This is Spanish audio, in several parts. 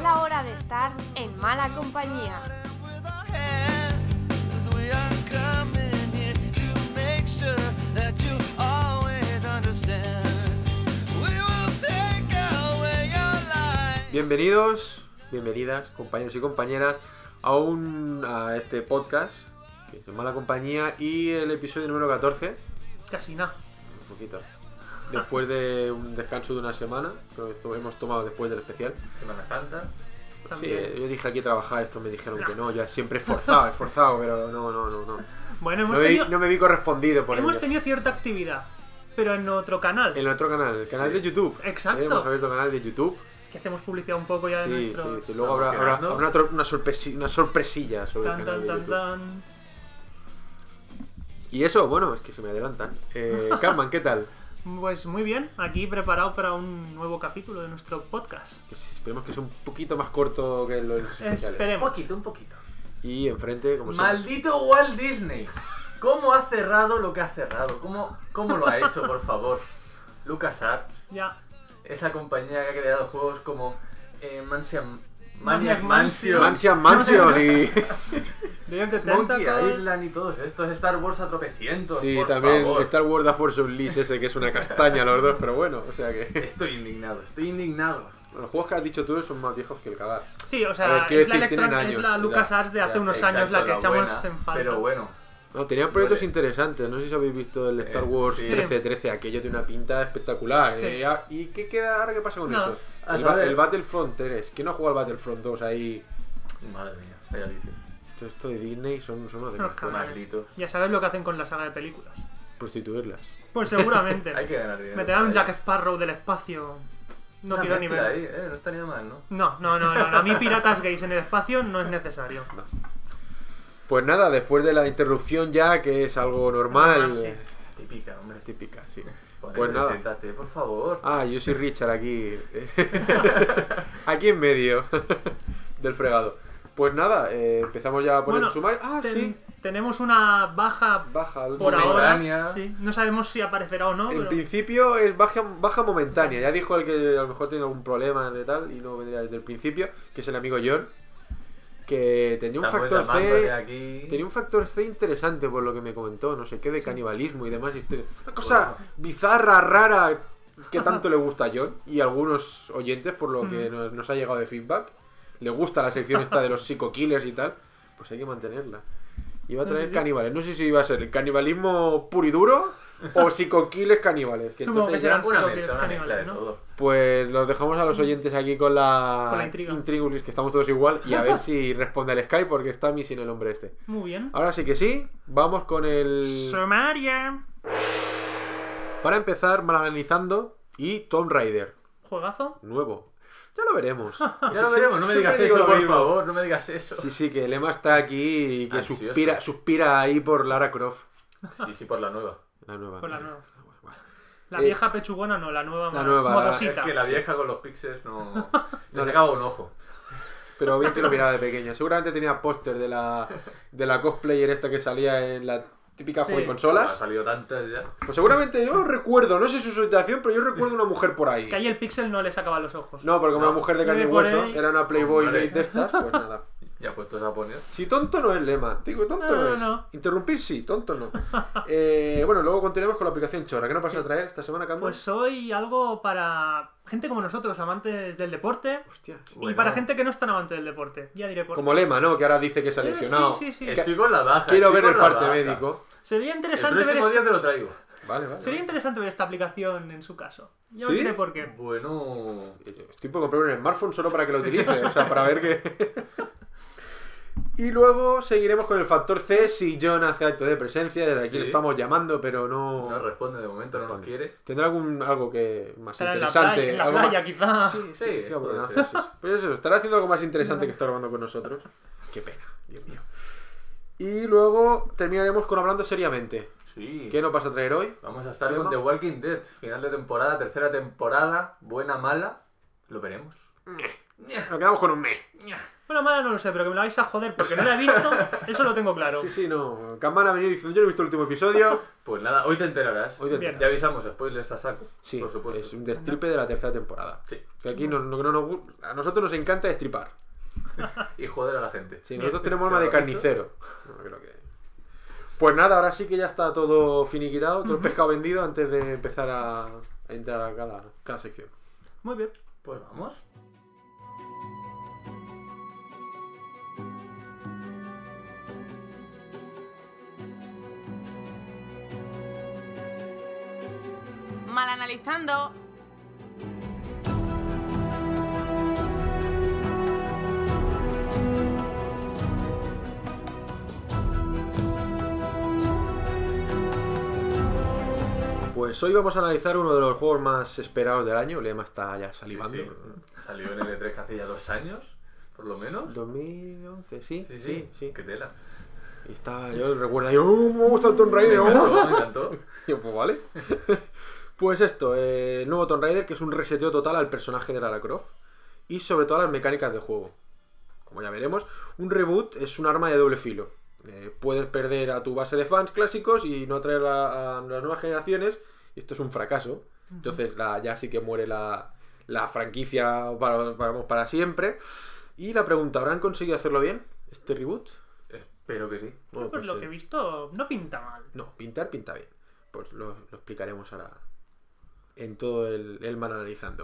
la hora de estar en mala compañía. Bienvenidos, bienvenidas, compañeros y compañeras, a este podcast, que es en mala compañía, y el episodio número 14. Casi nada. Un poquito. Después de un descanso de una semana, que esto hemos tomado después del especial. Semana Santa. Sí, yo dije aquí a trabajar, estos me dijeron que no, ya siempre esforzado, pero no. Bueno, No me vi correspondido por hemos ellos. tenido cierta actividad, pero en otro canal. En otro canal, el canal de YouTube. Exacto. Hemos abierto canal de YouTube. Que hacemos publicidad un poco ya de nuestro... Sí. Luego habrá una sorpresilla sobre el canal de YouTube. Y eso, bueno, es que se me adelantan. Carmen, ¿qué tal? Pues muy bien, aquí preparado para un nuevo capítulo de nuestro podcast. Que esperemos que sea un poquito más corto que los especiales. Esperemos. Un poquito. Y enfrente, como siempre. Maldito Walt Disney. ¿Cómo ha cerrado lo que ha cerrado? ¿Cómo lo ha hecho, por favor? LucasArts. Ya. Esa compañía que ha creado juegos como Maniac Mansion y... Day of the Monkey Tentacle. Island y todos estos. Star Wars a tropecientos. Sí, por también favor. Star Wars The Force Unleashed, ese que es una castaña los dos, pero bueno, o sea que... Estoy indignado. Los juegos que has dicho tú son más viejos que el cagar. Sí, o A ver, sea, quiero es la, decir, tienen es la años. LucasArts de hace unos años la que echamos buena, en falta. Pero bueno. No, tenían proyectos Vale. interesantes, no sé si habéis visto el Star Wars sí. 1313, aquello tiene una pinta espectacular. Sí. ¿Y qué queda ahora? ¿Qué pasa con No, eso? a saber. El Battlefront 3, ¿quién no ha jugado al Battlefront 2 ahí? Madre mía, vaya dice. Esto de Disney son unos de No, mis cabrón. cosas. Maldito. Ya sabes lo que hacen con la saga de películas. Prostituirlas. Pues seguramente. Hay que ganar dinero. Meterán un Jack Sparrow del espacio. No Una quiero ni mezcla ver. ahí, no estaría mal, ¿no? No. A mí piratas gays en el espacio no es necesario. Pues nada, después de la interrupción ya, que es algo normal. Normal, sí. Típica, hombre. Típica, sí. Ponete, Pues nada. Siéntate, por favor. Ah, yo soy Richard aquí. Aquí en medio del fregado. Pues nada, empezamos ya por el sumario. Ah, sí. Tenemos una baja Baja. por momentánea. ahora. Sí. No sabemos si aparecerá o no. En Pero... principio es baja momentánea. Ya dijo el que a lo mejor tiene algún problema de tal y no vendría desde el principio, que es el amigo John, que tenía un Estamos factor llamándole C. aquí. Tenía un factor C interesante por lo que me comentó, no sé qué, de canibalismo y demás historias. Una cosa bizarra, rara, que tanto le gusta a John y a algunos oyentes, por lo que nos ha llegado de feedback. Le gusta la sección esta de los psico-killers y tal, pues hay que mantenerla. Iba a traer caníbales, no sé si iba a ser el canibalismo puro y duro o psico-killers caníbales. Que Supongo que entonces serán ya, Una psico-killers mezcla de caníbales, ¿no? todo. pues los dejamos a los oyentes aquí con la intriga. intrigulis, que estamos todos igual, y a ver si responde al Skype porque está mí sin el hombre este. Muy bien. Ahora sí que sí, vamos con el... Sumaria. Para empezar, mal analizando, y Tomb Raider, Juegazo. nuevo. Ya lo veremos. Ya lo veremos, no me digas Siempre digo eso, lo por mismo. favor, no me digas eso. Sí, que el Emma está aquí y que Ansioso. suspira ahí por Lara Croft. Sí, por la nueva. La nueva. Por la nueva. Vale. La vieja pechugona no, la nueva la más nueva, modosita. Es que la vieja con los píxeles no le sacaba un ojo. Pero bien que lo miraba de pequeña. Seguramente tenía póster de la cosplayer esta que salía en la típica Sí. Ha consolas. salido tantas ya. Pues seguramente yo lo recuerdo, no sé su situación, pero yo recuerdo una mujer por ahí. Que ahí el pixel no le sacaba los ojos. No, porque como No. una mujer de carne y Por hueso, ahí. era una Playboy Hombre. Mate de estas, pues nada. Ya puestos a poner. Si tonto no es Lema, digo, tonto no, es. No. Interrumpir sí, tonto no. Bueno, luego continuemos con la aplicación Chorra. ¿Qué nos vas a traer esta semana, Carmen? Pues soy algo para gente como nosotros, amantes del deporte. Hostia. Y Bueno. para gente que no es tan amante del deporte. Ya diré por qué. Como Lema, ¿no? Que ahora dice que se ha lesionado. Sí. Estoy con la baja. Quiero estoy ver el con la parte baja. médico. Sería El interesante ver próximo día esta... te lo traigo. Vale. Sería interesante ver esta aplicación en su caso. Ya os ¿Sí? diré por qué. Bueno. Estoy por comprar un smartphone solo para que lo utilice, o sea, para ver qué. Y luego seguiremos con el factor C si John hace acto de presencia. Desde aquí Sí. le estamos llamando, pero no. No responde de momento, no nos quiere. ¿Tendrá algo que más Estará en la interesante? playa, en la algo playa más... quizá. Sí, Sí, quizá, puede bueno, ser. pues eso, estará haciendo algo más interesante que estar hablando con nosotros. Qué pena, Dios mío. Y luego terminaremos con hablando seriamente. Sí. ¿Qué nos vas a traer hoy? Vamos a estar ¿Tema? con The Walking Dead. Final de temporada, tercera temporada. Buena, mala. Lo veremos. Nos quedamos con un me. Bueno, mala no lo sé, pero que me la vais a joder porque no la he visto, eso lo tengo claro. Sí, no. Kanban ha venido diciendo, yo no he visto el último episodio. Pues nada, hoy te enterarás. Hoy te Bien. Ya avisamos, spoilers a saco. Sí, por supuesto. es un destripe de la tercera temporada. Sí. Que aquí a nosotros nos encanta destripar. Y joder a la gente. Sí, Bien. nosotros tenemos alma de carnicero. No, creo que... Pues nada, ahora sí que ya está todo finiquitado, todo el pescado vendido antes de empezar a entrar a cada sección. Muy bien. Pues vamos. Mal analizando. Pues hoy vamos a analizar uno de los juegos más esperados del año. Lema está ya salivando. Sí, sí. Salió en el E3 que hace ya 2 años, por lo menos. 2011, sí. Qué tela. Y estaba, yo recuerdo, me gusta el Tomb Raider. Me encantó. Y yo, pues vale. Pues esto, el nuevo Tomb Raider, que es un reseteo total al personaje de Lara Croft y sobre todo a las mecánicas del juego. Como ya veremos, un reboot es un arma de doble filo. Puedes perder a tu base de fans clásicos y no atraer a las nuevas generaciones, y esto es un fracaso. Entonces ya sí que muere la franquicia para siempre. Y la pregunta, ¿habrán conseguido hacerlo bien este reboot? Espero que sí. Bueno, Por pues, lo que he visto, no pinta mal. no, pinta bien. Pues lo explicaremos ahora en todo el mal analizando.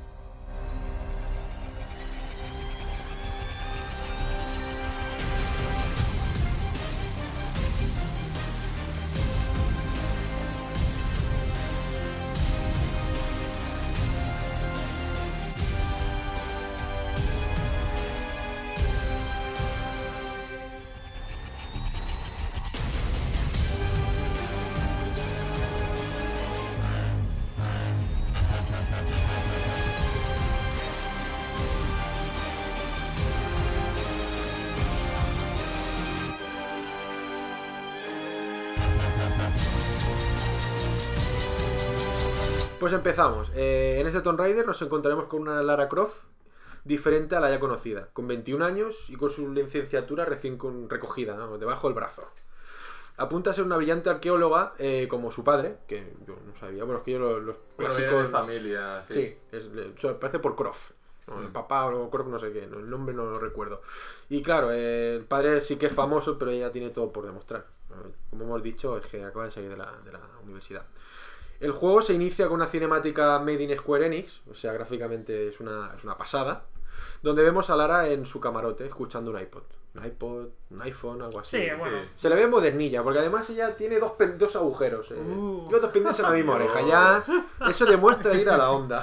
Pues empezamos. En este Tomb Raider nos encontraremos con una Lara Croft diferente a la ya conocida, con 21 años y con su licenciatura recién recogida, ¿no?, debajo del brazo. Apunta a ser una brillante arqueóloga como su padre, que yo no sabía. Bueno, es que yo los Bueno, clásicos... viene de familia, sí. Sí, parece por Croft. ¿No? El papá o Croft, no sé qué, el nombre no lo recuerdo. Y claro, el padre sí que es famoso, pero ella tiene todo por demostrar. Como hemos dicho, es que acaba de salir de la universidad. El juego se inicia con una cinemática made in Square Enix, o sea, gráficamente es una pasada, donde vemos a Lara en su camarote escuchando un iPod. Un iPhone, algo así. Sí, bueno. Se le ve modernilla, porque además ella tiene dos agujeros. Lleva dos pendientes en la misma No. oreja. Ya eso demuestra ir a la onda.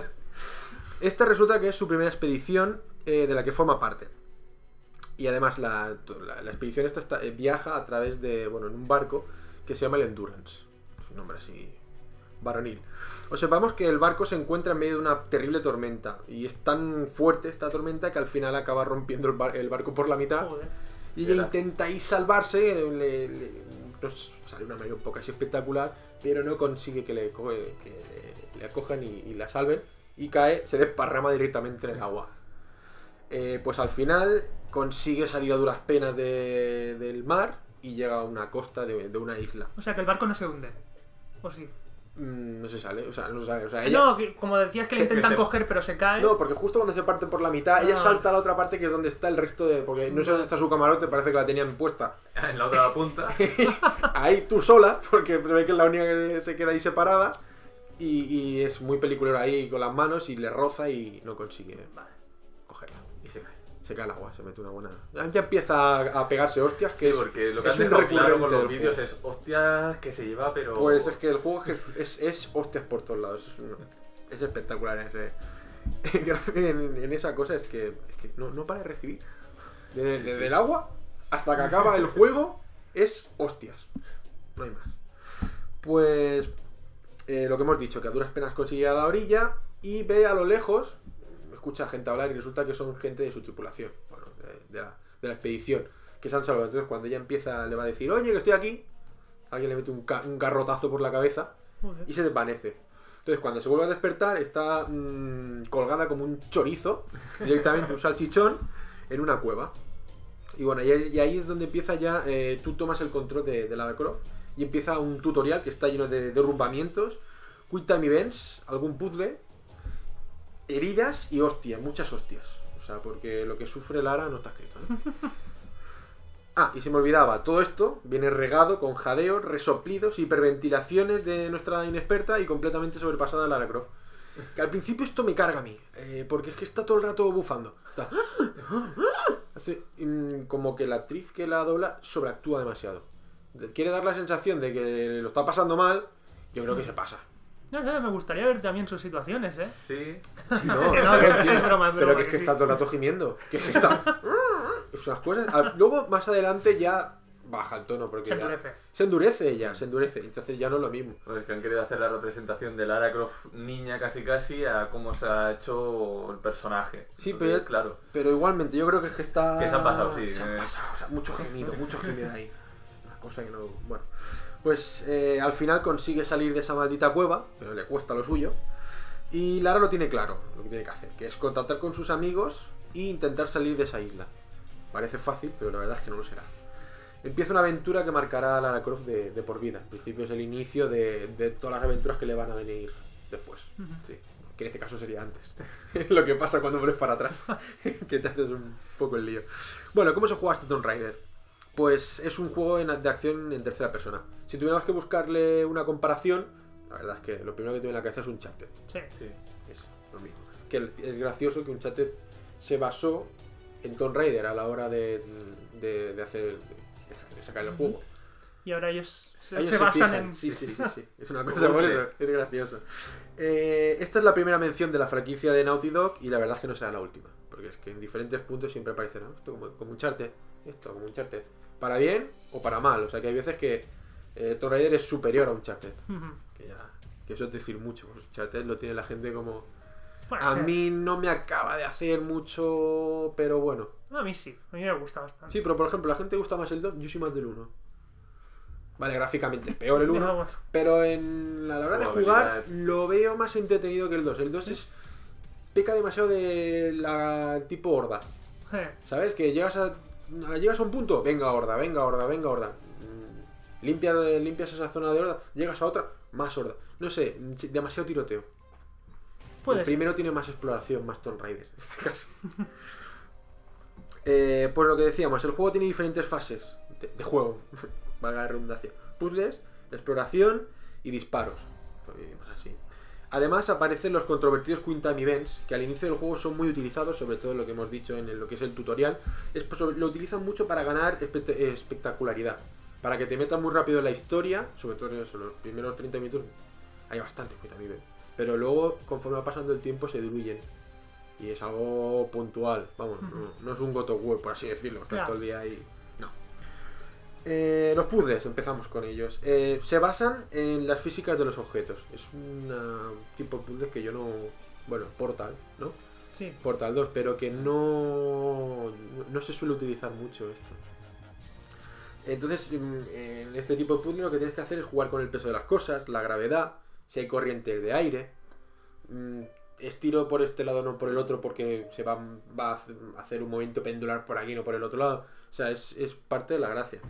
Esta resulta que es su primera expedición de la que forma parte. Y además la expedición esta viaja a través de, en un barco que se llama el Endurance. Es un nombre así varonil. Observamos que el barco se encuentra en medio de una terrible tormenta. Y es tan fuerte esta tormenta que al final acaba rompiendo el barco por la mitad. Joder. Y ella intenta ahí salvarse. Nos sale una manera un poco así espectacular, pero no consigue que le acojan y la salven. Y cae, se desparrama directamente en el agua. Pues al final consigue salir a duras penas del mar y llega a una costa de una isla. O sea, que el barco no se hunde. ¿O sí? No se sale, o sea, no sale. O sea, ella... No, como decías que le intentan coger, pero se cae. No, porque justo cuando se parte por la mitad, ella salta a la otra parte que es donde está el resto de... Porque no sé dónde está su camarote, parece que la tenían puesta. En la otra punta. Ahí tú sola, porque ve que es la única que se queda ahí separada. Y es muy peliculera ahí con las manos y le roza y no consigue cogerla. Y se cae. Se cae al agua, se mete una buena... Ya empieza a pegarse hostias, que Sí, porque lo que es han un dejado claro recurrente con los del vídeos juego. es hostias que se lleva, pero... Pues es que el juego es hostias por todos lados. Es espectacular en esa cosa, es que no para de recibir. Desde el agua hasta que acaba el juego es hostias. No hay más. Pues lo que hemos dicho, que a duras penas consigue a la orilla y ve a lo lejos, escucha gente hablar y resulta que son gente de su tripulación, bueno, de la expedición, que se han salvado. Entonces cuando ella empieza le va a decir, oye, que estoy aquí, alguien le mete un garrotazo por la cabeza y se desvanece. Entonces cuando se vuelve a despertar está colgada como un chorizo, directamente un salchichón, en una cueva. Y bueno, y ahí es donde empieza ya, tú tomas el control de Lara Croft y empieza un tutorial que está lleno de derrumbamientos, quick time events, algún puzzle, heridas y hostias, muchas hostias. O sea, porque lo que sufre Lara no está escrito, ¿no? Ah, y se me olvidaba, todo esto viene regado con jadeos, resoplidos, hiperventilaciones de nuestra inexperta y completamente sobrepasada Lara Croft. Que al principio esto me carga a mí, porque es que está todo el rato bufando. Está... Hace, como que la actriz que la dobla sobreactúa demasiado. Quiere dar la sensación de que lo está pasando mal, yo creo que se pasa. No, me gustaría ver también sus situaciones, ¿eh? Sí. Sí, no, No, no que entiendo. es broma, Pero que es que está todo el rato gimiendo. Que es que está... Esas cosas. Luego, más adelante, ya baja el tono. Porque Se endurece. Se endurece ella, se endurece. Entonces ya no es lo mismo. Pues que han querido hacer la representación de Lara Croft niña casi a cómo se ha hecho el personaje. Sí, Entonces, pero, claro. pero igualmente, yo creo que es que está... Que se han pasado, sí. Se han pasado, o sea, mucho gemido ahí. Una cosa que no... Bueno. Pues al final consigue salir de esa maldita cueva, pero le cuesta lo suyo. Y Lara lo tiene claro, lo que tiene que hacer, que es contactar con sus amigos e intentar salir de esa isla. Parece fácil, pero la verdad es que no lo será. Empieza una aventura que marcará a Lara Croft de por vida. En principio es el inicio de todas las aventuras que le van a venir después. Sí, que en este caso sería antes. Lo que pasa cuando vuelves para atrás, que te haces un poco el lío. Bueno, ¿cómo se juega este Tomb Raider? Pues es un juego de acción en tercera persona. Si tuviéramos que buscarle una comparación, la verdad es que lo primero que te viene a la cabeza es Uncharted. Sí. Es lo mismo. Que es gracioso que Uncharted se basó en Tomb Raider a la hora de hacer... de sacar el juego. Y ahora ellos se Ellos basan fijan. en... Sí. Es una cosa por eso. Es gracioso. Esta es la primera mención de la franquicia de Naughty Dog y la verdad es que no será la última. Porque es que en diferentes puntos siempre aparece, ¿no? Esto como Uncharted. Esto como Uncharted. Para bien o para mal. O sea que hay veces que Tomb Raider es superior a Uncharted. Que eso es decir mucho. Pues Uncharted lo tiene la gente como... Bueno, a sí. mí no me acaba de hacer mucho, pero bueno. A mí sí, a mí me gusta bastante. Sí, pero por ejemplo, a la gente le gusta más el 2, yo soy más del 1. Vale, gráficamente es peor el 1, No, bueno. pero a la hora de jugar lo veo más entretenido que el 2. El 2 peca demasiado de la tipo horda. ¿Sabes? Que llegas a un punto, venga horda. Limpias esa zona de horda, llegas a otra, más horda. No sé, demasiado tiroteo. Puede El ser. primero tiene más exploración, más Tomb Raider, en este caso. Pues lo que decíamos, el juego tiene diferentes fases de juego, valga la redundancia. Puzzles, exploración y disparos. Así. Además aparecen los controvertidos Quick Time Events, que al inicio del juego son muy utilizados, sobre todo lo que hemos dicho en lo que es el tutorial. Lo utilizan mucho para ganar espectacularidad, para que te metas muy rápido en la historia, sobre todo en eso, los primeros 30 minutos hay bastante Quick Time Events. Pero luego, conforme va pasando el tiempo, se diluyen. Y es algo puntual. Vamos, no es un God of War, por así decirlo. Estar todo el día ahí. No. Los puzzles, empezamos con ellos. Se basan en las físicas de los objetos. Es un tipo de puzzles que yo no... Bueno, Portal, ¿no? Sí. Portal 2, pero que no se suele utilizar mucho esto. Entonces, en este tipo de puzzles lo que tienes que hacer es jugar con el peso de las cosas, la gravedad, si hay corrientes de aire, estiro por este lado no por el otro porque se va a hacer un movimiento pendular por aquí no por el otro lado. O sea, es parte de la gracia.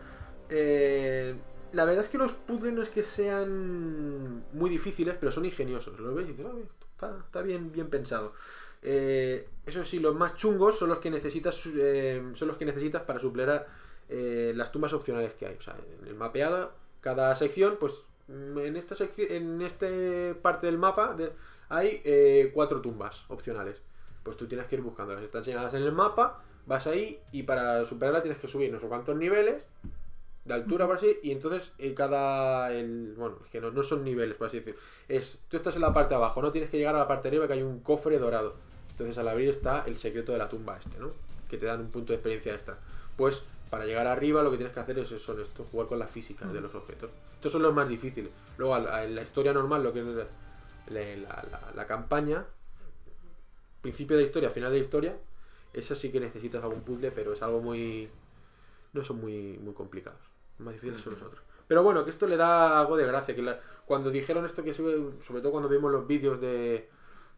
La verdad es que los puzzles no es que sean muy difíciles, pero son ingeniosos. Lo ves y dices, está bien pensado. Eso sí, los más chungos son los que necesitas para suplerar las tumbas opcionales que hay. O sea, en el mapeado, cada sección, pues en esta parte del mapa hay 4 tumbas opcionales. Pues tú tienes que ir buscándolas. Están señaladas en el mapa, vas ahí y para superarla tienes que subir no sé cuántos niveles de altura, por así, y entonces bueno, es que no son niveles, por así decir. Tú estás en la parte de abajo, no tienes que llegar a la parte de arriba que hay un cofre dorado. Entonces al abrir está el secreto de la tumba ¿no? Que te dan un punto de experiencia extra. Pues para llegar arriba lo que tienes que hacer es jugar con la física de los objetos. Estos son los más difíciles. Luego en la historia normal, lo que es la campaña, principio de historia, final de historia, esa sí que necesitas algún puzzle, pero es algo no son muy complicados. Los más difíciles son los otros. Pero bueno, que esto le da algo de gracia. Cuando dijeron esto, que sobre todo cuando vimos los vídeos de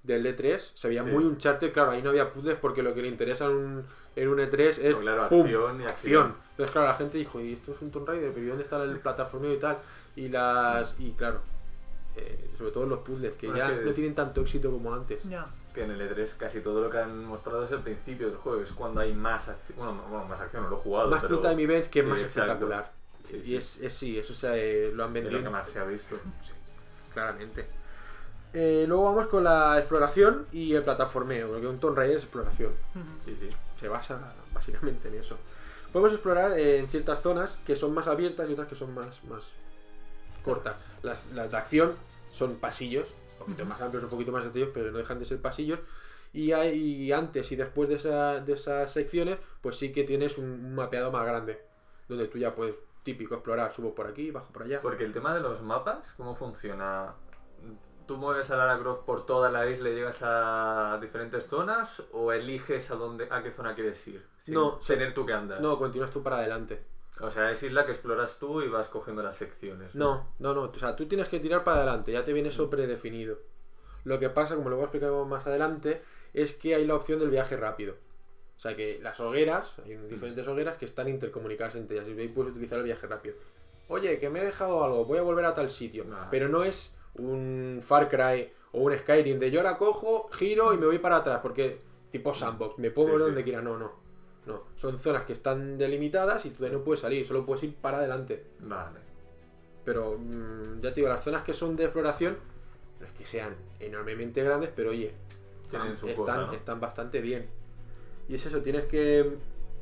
del E3 se veía Sí. muy Uncharted. Claro, ahí no había puzzles porque lo que le interesa en un E3 es No, claro, ¡pum! acción y acción. Entonces, claro, la gente dijo, y esto es un Tomb Raider, pero ¿y dónde está el plataformeo y tal? Y claro, sobre todo los puzzles, que Bueno, ya es que no es- tienen tanto éxito como antes. Ya. Que en el E3 casi todo lo que han mostrado es el principio del juego, es cuando hay más acción. Bueno, más acción, no lo he jugado. Más pero... Quick Time Events que Sí, más exacto. espectacular. Sí, Y sí. eso lo han De vendido. lo que más se ha visto. Sí, claramente. Luego vamos con la exploración y el plataformeo, porque un Tomb Raider es exploración. Ujú. Sí, sí. Se basa básicamente en eso. Podemos explorar en ciertas zonas que son más abiertas y otras que son más cortas. Las de acción son pasillos, un poquito más amplios, un poquito más estrechos, pero no dejan de ser pasillos. Y antes y después de esas secciones, pues sí que tienes un mapeado más grande, donde tú ya puedes, típico, explorar, subo por aquí, bajo por allá. Porque el tema de los mapas, ¿cómo funciona? ¿Tú mueves a Lara Croft por toda la isla y llegas a diferentes zonas? ¿O eliges a qué zona quieres ir? Sin No, tener tú que andar. No, continúas tú para adelante. O sea, es isla que exploras tú y vas cogiendo las secciones. No. O sea, tú tienes que tirar para adelante, ya te viene eso predefinido. Lo que pasa, como lo voy a explicar más adelante, es que hay la opción del viaje rápido. O sea que las hogueras, hay diferentes hogueras que están intercomunicadas entre ellas y ahí puedes utilizar el viaje rápido. Oye, que me he dejado algo, voy a volver a tal sitio. Ah. Pero no es un Far Cry o un Skyrim de yo ahora cojo, giro y me voy para atrás, porque tipo sandbox, me puedo Sí, ver sí. donde quiera. No. Son zonas que están delimitadas y tú de ahí no puedes salir, solo puedes ir para adelante. Vale. Pero ya te digo, las zonas que son de exploración no es que sean enormemente grandes, pero oye, Tienen su cosa, ¿no? están bastante bien. Y es eso, tienes que...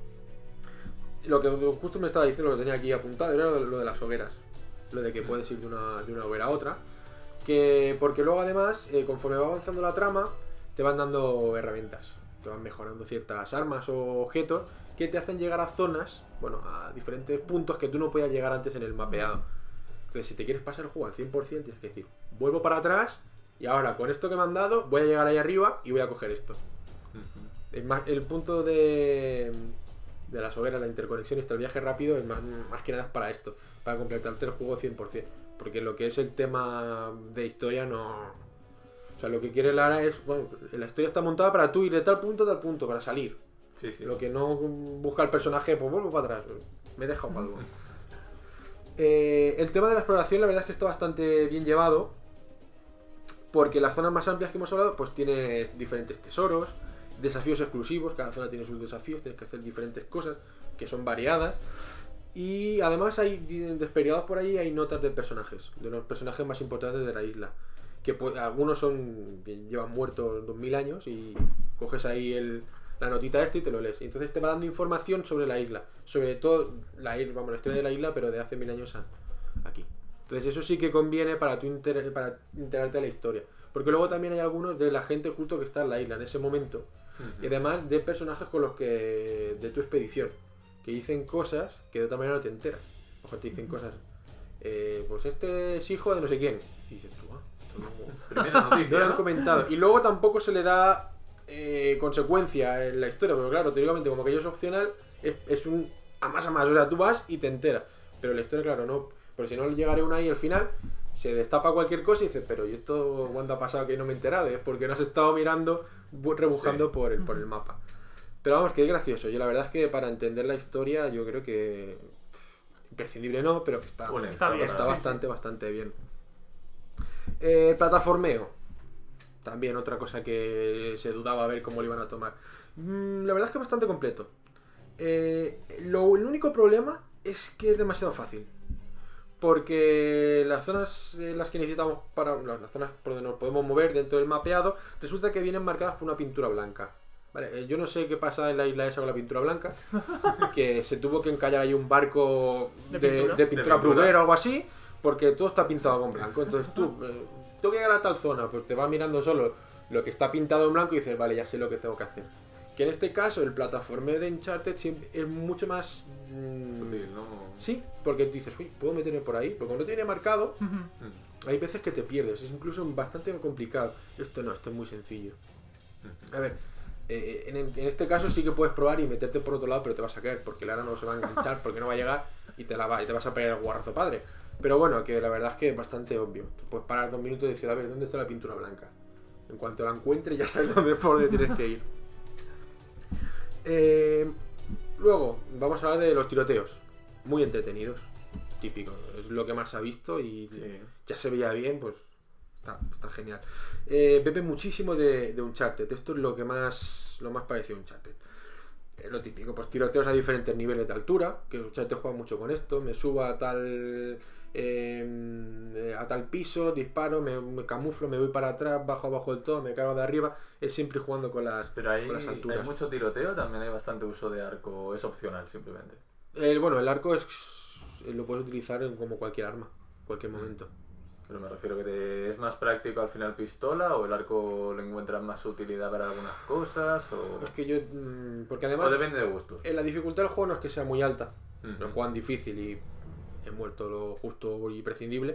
Lo que justo me estaba diciendo, lo tenía aquí apuntado, era lo de las hogueras. Lo de que puedes ir de una hoguera a otra. Porque luego además, conforme va avanzando la trama, te van dando herramientas. Te van mejorando ciertas armas o objetos que te hacen llegar a zonas, bueno, a diferentes puntos que tú no podías llegar antes en el mapeado. Entonces, si te quieres pasar el juego al 100%, tienes que decir, vuelvo para atrás y ahora con esto que me han dado, voy a llegar ahí arriba y voy a coger esto. Ujú. El punto de las hogueras, la interconexión y el viaje rápido es más que nada para esto, para completarte el juego 100%. Porque lo que es el tema de historia no... O sea, lo que quiere Lara es... Bueno, la historia está montada para tú ir de tal punto a tal punto, para salir. Sí, sí. Lo que no busca el personaje, pues vuelvo para atrás. Me he dejado algo. El tema de la exploración, la verdad es que está bastante bien llevado. Porque las zonas más amplias que hemos hablado, pues tienes diferentes tesoros, desafíos exclusivos, cada zona tiene sus desafíos, tienes que hacer diferentes cosas que son variadas. Y además hay desplegados por ahí, hay notas de personajes, de los personajes más importantes de la isla. Que algunos que llevan muertos 2000 años y coges ahí la notita esta y te lo lees. Y entonces te va dando información sobre la isla, sobre todo la historia de la isla, pero de hace 1000 años aquí. Entonces eso sí que conviene para enterarte de la historia. Porque luego también hay algunos de la gente justo que está en la isla en ese momento. Ujú. Y además de personajes con los que... de tu expedición. Que dicen cosas que de otra manera no te enteras. Ojo, te dicen cosas... pues este es hijo de no sé quién. Y dices tú, Primera no lo noticia, han ¿no? comentado. Y luego tampoco se le da consecuencia en la historia. Porque claro, teóricamente como aquello es opcional, es un a más. O sea, tú vas y te enteras. Pero en la historia, claro, no. Porque si no llegaré una y al final se destapa cualquier cosa y dices, pero ¿y esto cuándo ha pasado que no me he enterado? Es porque no has estado mirando, rebuscando Sí. por el mapa. Pero vamos, que es gracioso. Yo la verdad es que para entender la historia yo creo que... imprescindible no, pero que está Bueno, Está bien, está sí, bastante bien. Plataformeo. También otra cosa que se dudaba a ver cómo lo iban a tomar. La verdad es que es bastante completo. El único problema es que es demasiado fácil. Porque las zonas en las que necesitamos para las zonas por donde nos podemos mover dentro del mapeado, resulta que vienen marcadas por una pintura blanca. Vale, yo no sé qué pasa en la isla esa con la pintura blanca, que se tuvo que encallar ahí un barco ¿De de pintura? pintura De pintura. bruguera o algo así, porque todo está pintado con blanco. Entonces tú, tengo que llegar a tal zona, pues te vas mirando solo lo que está pintado en blanco y dices, vale, ya sé lo que tengo que hacer. Que en este caso el plataformeo de Uncharted es mucho más... Sutil, ¿no? Sí, porque tú dices, uy, puedo meterme por ahí, porque cuando tiene marcado, Ujú. Mm. hay veces que te pierdes, es incluso bastante complicado. Esto no, esto es muy sencillo. A ver, en este caso sí que puedes probar y meterte por otro lado, pero te vas a caer, porque Lara no se va a enganchar, porque no va a llegar y te vas a pegar el guarrazo padre. Pero bueno, que la verdad es que es bastante obvio. Tú puedes parar 2 minutos y decir, a ver, ¿dónde está la pintura blanca? En cuanto la encuentres ya sabes por dónde tienes que ir. Luego, vamos a hablar de los tiroteos. Muy entretenidos. Típico. Es lo que más se ha visto y Sí. ya se veía bien, pues está genial. Bebe muchísimo de Uncharted. Esto es lo más parecido a Uncharted. Lo típico, pues tiroteos a diferentes niveles de altura, que Uncharted juega mucho con esto. Me subo a tal piso, disparo, me camuflo, me voy para atrás, bajo abajo del todo, me cargo de arriba. Es siempre jugando con las, Pero ahí con las alturas. hay mucho tiroteo, también hay bastante uso de arco, es opcional simplemente. Bueno, el arco lo puedes utilizar como cualquier arma, cualquier momento. Pero me refiero que es más práctico al final pistola, o el arco le encuentras más utilidad para algunas cosas, o... Es que yo... porque además... O depende de gustos. La dificultad del juego no es que sea muy alta. Ujú. Lo juegan difícil y he muerto lo justo y prescindible.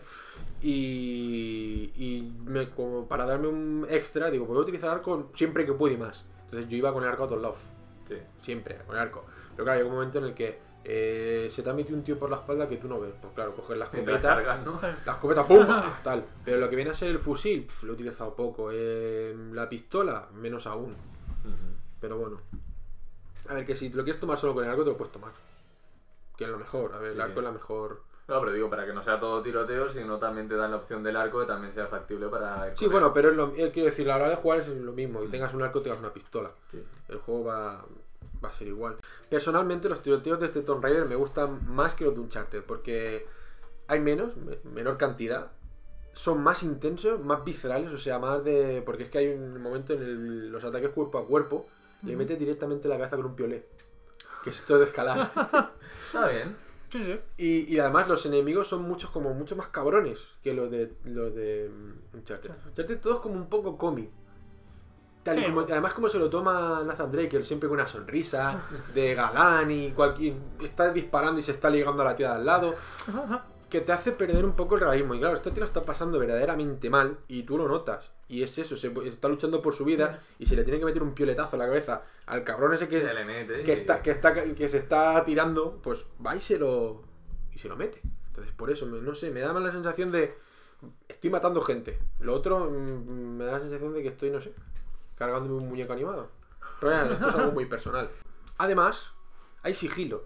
Y como para darme un extra, digo, puedo utilizar arco siempre que puedo y más. Entonces yo iba con el arco a todos lados. Sí. Siempre, con el arco. Pero claro, hay un momento en el que se te ha metido un tío por la espalda que tú no ves. Pues claro, coger la Mientras escopeta, cargas, ¿no? la escopeta, ¡pum! Tal. Pero lo que viene a ser el fusil, lo he utilizado poco. La pistola, menos aún. Ujú. Pero bueno. A ver, que si te lo quieres tomar solo con el arco, te lo puedes tomar. Que es lo mejor. A ver, el Sí. arco es la mejor. No, pero digo, para que no sea todo tiroteo, sino también te dan la opción del arco que también sea factible para... Sí, bueno, pero quiero decir, a la hora de jugar es lo mismo. Que tengas un arco, tengas una pistola. Sí. El juego va a ser igual. Personalmente, los tiroteos de este Tomb Raider me gustan más que los de Uncharted. Porque hay menor cantidad. Son más intensos, más viscerales. O sea, más de... Porque es que hay un momento en los ataques cuerpo a cuerpo. Le metes directamente la cabeza con un piolet. Que es esto de escalar. Está bien. Sí, sí. Y además los enemigos son mucho más cabrones que los de Uncharted. Uncharted todo es como un poco cómic. Tal y Sí. como, además como se lo toma Nathan Drake, él siempre con una sonrisa de galán y está disparando y se está ligando a la tía de al lado, que te hace perder un poco el realismo. Y claro, este tío lo está pasando verdaderamente mal y tú lo notas. Y es eso, se está luchando por su vida y se le tiene que meter un pioletazo en la cabeza al cabrón ese que, Se le mete que se está tirando, pues va y se lo mete. Entonces por eso, no sé, me da más la sensación de estoy matando gente. Lo otro me da la sensación de que estoy, no sé, cargándome un muñeco animado. Pero bueno, esto es algo muy personal. Además, hay sigilo.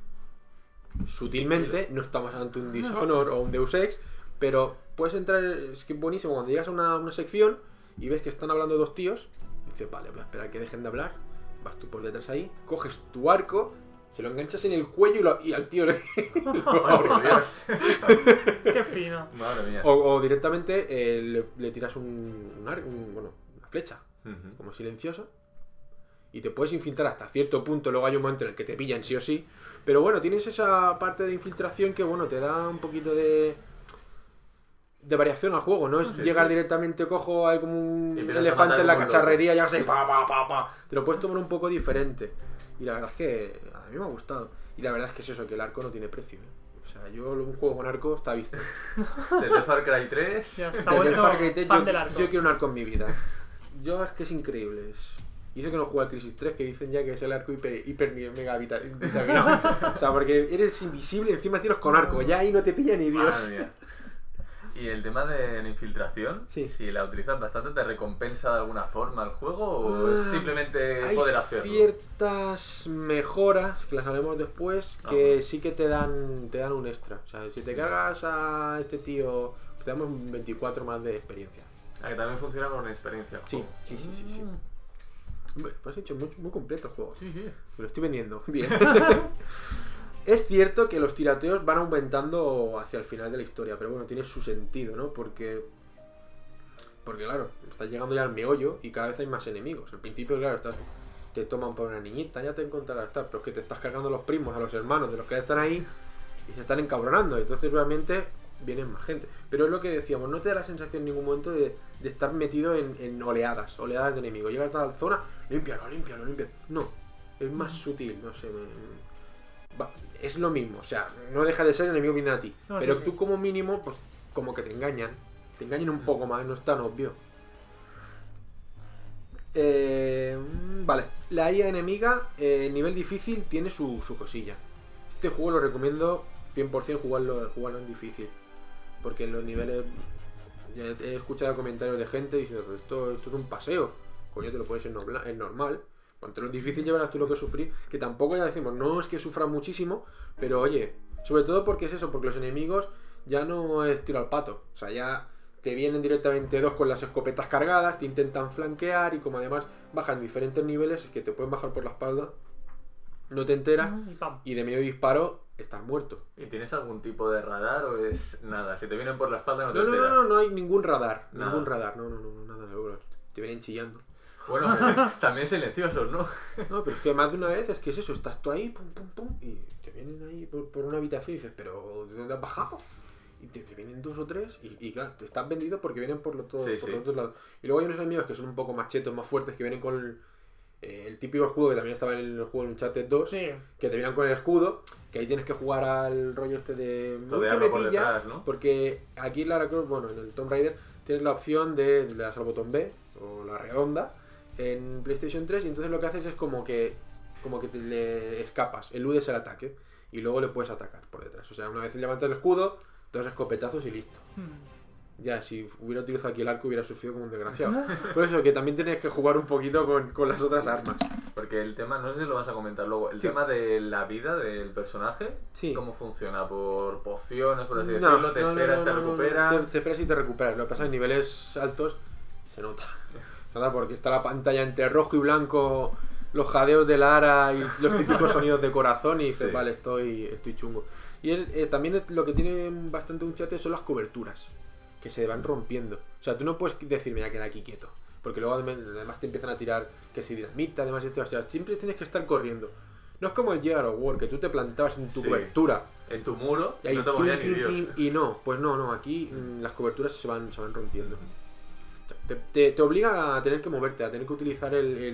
Sutilmente, no estamos ante un Dishonored o un Deus Ex, pero puedes entrar, es que es buenísimo cuando llegas a una sección y ves que están hablando dos tíos, y dices, vale, voy a esperar que dejen de hablar, vas tú por detrás ahí, coges tu arco, se lo enganchas en el cuello y al tío le... Ay, por Dios. Qué fino. Madre mía. o directamente le tiras una flecha, Ujú. como silencioso, y te puedes infiltrar hasta cierto punto. Luego hay un momento en el que te pillan sí o sí, pero bueno, tienes esa parte de infiltración que bueno, te da un poquito de variación al juego. No es Sí, llegar sí. directamente, cojo hay como un Y empiezas a elefante matar en la como un cacharrería, llegas ahí, pa. Te lo puedes tomar un poco diferente, y la verdad es que a mí me ha gustado. Y la verdad es que es eso, que el arco no tiene precio, ¿eh? O sea, yo un juego con arco está visto. Desde Far Cry 3... Ya está Desde el vuelto Far Cry 3 fan del arco. yo quiero un arco en mi vida. Yo es que es increíble. Y eso que no juega al Crisis 3, que dicen ya que es el arco hiper mega vitaminado. O sea, porque eres invisible y encima tiros con arco. Ya ahí no te pilla ni Dios. Madre mía. Y el tema de la infiltración, Sí. si la utilizas bastante, ¿te recompensa de alguna forma el juego o es simplemente Hay poder hacerlo? ciertas mejoras, que las haremos después, que sí que te dan un extra. O sea, si te cargas a este tío, te damos un 24 más de experiencia. Ah, que también funciona con experiencia. el Sí, juego. sí. Hombre, pues has hecho muy completo el juego. Sí, sí. Me lo estoy vendiendo. Bien. Es cierto que los tirateos van aumentando hacia el final de la historia, pero bueno, tiene su sentido, ¿no? Porque claro, estás llegando ya al meollo y cada vez hay más enemigos. Al principio, claro, te toman por una niñita, ya te encontrarás, pero es que te estás cargando a los primos, a los hermanos de los que ya están ahí y se están encabronando. Entonces, obviamente, vienen más gente. Pero es lo que decíamos, no te da la sensación en ningún momento de estar metido en oleadas de enemigos. Llegas a la zona, límpialo. No, es más sutil, no sé. Es lo mismo, o sea, no deja de ser el enemigo viene a ti. No, pero sí, tú sí. como mínimo, pues como que te engañan un poco más, no es tan obvio. Vale, la IA enemiga, nivel difícil, tiene su cosilla. Este juego lo recomiendo 100% jugarlo en difícil. Porque en los niveles Ya he escuchado comentarios de gente diciendo, pero esto es un paseo. Coño, te lo pones en normal. Cuanto lo difícil llevarás tú lo que sufrir. Que tampoco ya decimos, no es que sufra muchísimo, pero oye, sobre todo porque es eso, porque los enemigos ya no es tiro al pato. O sea, ya te vienen directamente dos con las escopetas cargadas, te intentan flanquear y como además bajan diferentes niveles, es que te pueden bajar por la espalda, no te enteras Y pam. y de medio disparo estás muerto. ¿Y tienes algún tipo de radar o es nada? Si te vienen por la espalda no te No, enteras. no hay ningún radar. Nada. Ningún radar, no, nada, te vienen chillando. Bueno, también silenciosos, ¿no? No, pero es que más de una vez es que es eso, estás tú ahí, pum, pum, pum, y te vienen ahí por una habitación y dices, pero ¿de dónde has bajado? Y te vienen dos o tres y claro, te estás vendido porque vienen por los Sí. otros lados. Y luego hay unos enemigos que son un poco más chetos, más fuertes, que vienen con el típico escudo que también estaba en el juego en Uncharted 2, Sí. que te vienen con el escudo, que ahí tienes que jugar al rollo este de... Lo de "Uy, que arma me por pillas", detrás, ¿no? porque aquí en Lara Croft, bueno, en el Tomb Raider, tienes la opción de le das al botón B, o la redonda, en PlayStation 3, y entonces lo que haces es como que te le escapas, eludes el ataque y luego le puedes atacar por detrás. O sea, una vez levantas el escudo, dos escopetazos y listo. Ya, si hubiera utilizado aquí el arco hubiera sufrido como un desgraciado. Por eso que también tienes que jugar un poquito con las otras armas. Porque el tema, no sé si lo vas a comentar luego, el Sí. tema de la vida del personaje, Sí. ¿cómo funciona? ¿Por pociones, por así No, decirlo? ¿Te no, esperas, no, te no, no, recuperas? Te esperas y te recuperas. Lo que pasa es que en niveles altos se nota. Nada, porque está la pantalla entre rojo y blanco, los jadeos de Lara y los típicos sonidos de corazón y dices, Sí. vale, estoy chungo. Y también lo que tiene bastante un chat son las coberturas, que se van rompiendo. O sea, tú no puedes decirme ya queda aquí quieto, porque luego además te empiezan a tirar que si dinamita, además esto, o sea, siempre tienes que estar corriendo. No es como el Gear of War, que tú te plantabas en tu Sí. cobertura. En tu muro, Y ahí, no te movía ni Dios. y no, pues no, aquí las coberturas se van rompiendo. Te obliga a tener que moverte, a tener que utilizar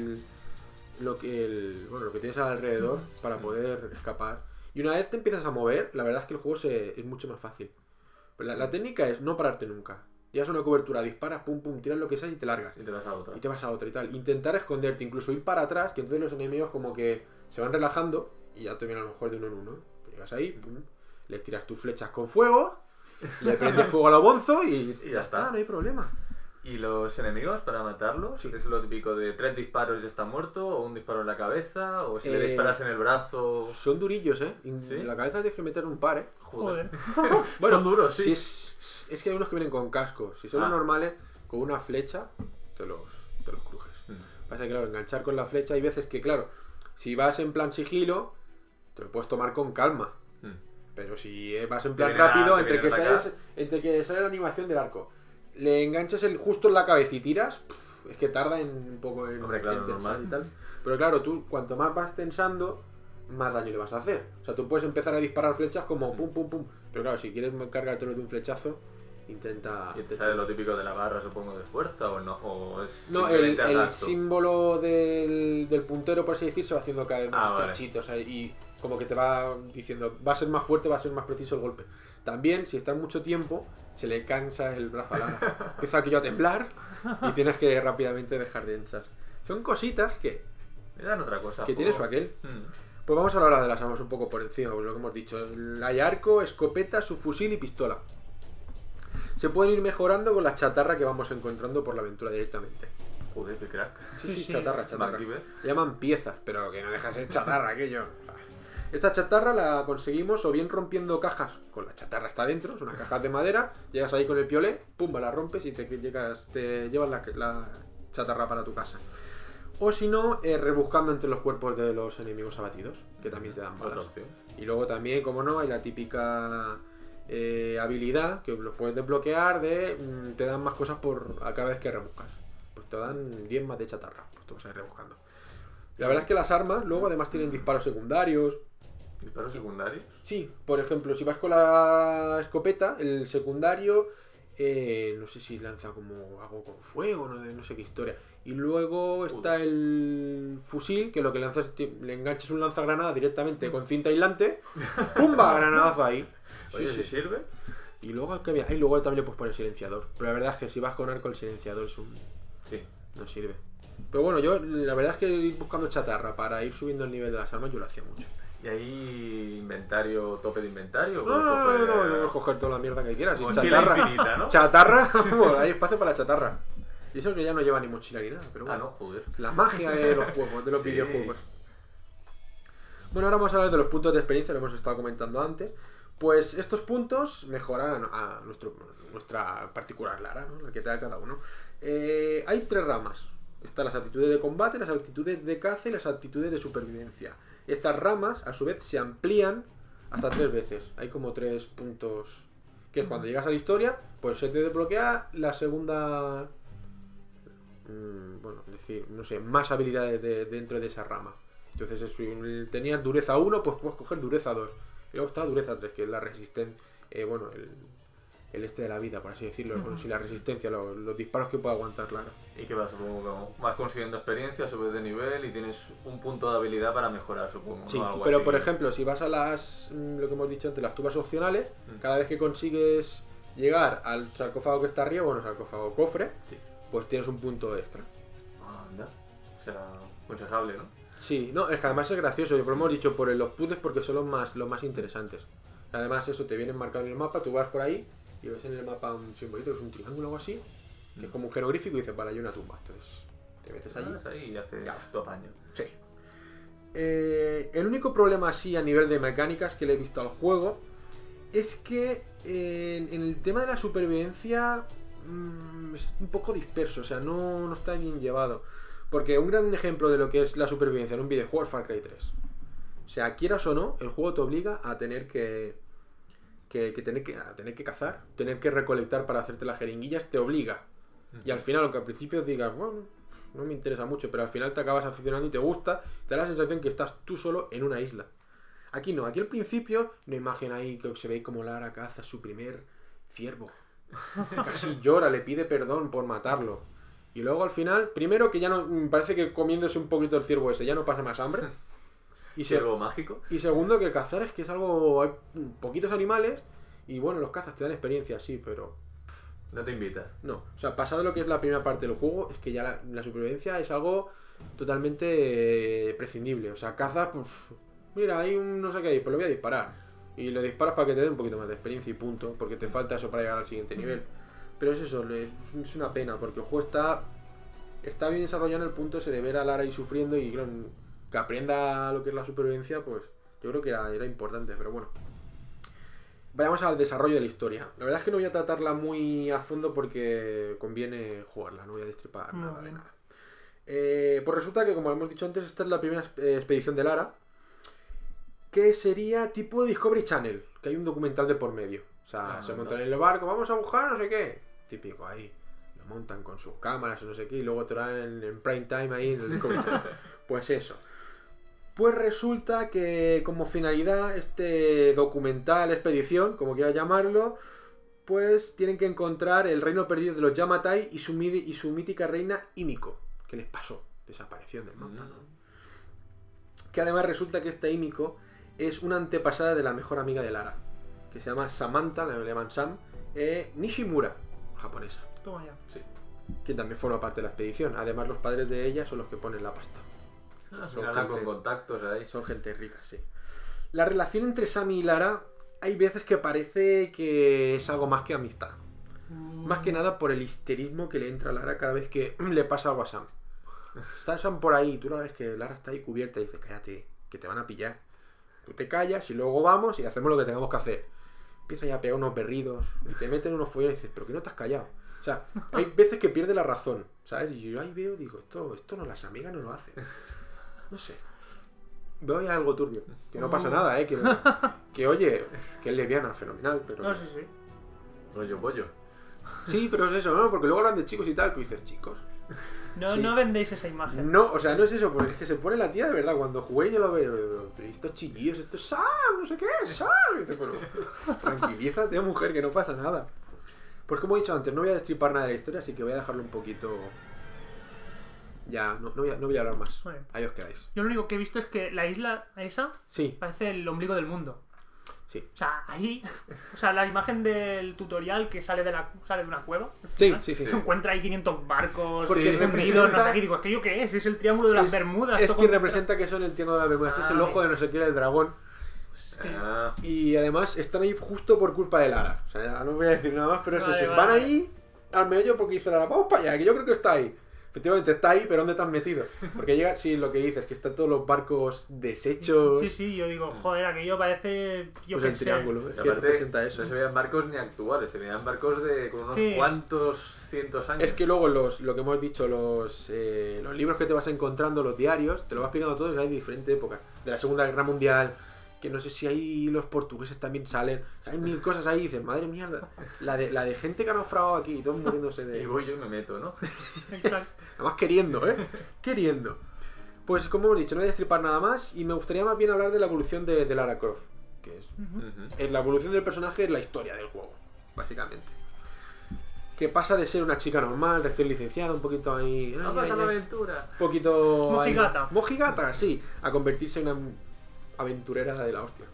lo que tienes alrededor para poder escapar. Y una vez te empiezas a mover, la verdad es que el juego es mucho más fácil. Pero la técnica es no pararte nunca. Llegas a una cobertura, disparas, pum, pum, tiras lo que sea y te largas. Y te vas a otra. Y te vas a otra y tal. Intentar esconderte, incluso ir para atrás, que entonces los enemigos como que se van relajando y ya te vienen a lo mejor de uno en uno. Llegas ahí, pum, les tiras tus flechas con fuego, le prendes fuego a lo bonzo y ya está. no hay problema. ¿Y los enemigos para matarlos? Sí. ¿Es lo típico de 3 disparos y ya está muerto? ¿O un disparo en la cabeza? ¿O si le disparas en el brazo? Son durillos, ¿eh? ¿Sí? En la cabeza tienes que meter un par, ¿eh? Joder. Bueno, Son duros, sí. Si es que hay unos que vienen con casco. Si son Ah. los normales, con una flecha, te los crujes. Pasa que, claro, enganchar con la flecha hay veces que, claro, si vas en plan sigilo, te lo puedes tomar con calma. Pero si vas en plan vienen a- rápido, te vienen a atacar. entre que sale la animación del arco, le enganchas justo en la cabeza y tiras, es que tarda un poco en, Hombre, claro, en tensar normal. y tal. Pero claro, tú cuanto más vas tensando, más daño le vas a hacer. O sea, tú puedes empezar a disparar flechas como pum, pum, pum. Pero claro, si quieres cargártelo de un flechazo, intenta... ¿Y te sale lo típico de la barra, supongo, de fuerza o no? ¿O es No, simplemente el arrastro? símbolo del puntero, por así decir, se va haciendo cada vez más Ah, vale. estrechito. O sea, y como que te va diciendo, va a ser más fuerte, va a ser más preciso el golpe. También, si estás mucho tiempo, se le cansa el brazo a Lara. Empieza aquello a temblar y tienes que rápidamente dejar de ensar. Son cositas que Me dan otra cosa. tiene juego. su aquel. Mm. Pues vamos a hablar de las armas un poco por encima, pues lo que hemos dicho. Hay arco, escopeta, subfusil y pistola. Se pueden ir mejorando con la chatarra que vamos encontrando por la aventura directamente. Joder, qué crack. Sí, Sí. chatarra. MacGyver. Le llaman piezas, pero que no deja de ser chatarra aquello. Esta chatarra la conseguimos o bien rompiendo cajas, con la chatarra está dentro, es una caja de madera, llegas ahí con el piolet, pumba, la rompes y te llevas la chatarra para tu casa. O si no, rebuscando entre los cuerpos de los enemigos abatidos, que también te dan Otra balas. opción. Y luego también, como no, hay la típica habilidad que los puedes desbloquear de te dan más cosas a cada vez que rebuscas. Pues te dan 10 más de chatarra, pues tú vas a ir rebuscando. La verdad es que las armas luego además tienen disparos secundarios. ¿Disparos secundarios? Sí, por ejemplo, si vas con la escopeta, el secundario, no sé si lanza como algo con fuego, no sé qué historia. Y luego está el fusil, que lo que lanzas, le enganchas un lanzagranada directamente con cinta aislante, ¡pumba! Granadazo ahí. Oye, ¿si sirve? Y luego, y luego también le puedes poner silenciador. Pero la verdad es que si vas con arco, el silenciador Sí. no sirve. Pero bueno, yo la verdad es que ir buscando chatarra para ir subiendo el nivel de las armas, yo lo hacía mucho. ¿Y ahí inventario, tope de inventario? No, puedes coger toda la mierda que quieras. Y Mochila infinita, ¿no? Chatarra, bueno, hay espacio para la chatarra. Y eso que ya no lleva ni mochila ni nada, pero Ah, bueno. no, joder. La magia de los juegos, de los Sí. videojuegos. Bueno, ahora vamos a hablar de los puntos de experiencia, lo hemos estado comentando antes. Pues estos puntos mejoran a nuestra particular Lara, ¿no? La que tenga cada uno. Hay 3 ramas. Están las aptitudes de combate, las aptitudes de caza y las aptitudes de supervivencia. Estas ramas, a su vez, se amplían hasta 3 veces. Hay como 3 puntos. Que cuando llegas a la historia, pues se te desbloquea la segunda. Bueno, es decir, no sé, más habilidades dentro de esa rama. Entonces, si tenías dureza 1, pues puedes coger dureza 2. Y luego está dureza 3, que es la resistencia. Bueno, el este de la vida, por así decirlo. Bueno, si la resistencia, los disparos que puede aguantar Lara. ¿Y qué pasa? Supongo que vas consiguiendo experiencia, subes de nivel y tienes un punto de habilidad para mejorar, supongo. Sí, ¿no? Algo pero así. por ejemplo, si vas a lo que hemos dicho antes, las tubas opcionales, cada vez que consigues llegar al sarcófago que está arriba, bueno, sarcófago cofre, Sí. pues tienes un punto extra. Ah, anda. Será aconsejable, ¿no? Sí, no, es que además es gracioso, lo hemos dicho por los puzzles porque son los más interesantes. Además, eso te vienen marcado en el mapa, tú vas por ahí y ves en el mapa un simbolito que es un triángulo o algo así, que es como un jeroglífico y dices, vale, hay una tumba. Entonces, te metes allí. Vas ahí y haces Claro. tu apaño. Sí. El único problema así a nivel de mecánicas que le he visto al juego es que en el tema de la supervivencia es un poco disperso, o sea, no está bien llevado. Porque un gran ejemplo de lo que es la supervivencia en un videojuego es Far Cry 3. O sea, quieras o no, el juego te obliga a tener que cazar, tener que recolectar para hacerte las jeringuillas, te obliga. Y al final, aunque al principio digas, bueno, no me interesa mucho, pero al final te acabas aficionando y te gusta, te da la sensación que estás tú solo en una isla. Aquí no, aquí al principio, una imagen ahí que se ve como Lara caza su primer ciervo. Casi llora, le pide perdón por matarlo. Y luego al final, primero que ya no, parece que comiéndose un poquito el ciervo ese ya no pasa más hambre. Y, ¿Algo mágico? y segundo que cazar es que es algo, hay poquitos animales y bueno, los cazas te dan experiencia, sí, pero No te invita. no. O sea, pasado lo que es la primera parte del juego, es que ya la supervivencia es algo totalmente prescindible. O sea, cazas, pues, mira, hay un no sé qué ahí, pues lo voy a disparar. Y lo disparas para que te dé un poquito más de experiencia y punto, porque te falta eso para llegar al siguiente nivel. Pero es eso, es una pena, porque el juego está bien desarrollado en el punto ese de ver a Lara ahí sufriendo y claro, que aprenda lo que es la supervivencia, pues yo creo que era importante, pero bueno. Vayamos al desarrollo de la historia. La verdad es que no voy a tratarla muy a fondo porque conviene jugarla, no voy a destripar Muy nada de bien. nada. Pues resulta que, como hemos dicho antes, esta es la primera expedición de Lara, que sería tipo Discovery Channel, que hay un documental de por medio. O sea, se montan en el barco, vamos a buscar no sé qué. Típico ahí. Lo montan con sus cámaras y no sé qué, y luego te lo dan en prime time ahí en el Discovery Channel. Pues eso. Pues resulta que como finalidad este documental, expedición, como quieras llamarlo, pues tienen que encontrar el reino perdido de los Yamatai y su mítica reina Himiko. ¿Qué les pasó? Desapareció del mapa, ¿no? Que además resulta que esta Himiko es una antepasada de la mejor amiga de Lara, que se llama Samantha, la llaman Sam, Nishimura, japonesa, Toma ya. sí, que también forma parte de la expedición. Además los padres de ella son los que ponen la pasta. Son Anda con gente- contactos ahí. Son gente rica, sí. La relación entre Sammy y Lara hay veces que parece que es algo más que amistad. Más que nada por el histerismo que le entra a Lara cada vez que le pasa algo a Sam. Está Sam por ahí, tú la ves que Lara está ahí cubierta y dices, cállate, que te van a pillar. Tú te callas y luego vamos y hacemos lo que tengamos que hacer. Empieza ya a pegar unos berridos y te meten unos follones y dices, pero que no te has callado. O sea, hay veces que pierde la razón, ¿sabes? Y yo ahí veo, digo, esto no, las amigas no lo hacen. No sé. Veo ahí algo turbio. Que no pasa nada, que oye, que es lesbiana, fenomenal, pero... No, sí, sí. Rollo pollo. Sí, pero es eso, ¿no? Porque luego hablan de chicos y tal, pues dices, chicos. No, Sí. no vendéis esa imagen. No, o sea, no es eso, porque es que se pone la tía de verdad. Cuando jugué yo lo veo, pero estos chillillos, esto es Sam, no sé qué, Sam. Y dices, pero tranquilízate, mujer, que no pasa nada. Pues como he dicho antes, no voy a destripar nada de la historia, así que voy a dejarlo un poquito... Ya, no voy a hablar más. Vale. Ahí os quedáis. Yo lo único que he visto es que la isla esa Sí, parece el ombligo del mundo. Sí. O sea, ahí... O sea, la imagen del tutorial que sale de una cueva. al Sí, final, sí, sí. Se encuentra ahí 500 barcos Porque hundidos, representa- no sé qué. Digo, ¿es que yo qué es? Es el Triángulo de las Bermudas. Es esto que con- representa que son el Triángulo de las Bermudas. Es el Ah, ojo de no sé qué del dragón. Ah, Y además están ahí justo por culpa de Lara. O sea, ya no voy a decir nada más, pero es Vale, eso. vale. Van ahí al medio porque dice Lara, vamos para allá, que yo creo que está ahí. Efectivamente está ahí, pero ¿dónde te has metido? Porque llega, sí, lo que dices, que están todos los barcos deshechos. Sí, sí, yo digo, joder, aquello parece... Yo Pues qué el sé. triángulo, es y que aparte, representa eso. no se veían barcos ni actuales, se veían barcos de con unos Sí. cuantos cientos años. Es que luego lo que hemos dicho, los libros que te vas encontrando, los diarios, te lo va explicando todo, hay de diferentes épocas. De la Segunda Guerra Mundial, que no sé si ahí los portugueses también salen. O sea, hay mil cosas ahí y dices, madre mía, la de gente que ha naufragado aquí, y todos muriéndose de... Y voy yo y me meto, ¿no? Exacto. Además queriendo, ¿eh? Queriendo. Pues como hemos dicho, no voy a destripar nada más y me gustaría más bien hablar de la evolución de Lara Croft. Que es la evolución del personaje en la historia del juego, básicamente. Que pasa de ser una chica normal, recién licenciada, un poquito ahí... ay, Vamos ay, a la ay, aventura. un poquito... ahí- Mojigata. Mojigata, sí. A convertirse en una aventurera de la hostia.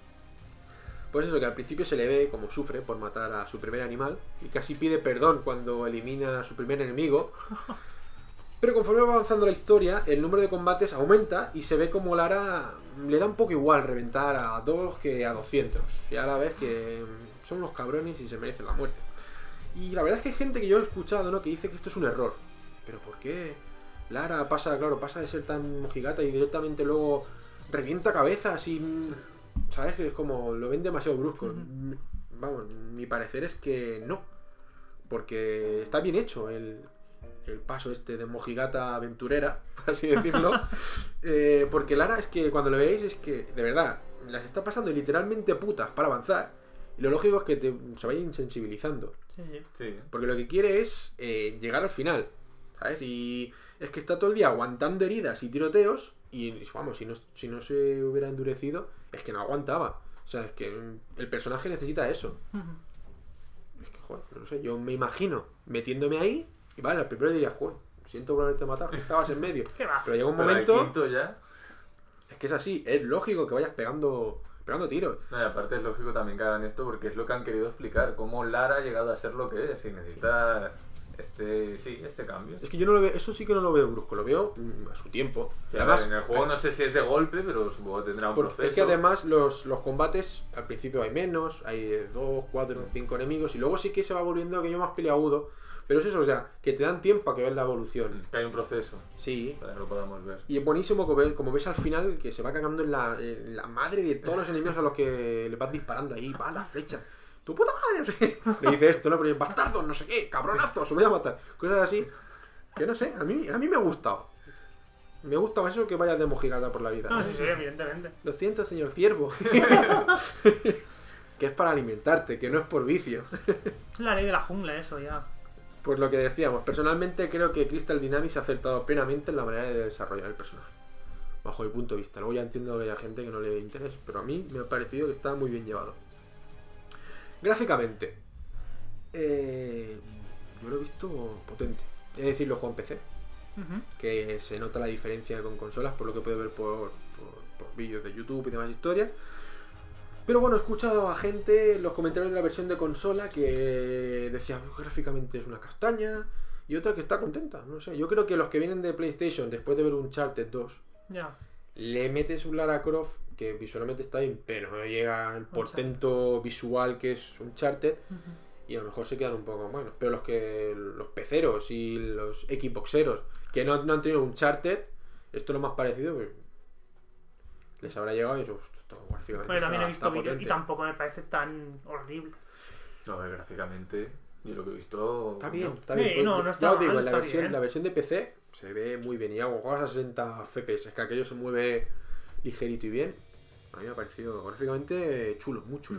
Pues eso, que al principio se le ve como sufre por matar a su primer animal y casi pide perdón cuando elimina a su primer enemigo. Pero conforme va avanzando la historia, el número de combates aumenta y se ve como Lara le da un poco igual reventar a 2 que a 200. Y a la vez que son unos cabrones y se merecen la muerte. Y la verdad es que hay gente que yo he escuchado, ¿no?, que dice que esto es un error. ¿Pero por qué? Lara pasa de ser tan mojigata y directamente luego revienta cabezas y... ¿Sabes? Que es como... Lo ven demasiado brusco. Vamos, mi parecer es que no. Porque está bien hecho el paso este de mojigata aventurera, por así decirlo. Porque Lara es que cuando lo veis es que, de verdad, las está pasando literalmente putas para avanzar. Y lo lógico es que se vaya insensibilizando. Sí, sí. Sí. Porque lo que quiere es llegar al final, ¿sabes? Y es que está todo el día aguantando heridas y tiroteos. Y vamos, si no se hubiera endurecido, es que no aguantaba. O sea, es que el personaje necesita eso. Es que, joder, no sé, yo me imagino metiéndome ahí y vale, al primero diría, joder, siento por haberte matado, que estabas en medio. ¿Qué va? Pero llega un Pero al momento, quinto ya. es que es así, es lógico que vayas pegando tiros. No, y aparte es lógico también que hagan esto porque es lo que han querido explicar, cómo Lara ha llegado a ser lo que es y necesita este cambio. Es que yo no lo veo, eso sí que no lo veo brusco, lo veo a su tiempo. Sí, a ver, en el juego no sé si es de golpe, pero supongo que tendrá un proceso. Es que además los combates al principio hay menos, hay 2, 4, 5 enemigos y luego sí que se va volviendo aquello más peleagudo. Pero es eso, o sea, que te dan tiempo a que veas la evolución. Que hay un proceso Sí. para que lo podamos ver. Y es buenísimo como ves al final que se va cagando en la madre de todos los enemigos a los que le vas disparando ahí, va las flechas. ¡Tu puta madre! No sé qué. Le dice esto, ¿no? Pero bastardo, no sé qué, cabronazo, os voy a matar. Cosas así. Que no sé, a mí me ha gustado. Me gusta más eso que vayas de mojigata por la vida. No, sí, sí, evidentemente. Lo siento, señor ciervo. Que es para alimentarte, que no es por vicio. Es la ley de la jungla, eso ya. Pues lo que decíamos, personalmente creo que Crystal Dynamics ha acertado plenamente en la manera de desarrollar el personaje. Bajo mi punto de vista. Luego ya entiendo que hay gente que no le interesa, pero a mí me ha parecido que está muy bien llevado. Gráficamente, yo lo he visto potente. Es decir, lo juego en PC, que se nota la diferencia con consolas, por lo que puedo ver por vídeos de YouTube y demás historias. Pero bueno, he escuchado a gente en los comentarios de la versión de consola que decía gráficamente es una castaña y otra que está contenta, no sé. Yo creo que los que vienen de PlayStation después de ver un Uncharted 2 Ya. le metes un Lara Croft que visualmente está bien, pero no llega al portento visual que es Uncharted y a lo mejor se quedan un poco buenos. Pero los peceros y los Xboxeros que no han tenido Uncharted, esto es lo más parecido, pues, les habrá llegado y eso, esto gráficamente Bueno, también he está visto vídeos y potente. tampoco me parece tan horrible. No, a ver, gráficamente, yo lo que he visto. Está bien, no. está bien. Sí, Pues, no ya está os digo, mal, en está bien. la versión de PC se ve muy bien. Y hago juegos a 60 FPS, es que aquello se mueve ligerito y bien. A mí me ha parecido gráficamente chulo, muy chulo.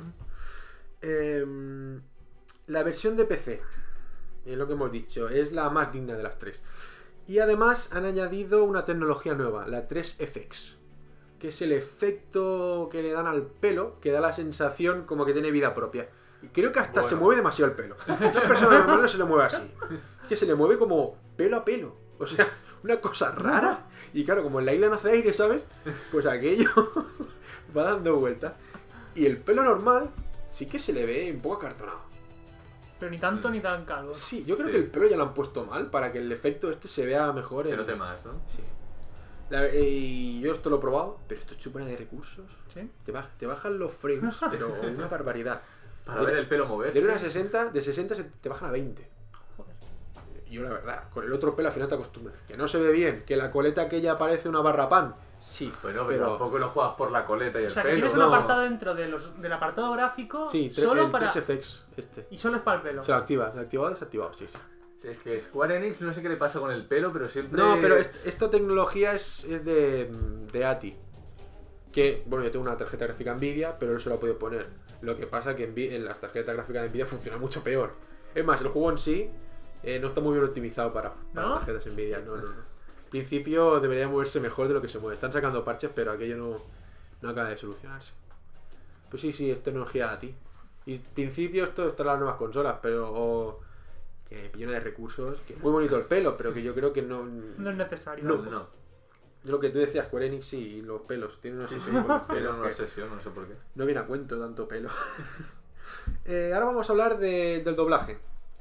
La versión de PC, es lo que hemos dicho, es la más digna de las tres. Y además han añadido una tecnología nueva, la 3FX, que es el efecto que le dan al pelo, que da la sensación como que tiene vida propia. Y creo que hasta Bueno. se mueve demasiado el pelo. A esa persona normal no se le mueve así. Es que se le mueve como pelo a pelo. O sea, una cosa rara. Y claro, como en la isla no hace aire, ¿sabes? Pues aquello va dando vueltas. Y el pelo normal sí que se le ve un poco acartonado. Pero ni tanto ni tan calvo. Sí, yo creo Sí. que el pelo ya lo han puesto mal para que el efecto este se vea mejor. Se note más, ¿no? Sí. Y yo esto lo he probado, pero esto es chupona de recursos. ¿Sí? Te bajan los frames, pero una barbaridad. Para ver el pelo moverse. De una 60, de 60 te bajan a 20. Joder. Yo la verdad, con el otro pelo al final te acostumbras. Que no se ve bien, que la coleta aquella parece una barra pan. Sí, Bueno, pero tampoco lo juegas por la coleta y O el sea, que pelo. tienes un no. apartado dentro del apartado gráfico Sí, solo el para... 3FX este. Y solo es para el pelo. Se lo activa, se ha activado, desactivado, sí, sí. Sí, es que Square Enix no sé qué le pasa con el pelo, pero siempre... No, pero esta tecnología es de ATI. Que, bueno, yo tengo una tarjeta gráfica Nvidia, pero no se la puedo poner. Lo que pasa que en las tarjetas gráficas de Nvidia funciona mucho peor. Es más, el juego en sí no está muy bien optimizado para ¿No? tarjetas Nvidia. No. En principio debería moverse mejor de lo que se mueve. Están sacando parches, pero aquello no acaba de solucionarse. Pues sí, es tecnología ATI. Y en principio esto está en las nuevas consolas, pero... que llena de recursos. Que muy bonito el pelo, pero que yo creo que no... No es necesario. No. Lo que tú decías, Square Enix sí, y los pelos. Tienen una Sí, obsesión con los pero pelos. una que obsesión, no sé por qué. no viene a cuento tanto pelo. Ahora vamos a hablar del doblaje.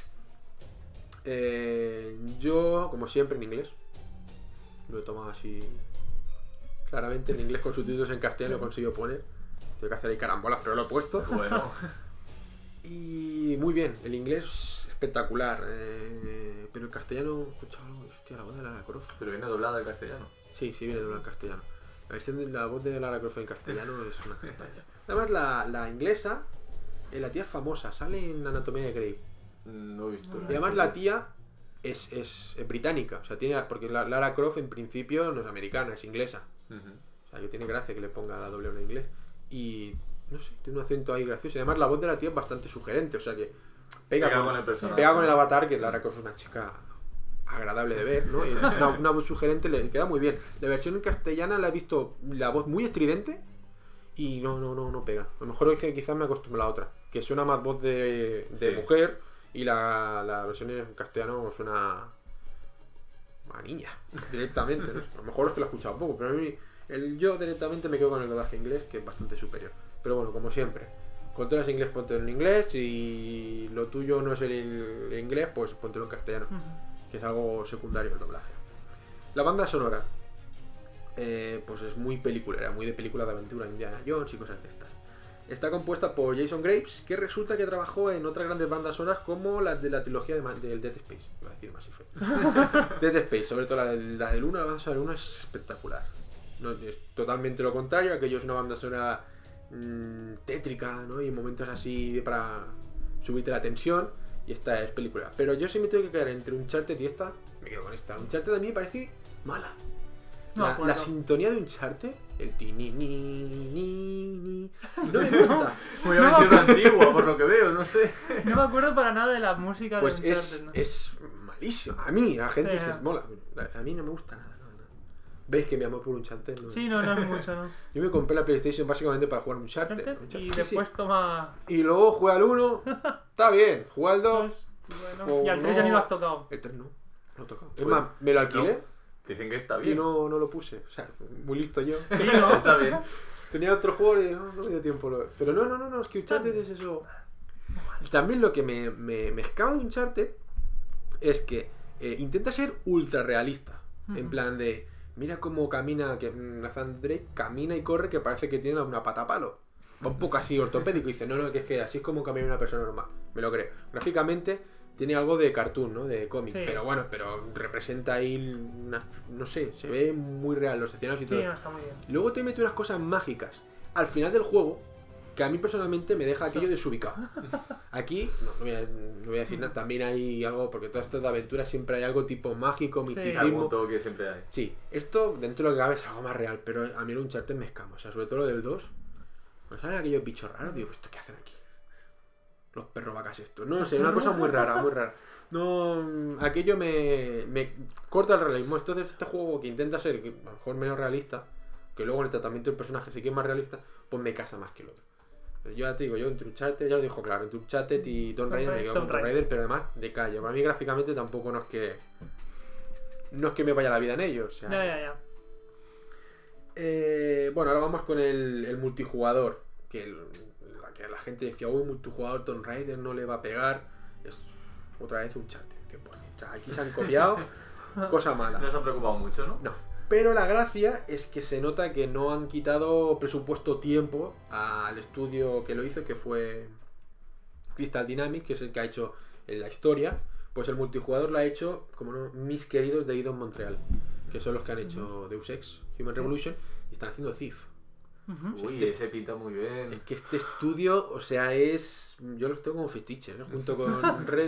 Yo, como siempre, en inglés. Lo he tomado así. Claramente en inglés con subtítulos en castellano lo he conseguido poner. Tengo que hacer ahí carambolas, pero lo he puesto. Bueno, Y muy bien, el inglés es espectacular. Pero el castellano, he escuchado algo. Hostia, la voz de Lara Croft. pero viene doblada al castellano. Sí, viene de en castellano. La versión de la voz de Lara Croft en castellano es una castaña. Además, la inglesa, la tía es famosa, sale en Anatomía de Grey. No he visto. Y además la tía es británica, o sea, porque Lara Croft en principio no es americana, es inglesa. Ujú. O sea, que tiene gracia que le ponga la doble en inglés. Y no sé, tiene un acento ahí gracioso. Y además la voz de la tía es bastante sugerente, o sea que pega con el personaje. pega con el avatar, que Lara Croft es una chica agradable de ver, ¿no? Y una voz sugerente le queda muy bien. La versión en castellana la he visto la voz muy estridente y no pega. A lo mejor es que quizás me acostumbro a la otra, que suena más voz de Sí. mujer y la versión en castellano suena a niña directamente, ¿no? A lo mejor es que lo he escuchado poco, pero a mí yo directamente me quedo con el doblaje inglés, que es bastante superior. Pero bueno, como siempre, controlas inglés, póntelo en inglés, y lo tuyo no es el inglés, pues póntelo en castellano, Ujú. que es algo secundario el doblaje. La banda sonora, pues es muy peliculera, muy de película de aventura, Indiana Jones y cosas de estas. Está compuesta por Jason Graves, que resulta que trabajó en otras grandes bandas sonoras como las de la trilogía del Dead Space. Iba a decir Massive Effect. Dead Space, sobre todo la del 1, la banda sonora del 1 es espectacular. No, es totalmente lo contrario, aquello es una banda sonora tétrica, ¿no? Y momentos así para subirte la tensión, y esta es película. Pero yo sí me tengo que quedar entre Uncharted y esta, me quedo con esta. Uncharted a mí me parece mala. No, La bueno. sintonía de Uncharted, el ti ni no me gusta. Muy No. aventura antigua, por lo que veo, no sé. No me acuerdo para nada de la música Pues de Uncharted, ¿no? es malísimo. A mí, a la gente Sí, dice, no. mola. A mí no me gusta nada. No. ¿Veis que mi amor por Uncharted no? Sí, no es mucho, ¿no? Yo me compré la PlayStation básicamente para jugar Uncharted. Uncharted, y Sí, después sí. toma... Y luego juega al 1. Está bien. Juega al 2. Pues, bueno, O y al 3 ya ni lo has tocado. El 3 no. No lo he tocado. Es Pues, más, me lo alquilé no. Dicen que está y bien. no lo puse. O sea, muy listo yo. Sí, ¿no? Está bien. Tenía otro juego y no me dio tiempo. Pero no, es que Uncharted es eso. También lo que me escapa de Uncharted es que intenta ser ultra realista. En Ujú. plan de, mira cómo camina, que Nathan Drake camina y corre que parece que tiene una pata a palo. Va un poco así ortopédico y dice, no, que es que así es como camina una persona normal. Me lo creo. Gráficamente tiene algo de cartoon, ¿no? De cómic. Sí. Pero bueno, representa ahí no sé, se ve muy real los escenarios y todo. Sí, no, está muy bien. Y luego te mete unas cosas mágicas al final del juego que a mí personalmente me deja aquello desubicado. Aquí, no voy a decir nada, también hay algo, porque todo esto de aventura siempre hay algo tipo mágico, Algún misticismo. toque siempre hay. Sí, esto dentro de lo que cabe es algo más real, pero a mí el Uncharted me escama. O sea, sobre todo lo del 2. Cuando salen aquellos bichos raros, digo, ¿esto qué hacen aquí? Los perros vacas estos. No sé, una cosa muy rara, muy rara. No, aquello me corta el realismo. Entonces este juego que intenta ser que a lo mejor menos realista, que luego en el tratamiento del personaje sí que es más realista, pues me casa más que el otro. Entonces, yo ya te digo, yo entre Uncharted, ya lo dijo claro, entre Uncharted y Tomb Raider me quedo con Tomb Tomb Raider. Raider, pero además de calle. Para mí gráficamente tampoco no es que me vaya la vida en ello. O sea, Ya. bueno, ahora vamos con el multijugador. que la gente decía, uy, multijugador Tomb Raider no le va a pegar, es otra vez Uncharted, 100%. O sea, aquí se han copiado, cosa mala. No se han preocupado mucho, ¿no? No. Pero la gracia es que se nota que no han quitado presupuesto tiempo al estudio que lo hizo, que fue Crystal Dynamics, que es el que ha hecho en la historia. Pues el multijugador lo ha hecho, como no, mis queridos de Eidos Montreal, que son los que han hecho Deus Ex, Human Revolution, y están haciendo Thief. Uy, ese pinta muy bien. Es que este estudio, o sea, yo los tengo como fetiches, ¿no? Junto con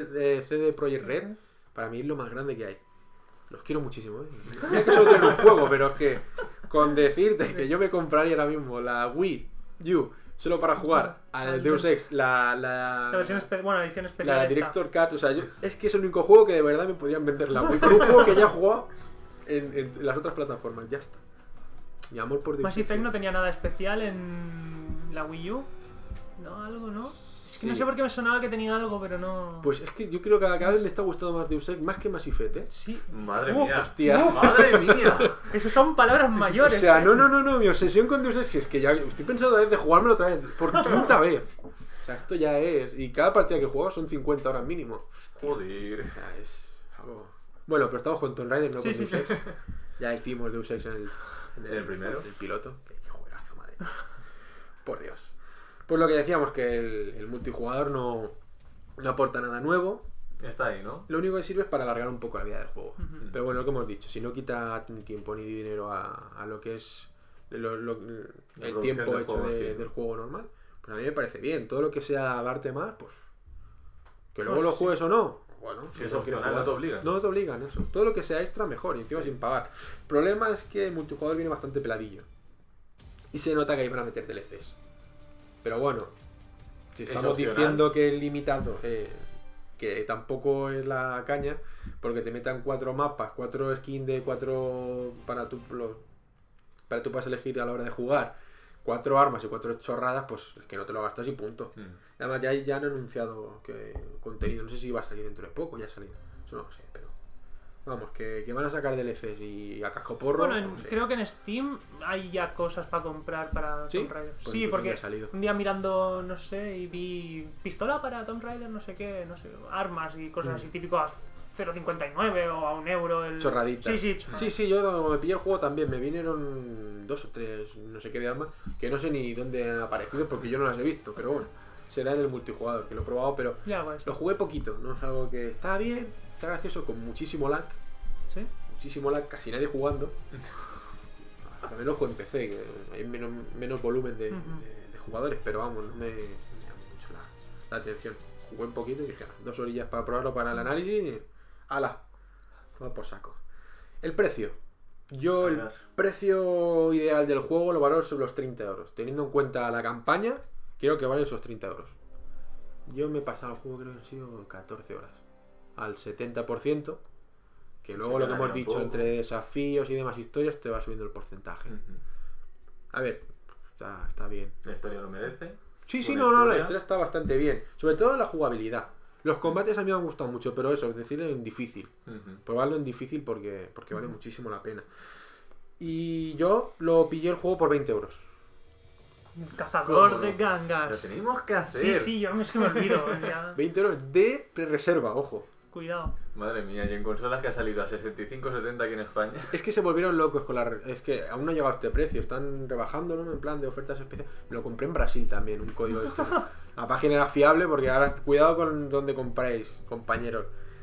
CD Projekt Red, para mí es lo más grande que hay. Los quiero muchísimo, ¿eh? Mira que solo tienen un juego, pero es que con decirte que yo me compraría ahora mismo la Wii U solo para jugar al Deus Ex, la versión edición especial. La Director Cut, o sea, es que es el único juego que de verdad me podrían vender la Wii. Con un juego que ya he jugado en las otras plataformas, ya está. Mi amor por Deus Mass Ex. Effect no tenía nada especial en la Wii U. ¿No? ¿Algo, no? Es que no sé por qué me sonaba que tenía algo, pero no... Pues es que yo creo que cada vez me está gustando más Deus Ex, más que Mass Effect, ¿eh? Sí. Madre mía. Hostia. Madre mía. Eso son palabras mayores. O sea, ¿eh? no, mi obsesión con Deus Ex es que ya estoy pensando a vez de jugármelo otra vez, por quinta vez. O sea, esto ya es... Y cada partida que juego son 50 horas mínimo. Joder. O sea, es algo... Bueno, pero estamos con Tomb Raider, no Sí, con sí, Deus Ex. Ya hicimos Deus Ex en el primero. El piloto. Qué juegazo, madre mía. Por Dios. Pues lo que decíamos, que el multijugador no aporta nada nuevo. Está ahí, ¿no? Lo único que sirve es para alargar un poco la vida del juego. Pero bueno, lo que hemos dicho, si no quita ni tiempo ni dinero a lo que es el tiempo del hecho juego, sí. del juego normal, pues a mí me parece bien. Todo lo que sea darte más, pues que luego Pues lo sí. juegues o no. Bueno, Si es no quieres opcional, jugar. no te obligan. No te obligan, eso. Todo lo que sea extra, mejor. Y encima sin pagar. El problema es que el multijugador viene bastante peladillo. Y se nota que ahí van a meter DLCs. Pero bueno, si Es estamos opcional. diciendo que es limitado, que tampoco es la caña, porque te metan 4 mapas, 4 skins de 4 para tú puedas elegir a la hora de jugar, 4 armas y 4 chorradas, pues es que no te lo gastas y punto. Además ya han anunciado que contenido, no sé si va a salir dentro de poco, ya ha salido, eso no lo sé, pero vamos, que van a sacar DLCs y a cascoporro. Bueno, no sé. creo que en Steam hay ya cosas para comprar para ¿Sí? Tomb Raider. Pues Sí, entonces porque ya ha salido. un día mirando, no sé, y vi pistola para Tomb Raider, no sé qué, no sé, armas y cosas así típicas 0,59 o a €1 el... Chorradita. Sí. Sí, yo cuando me pillé el juego también me vinieron 2 o 3, no sé qué de armas, que no sé ni dónde han aparecido porque yo no las he visto, pero bueno, será en el multijugador, que lo he probado, pero Ya, pues. lo jugué poquito, no es algo que está bien, está gracioso, con muchísimo lag, ¿Sí? casi nadie jugando. A menos con PC, que hay menos volumen de jugadores, pero vamos, no me llama mucho la atención. Jugué un poquito y dije, 2 horillas para probarlo para el análisis y ¡hala! Toma por saco. El precio. Yo el precio ideal del juego lo valoro sobre los 30 euros. Teniendo en cuenta la campaña, creo que vale esos 30 euros. Yo me he pasado el juego, creo que han sido 14 horas. Al 70%. Que luego lo que hemos dicho, entre desafíos y demás historias, te va subiendo el porcentaje. A ver, está bien. La historia lo merece. Sí, Buena la historia está bastante bien. Sobre todo la jugabilidad. Los combates a mí me han gustado mucho, pero eso, es decir, en difícil. Probarlo en difícil porque vale muchísimo la pena. Y yo lo pillé el juego por 20 euros. Cazador ¿Cómo de no? gangas. Lo tenemos que hacer. Sí, yo es que me olvido. Ya. 20 euros de pre-reserva, ojo. Cuidado. Madre mía, y en consolas que ha salido a 65 70 aquí en España. Es que se volvieron locos con es que aún no ha llegado a este precio. Están rebajándolo, ¿no? En plan de ofertas especiales. Me lo compré en Brasil también, un código de esto. La página era fiable porque ahora cuidado con donde compráis, compañeros,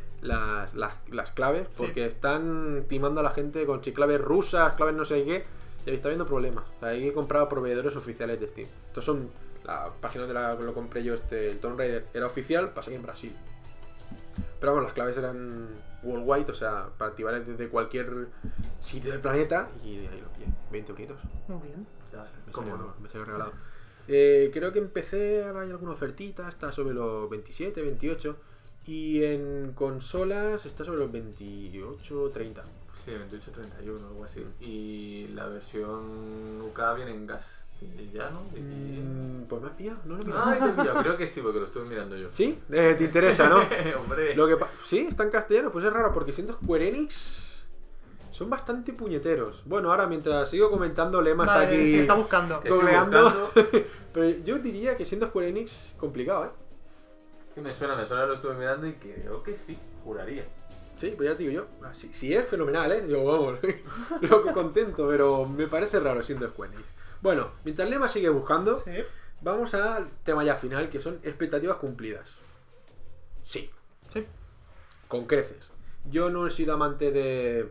las claves, porque están timando a la gente con claves rusas, claves no sé qué, y ahí está habiendo problemas. O sea, hay que comprar a proveedores oficiales de Steam. Estos son la página de la que lo compré yo, el Tomb Raider era oficial, pasa que en Brasil. Pero vamos, las claves eran worldwide, o sea, para activar desde cualquier sitio del planeta, y de ahí lo pillé, 20 euritos. Muy bien. Me salió regalado. Creo que empecé, ahora hay alguna ofertita, está sobre los 27, 28, y en consolas está sobre los 28, 30. Sí, 28 31, algo así. Y la versión UK viene en castellano. Pues me has pillado, no lo he Ay, mirado. te pillo, creo que sí, porque lo estuve mirando yo. ¿Sí? Te interesa, ¿no? Hombre. Sí, está en castellano, pues es raro, porque siendo Square Enix son bastante puñeteros. Bueno, ahora mientras sigo comentando, Lema está Vale, aquí sí, está buscando. Estoy googleando. buscando. Pero yo diría que siendo Square Enix, complicado, ¿eh? Que me suena, lo estuve mirando y creo que sí, juraría. Sí, pues ya te digo yo. Si es fenomenal, ¿eh? Digo, vamos, loco contento, pero me parece raro siendo Square Enix. Bueno, mientras Lema sigue buscando, Sí. vamos al tema ya final, que son expectativas cumplidas. Sí, Sí. con creces. Yo no he sido amante de...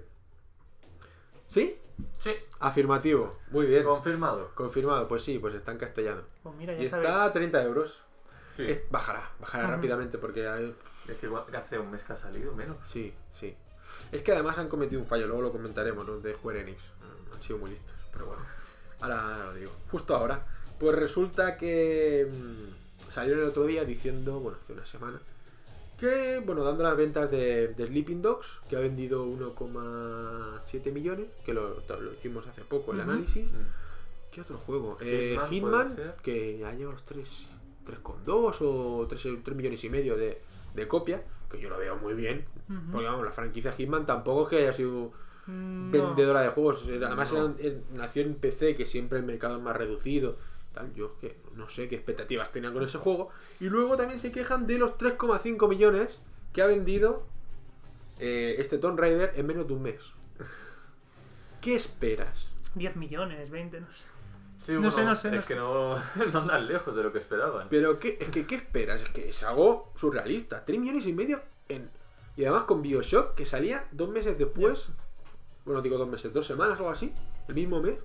¿Sí? Sí, Afirmativo. Muy bien. confirmado. Confirmado. Pues sí, pues está en castellano. Pues mira, ya Y sabes. está a 30 euros. Sí. Bajará Ujú. rápidamente porque hay... Es que hace un mes que ha salido, menos. Sí, sí. Es que además han cometido un fallo, luego lo comentaremos, los de Square Enix. Han sido muy listos, pero bueno. Ahora lo digo. Justo ahora. Pues resulta que salieron el otro día diciendo, bueno, hace una semana, que, bueno, dando las ventas de Sleeping Dogs, que ha vendido 1,7 millones, que lo hicimos hace poco el Ujú. análisis. Mm. ¿Qué otro juego? Hitman, Hitman, puede ser. que ya lleva los 3,2 o 3 millones y medio de copia, que yo lo veo muy bien. Ujú. Porque vamos, la franquicia Hitman tampoco es que haya sido No. vendedora de juegos. Además No. nació en PC, que siempre el mercado es más reducido. Tal. Yo es que no sé qué expectativas tenían con ese juego. Y luego también se quejan de los 3,5 millones que ha vendido este Tomb Raider en menos de un mes. ¿Qué esperas? 10 millones, 20, no sé. Sí, No bueno, sé, no sé, Es no que sé. no andan lejos de lo que esperaban. Pero ¿qué esperas? Es que es algo surrealista. 3 millones y medio y además con BioShock, que salía 2 meses después. Bueno, digo 2 meses, 2 semanas o algo así. El mismo mes.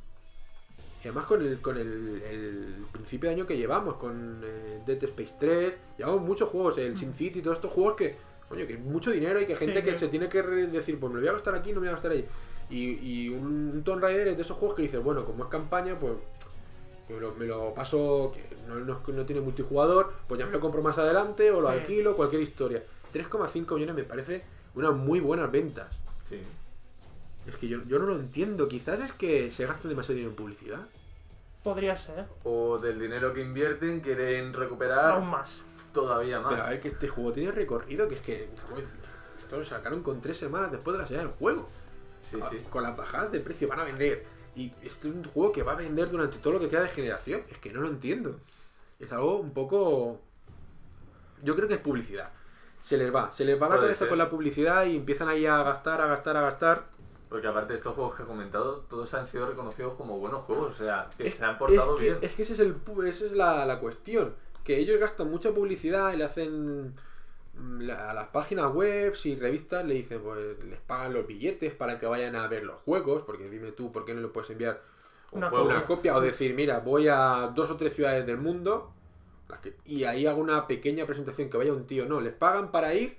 Y además con el principio de año que llevamos, con Dead Space 3. Llevamos muchos juegos, el SimCity, todos estos juegos que, coño, que es mucho dinero y que gente Sí, que que- se tiene que decir, pues me lo voy a gastar aquí, no me voy a gastar ahí. Y un Tomb Raider es de esos juegos que dices, bueno, como es campaña, pues me lo paso, que no tiene multijugador, pues ya me lo compro más adelante o lo Sí. alquilo, cualquier historia. 3,5 millones me parece unas muy buenas ventas. Sí. Es que yo no lo entiendo, quizás es que se gastan demasiado dinero en publicidad. Podría ser. O del dinero que invierten quieren recuperar Aún más. todavía más. Pero a ver, que este juego tiene recorrido, que es que esto lo sacaron con 3 semanas después de la salida del juego. Sí, sí. Con las bajadas de precio van a vender. Y esto es un juego que va a vender durante todo lo que queda de generación. Es que no lo entiendo. Es algo un poco... Yo creo que es publicidad. Se les va la Puede cabeza ser. con la publicidad y empiezan ahí a gastar. Porque aparte de estos juegos que he comentado, todos han sido reconocidos como buenos juegos. O sea, que Es, se han portado es que, bien. es que esa es la cuestión. Que ellos gastan mucha publicidad y le hacen a las páginas web y revistas, le dicen, pues les pagan los billetes para que vayan a ver los juegos. Porque dime tú, ¿por qué no le puedes enviar Una una copia? O decir, mira, voy a 2 o 3 ciudades del mundo y ahí hago una pequeña presentación, que vaya un tío. No, les pagan para ir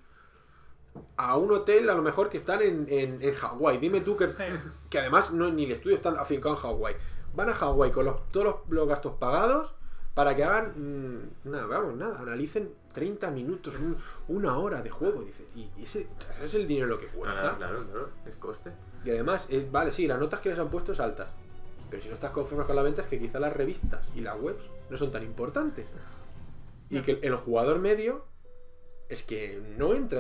a un hotel a lo mejor que están en Hawái. Dime tú que además ni el estudio está afincado en Hawái. Van a Hawái con todos los gastos pagados para que hagan analicen 30 minutos, una hora de juego. Dice, y ese es el dinero lo que cuesta. Claro, es coste. Y además, vale, sí, las notas que les han puesto es altas. Pero si no estás conforme con la venta, es que quizá las revistas y las webs no son tan importantes. Y que el jugador medio es que no entra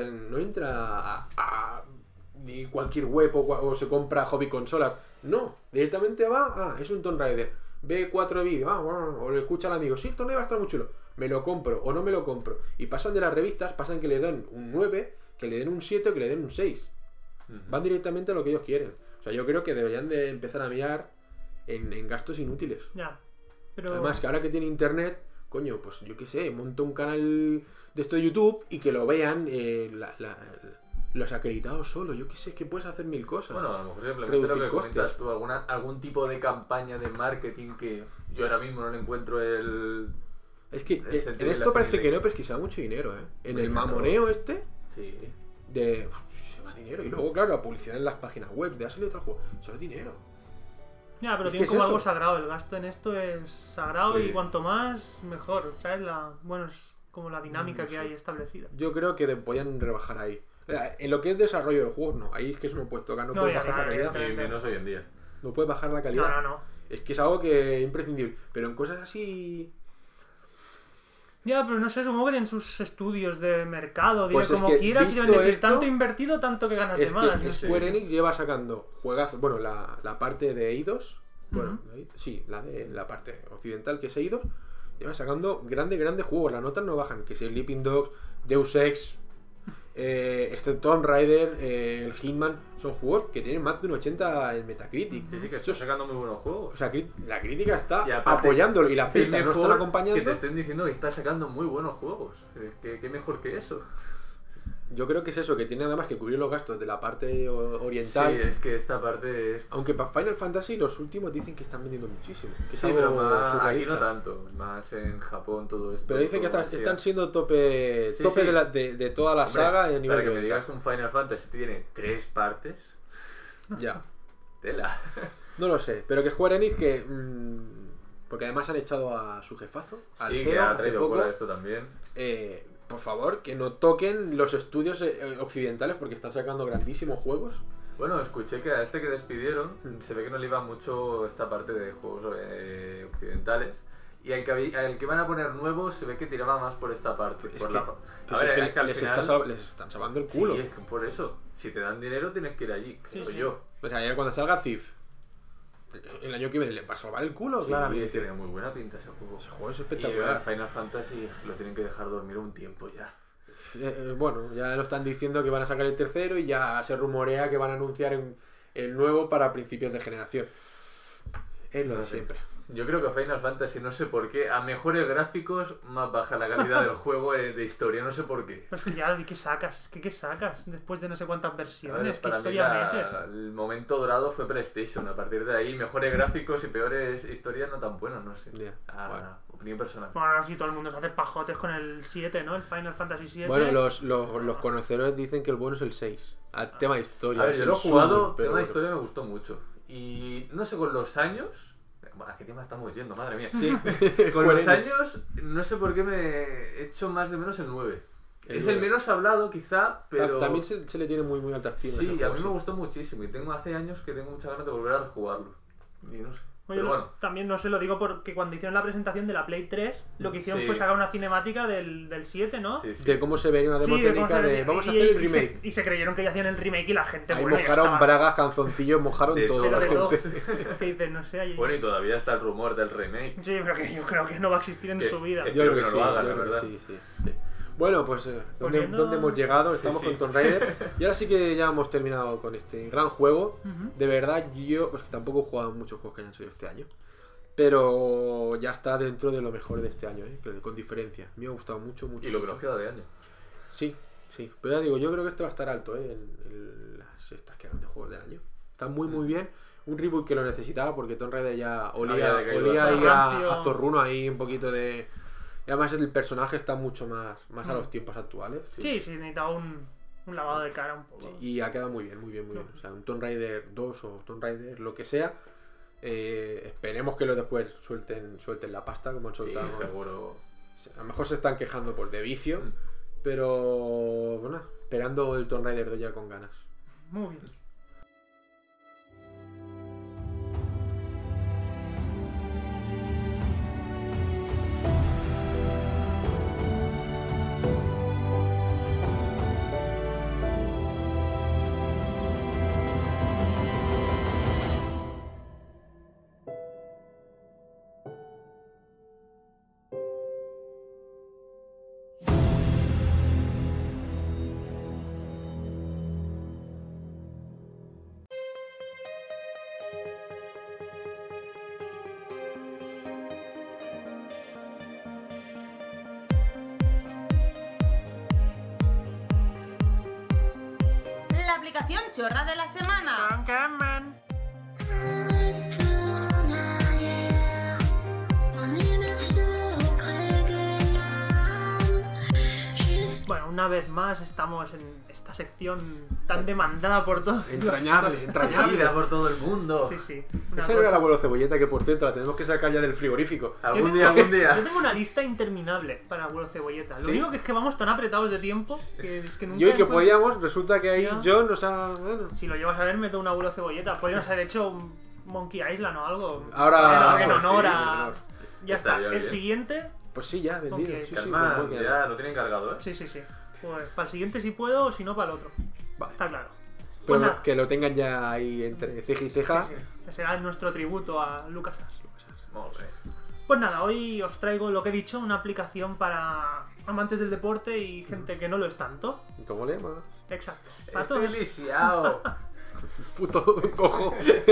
a ni cualquier web o se compra hobby consolas. No, directamente va, es un Tomb Raider. Ve 4 vídeos, o le escucha al amigo, sí, el Tomb Raider va a estar muy chulo. Me lo compro o no me lo compro. Y pasan de las revistas, pasan que le den un 9, que le den un 7 o que le den un 6. Van directamente a lo que ellos quieren. O sea, yo creo que deberían de empezar a mirar en gastos inútiles. Ya. Pero... Además, que ahora que tiene internet, coño, pues yo qué sé, monto un canal de esto de YouTube y que lo vean los acreditados solo. Yo qué sé, que puedes hacer mil cosas. Bueno, a lo mejor simplemente Reducir lo que costes. comentas tú, algún tipo de campaña de marketing que yo ahora mismo no le encuentro el... Es que el sentido en de la esto parece finalidad. que no, pero es que se va mucho dinero, ¿eh? En Muy el claro. mamoneo este Sí. de... se va dinero. Y luego, claro, la publicidad en las páginas web de ha salido otro juego. Eso es dinero. Ya, pero Es que tiene es como eso. algo sagrado. El gasto en esto es sagrado Sí. y cuanto más, mejor. ¿Sabes? Bueno, es como la dinámica que sí. hay establecida. Yo creo que podían rebajar ahí. En lo que es desarrollo del juego, no. Ahí es que eso no puedes tocar. No No, puedes ya, bajar la ya, calidad. ya, Y menos hoy en día. No puedes bajar la calidad. No. Es que es algo que es imprescindible. Pero en cosas así... Ya, pero no sé, supongo que tienen sus estudios de mercado, Pues diré es como que, quieras, y visto deben decir, esto, tanto invertido, tanto que ganas de Es más. que No sé. Square Enix lleva sacando juegazos. Bueno, la parte de Eidos. Bueno, Ujú. sí, la parte occidental que es Eidos. Lleva sacando grandes juegos. Las notas no bajan. Que si Sleeping Dogs, Deus Ex, este Tomb Raider, el Hitman. Son juegos que tienen más de un 80 en Metacritic. Sí, sí, que Eso están es- sacando muy buenos juegos. O sea, la crítica está Y aparte, apoyándolo y las qué ventas no mejor están acompañando. que te estén diciendo que está sacando muy buenos juegos. ¿Qué mejor que eso? Yo creo que es eso, que tiene además que cubrir los gastos de la parte oriental. Sí, es que esta parte es... Aunque para Final Fantasy los últimos dicen que están vendiendo muchísimo. Que es Sí, algo pero más, aquí surrealista. no tanto. Más en Japón todo esto. Pero dicen que como Asia. están siendo tope Sí, tope sí. de toda la Hombre, saga en nivel para que de me venta. digas que un Final Fantasy tiene 3 partes, Ya. tela. No lo sé. Pero que Square Enix que... porque además han echado a su jefazo, al Sí, CEO, que ha hace traído poco. cola esto también. Por favor, que no toquen los estudios occidentales porque están sacando grandísimos juegos. Bueno, escuché que a este que despidieron se ve que no le iba mucho esta parte de juegos occidentales. Y al que van a poner nuevos se ve que tiraba más por esta parte. Es por que- la... Pues A ver, es es que que al les, final... les están salvando el culo. Sí, es que por eso. Si te dan dinero tienes que ir allí, creo Sí, sí. yo. O sea, ya cuando salga Thief, el año que viene le va a salvar el culo, Sí, claramente. tiene muy buena pinta ese juego. Ese juego es Y el espectacular. Final Fantasy lo tienen que dejar dormir un tiempo ya. Bueno, ya lo están diciendo que van a sacar el tercero y ya se rumorea que van a anunciar el nuevo para principios de generación. Es lo No de sé. siempre. Yo creo que Final Fantasy, no sé por qué, a mejores gráficos, más baja la calidad del juego de historia, no sé por qué. Pero es que ya, ¿qué sacas? Es que ¿qué sacas? Después de no sé cuántas A ver, versiones, ¿qué para mí historia metes? el momento dorado fue PlayStation. A partir de ahí, mejores gráficos y peores historias no tan buenas, no sé. Ya, bueno. Opinión personal. Bueno, sí, todo el mundo se hace pajotes con el 7, ¿no? El Final Fantasy 7. Bueno, los conocedores dicen que el bueno es el 6. Al tema de historia. A ver, es yo el lo he jugado, sur, pero tema de bueno. historia me gustó mucho. Y no sé, con los años... ¿A qué tema estamos yendo? Madre mía. Sí. Con Square los Enix. años, no sé por qué me he hecho más de menos el 9. El Es 9. el menos hablado, quizá, pero... También se le tiene muy, muy alta estima. Sí, ese a juego, mí sí. me gustó muchísimo y hace años que tengo muchas ganas de volver a rejugarlo. Y no sé. Oye, Pero bueno, también no sé, lo digo porque cuando hicieron la presentación de la Play 3, lo que hicieron Sí. fue sacar una cinemática del 7, ¿no? sí, sí. De cómo se vería una demo Sí, de cómo técnica se de veía. vamos a Y- hacer el y se- remake. Y se creyeron que ya hacían el remake y la gente, Ahí bueno, ya mojaron estaba. bragas, calzoncillos, mojaron De todo Pero la de todo. gente. Que dicen, no sé, ahí... Bueno, y todavía está el rumor del remake. Sí, pero que yo creo que no va a existir en Que- su vida. que- Yo creo que no sí, lo hagan, yo la creo que verdad. sí, sí, sí. Bueno, pues Volviendo- ¿dónde hemos llegado? Sí, Estamos sí. con Tomb Raider. Y ahora sí que ya hemos terminado con este gran juego. Ujú. De verdad, yo pues, tampoco he jugado muchos juegos que hayan salido este año. Pero ya está dentro de lo mejor de este año, con diferencia. A mí me ha gustado mucho, mucho. Y lo que mucho. nos queda de año. Sí, sí. Pero ya digo, yo creo que este va a estar alto, en las estas que hagan de juegos del año. Está muy, muy bien. Un reboot que lo necesitaba porque Tomb Raider ya olía, había decaído olía ahí bastante. a zorruno ahí, un poquito de... Y además el personaje está mucho más a los tiempos actuales. Sí, sí, necesitaba un lavado de cara un poco. Sí, y ha quedado muy bien, muy bien, muy bien. O sea, un Tomb Raider 2 o Tomb Raider lo que sea. Esperemos que lo después suelten la pasta como han Sí, soltado. seguro. A lo mejor se están quejando por de vicio, Mm. pero bueno, esperando el Tomb Raider 2 ya con ganas. Muy bien. La aplicación chorra de la semana. Bueno, una vez más estamos en esta sección tan demandada por todos. Entrañable, entrañable. Vida por todo el mundo. Sí, sí. Una Esa era cosa. el abuelo cebolleta que por cierto la tenemos que sacar ya del frigorífico. Algún Yo día, tengo- algún día. Yo tengo una lista interminable para abuelo cebolleta. Lo ¿Sí? único que es que vamos tan apretados de tiempo que es que nunca Y hoy que encuentro- podíamos, resulta que ahí Ya. John nos ha... Bueno, Si lo llevas a ver, meto un abuelo cebolleta. Podríamos haber hecho un Monkey Island o algo. ahora... En pues honor sí, a... en honor. Ya está. Estaría El bien. siguiente, Pues sí, ya, vendido. Ok. Sí, Calma, pues bueno, ya lo tienen cargado, ¿eh? Sí, sí, sí. Pues para el siguiente sí puedo, o si no, para el otro. Vale. Está claro. Pero Pues nada. que lo tengan ya ahí entre ceja y ceja. Sí, sí. Será nuestro tributo a LucasArts. Molt bé. Pues nada, hoy os traigo lo que he dicho, una aplicación para amantes del deporte y gente que no lo es tanto. ¿Cómo le llama? Exacto. Para Estoy todos. lisiado. Puto cojo.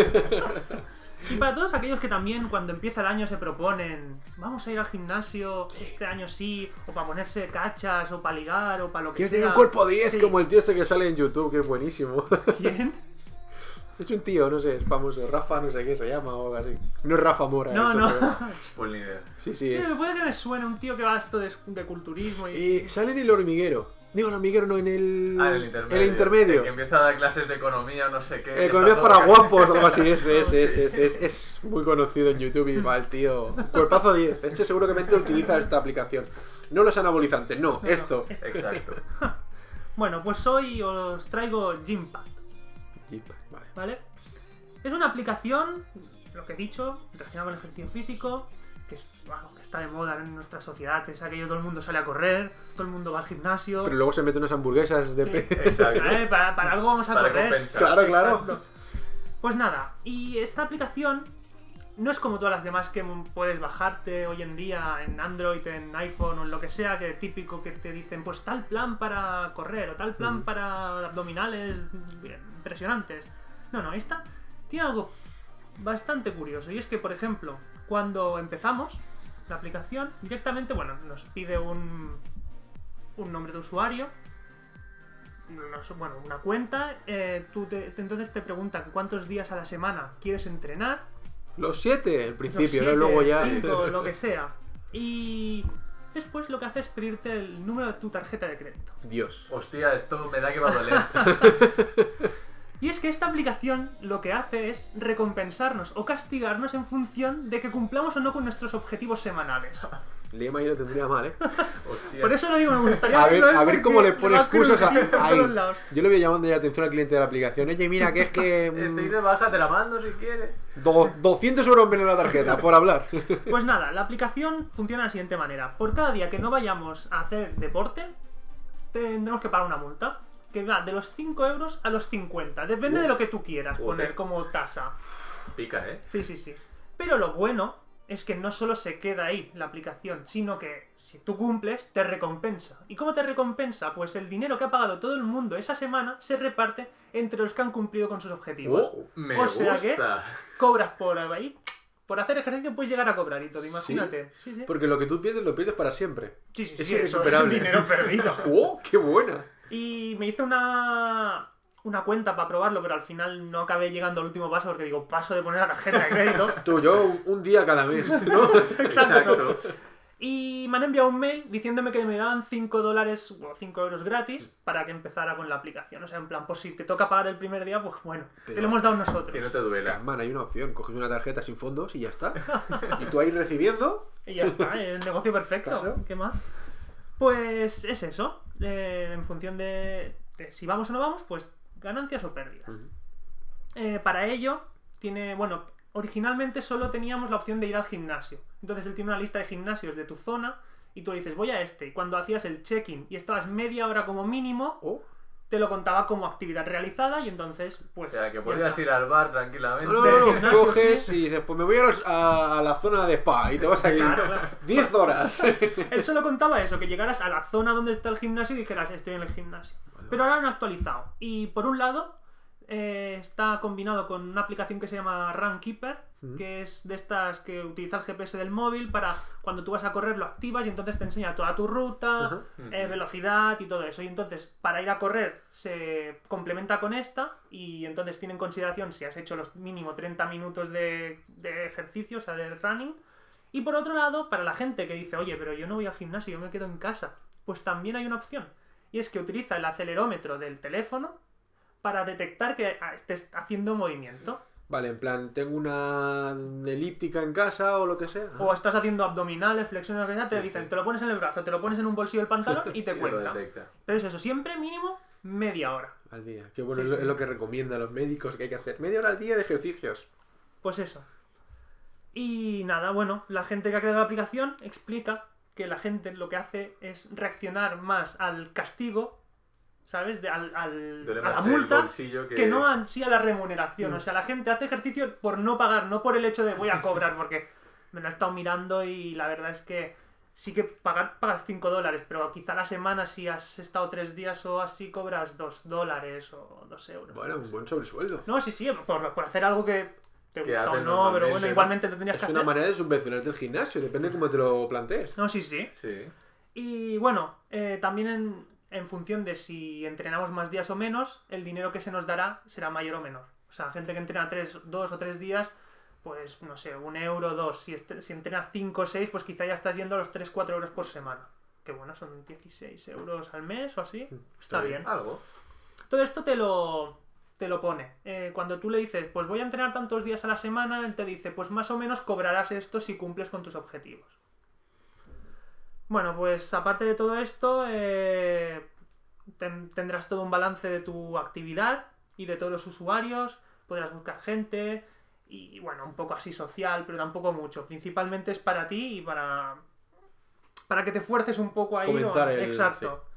Y para todos aquellos que también cuando empieza el año se proponen, vamos a ir al gimnasio este año sí, o para ponerse cachas, o para ligar, o para lo que Quiero sea. tener un cuerpo 10 Sí. como el tío ese que sale en YouTube, que es buenísimo. ¿Quién? Es un tío, no sé, es famoso. Rafa no sé qué se llama o algo así. No es Rafa Mora. No, eso, no. pero- Pues ni idea. Sí, sí, es. Puede que me suene un tío que va a esto de culturismo y... Sale en el hormiguero. Digo, el hormiguero no, en el... Ah, en el intermedio. En el intermedio. El que empieza a dar clases de economía o no sé qué. Economía Está para todo- guapos o algo así. Ese, Sí. es muy conocido en YouTube y va el tío. Cuerpazo 10. Este seguramente utiliza esta aplicación. No los anabolizantes, no, esto. Exacto. Bueno, pues hoy os traigo Gympad, Vale. ¿vale? Es una aplicación, lo que he dicho, relacionada con el ejercicio físico, que, que está de moda en nuestra sociedad. Es aquello, todo el mundo sale a correr, todo el mundo va al gimnasio. Pero luego se mete unas hamburguesas de Sí. Exacto. Para algo vamos a Para correr. compensar. Claro, claro. Exacto. Pues nada, y esta aplicación no es como todas las demás que puedes bajarte hoy en día en Android, en iPhone o en lo que sea, que típico que te dicen, pues tal plan para correr o tal plan para abdominales impresionantes. No, esta tiene algo bastante curioso, y es que, por ejemplo, cuando empezamos la aplicación, directamente, bueno, nos pide un nombre de usuario, bueno, una cuenta, entonces te pregunta cuántos días a la semana quieres entrenar, Los 7 al los principio, 7, ¿no? Luego ya. 5, lo que sea, y después lo que hace es pedirte el número de tu tarjeta de crédito. Dios. Hostia, esto me da que va a doler. Y es que esta aplicación lo que hace es recompensarnos o castigarnos en función de que cumplamos o no con nuestros objetivos semanales. Lema ahí lo tendría mal, ¿eh? Hostia. Por eso lo digo, me gustaría A ver, verlo, ¿eh? a ver cómo Porque le pone va a crujir excusas por ahí. todos lados. Yo le voy llamando ya atención al cliente de la aplicación. Oye, mira, que es que. Te dice baja, te la mando si quieres. 200 euros menos la tarjeta, por hablar. Pues nada, la aplicación funciona de la siguiente manera. Por cada día que no vayamos a hacer deporte, tendremos que pagar una multa. Que va de los 5 euros a los 50. Depende de lo que tú quieras Joder. poner como tasa. Pica, ¿eh? Sí, sí, sí. Pero lo bueno es que no solo se queda ahí la aplicación, sino que si tú cumples, te recompensa. ¿Y cómo te recompensa? Pues el dinero que ha pagado todo el mundo esa semana se reparte entre los que han cumplido con sus objetivos. Me O sea que- gusta. Cobras por ahí. Por hacer ejercicio puedes llegar a cobrar y todo, imagínate. Sí, sí. Porque lo que tú pierdes, lo pierdes para siempre. Sí, sí, es sí, eso irrecuperable. dinero perdido. ¡Oh, qué buena! Y me hice una cuenta para probarlo, pero al final no acabé llegando al último paso porque digo, paso de poner la tarjeta de crédito. Tú, yo un día cada mes, ¿no? Exacto. Y me han enviado un mail diciéndome que me daban $5 o 5 euros gratis para que empezara con la aplicación. O sea, en plan, pues si te toca pagar el primer día, pues bueno, te Pero- lo hemos dado Que no nosotros. te duela. Carman, hay una opción. Coges una tarjeta sin fondos y ya está. Y tú ahí recibiendo. Y ya está, el negocio perfecto. Claro. ¿Qué más? Pues es eso. En función de si vamos o no vamos, pues ganancias o pérdidas. Para ello, originalmente solo teníamos la opción de ir al gimnasio. Entonces él tiene una lista de gimnasios de tu zona y tú le dices, voy a este. Y cuando hacías el check-in y estabas media hora como mínimo, Oh. te lo contaba como actividad realizada y entonces, pues. O sea, que ya podías está. ir al bar tranquilamente. No, Del no, no, gimnasio, coges sí. y dices, pues me voy a la zona de spa y te vas a ir Claro, claro. 10 horas. Él solo contaba eso, que llegaras a la zona donde está el gimnasio y dijeras, estoy en el gimnasio. Pero ahora lo han actualizado. Y por un lado, está combinado con una aplicación que se llama Runkeeper, que es de estas que utiliza el GPS del móvil para cuando tú vas a correr lo activas y entonces te enseña toda tu ruta, Ajá. velocidad y todo eso. Y entonces, para ir a correr, se complementa con esta y entonces tiene en consideración si has hecho los mínimo 30 minutos de ejercicio, o sea, de running. Y por otro lado, para la gente que dice, oye, pero yo no voy al gimnasio, yo me quedo en casa, pues también hay una opción. Y es que utiliza el acelerómetro del teléfono para detectar que estés haciendo movimiento. Vale, en plan, tengo una elíptica en casa o lo que sea. O estás haciendo abdominales, flexiones, lo que sea, te Sí, dicen, sí. te lo pones en el brazo, te lo pones en un bolsillo del pantalón y te Y lo cuenta. detecta. Pero es eso, siempre mínimo media hora. Al día. Qué bueno, Sí, es lo- sí. es lo que recomiendan los médicos que hay que hacer. Media hora al día de ejercicios. Pues eso. Y nada, bueno, la gente que ha creado la aplicación explica que la gente lo que hace es reaccionar más al castigo, ¿sabes? A Duele la más el multa bolsillo que no en sí a la remuneración. O sea, la gente hace ejercicio por no pagar, no por el hecho de voy a cobrar, porque me lo he estado mirando y la verdad es que sí que pagas $5, pero quizá a la semana si has estado 3 días o así cobras $2 o 2 euros. Bueno, un buen sobresueldo. No, sí, por hacer algo que te Que gusta o hacen no, pero normalmente, bueno, ¿no? igualmente te tendrías Es que una hacer. manera de subvencionarte el gimnasio, depende de cómo te lo plantees. No, sí. Sí. Y bueno, también en función de si entrenamos más días o menos, el dinero que se nos dará será mayor o menor. O sea, gente que entrena 2 o 3 días, pues no sé, 1 euro, 2. Si entrenas 5 o 6, pues quizá ya estás yendo a los 3-4 euros por semana. Que bueno, son 16 euros al mes o así. Está bien. Algo. Todo esto te lo pone. Cuando tú le dices, pues voy a entrenar tantos días a la semana, él te dice, pues más o menos cobrarás esto si cumples con tus objetivos. Bueno, pues aparte de todo esto, tendrás todo un balance de tu actividad y de todos los usuarios, podrás buscar gente y bueno, un poco así social, pero tampoco mucho. Principalmente es para ti y para que te fuerces un poco a ir. Fomentar el- Exacto.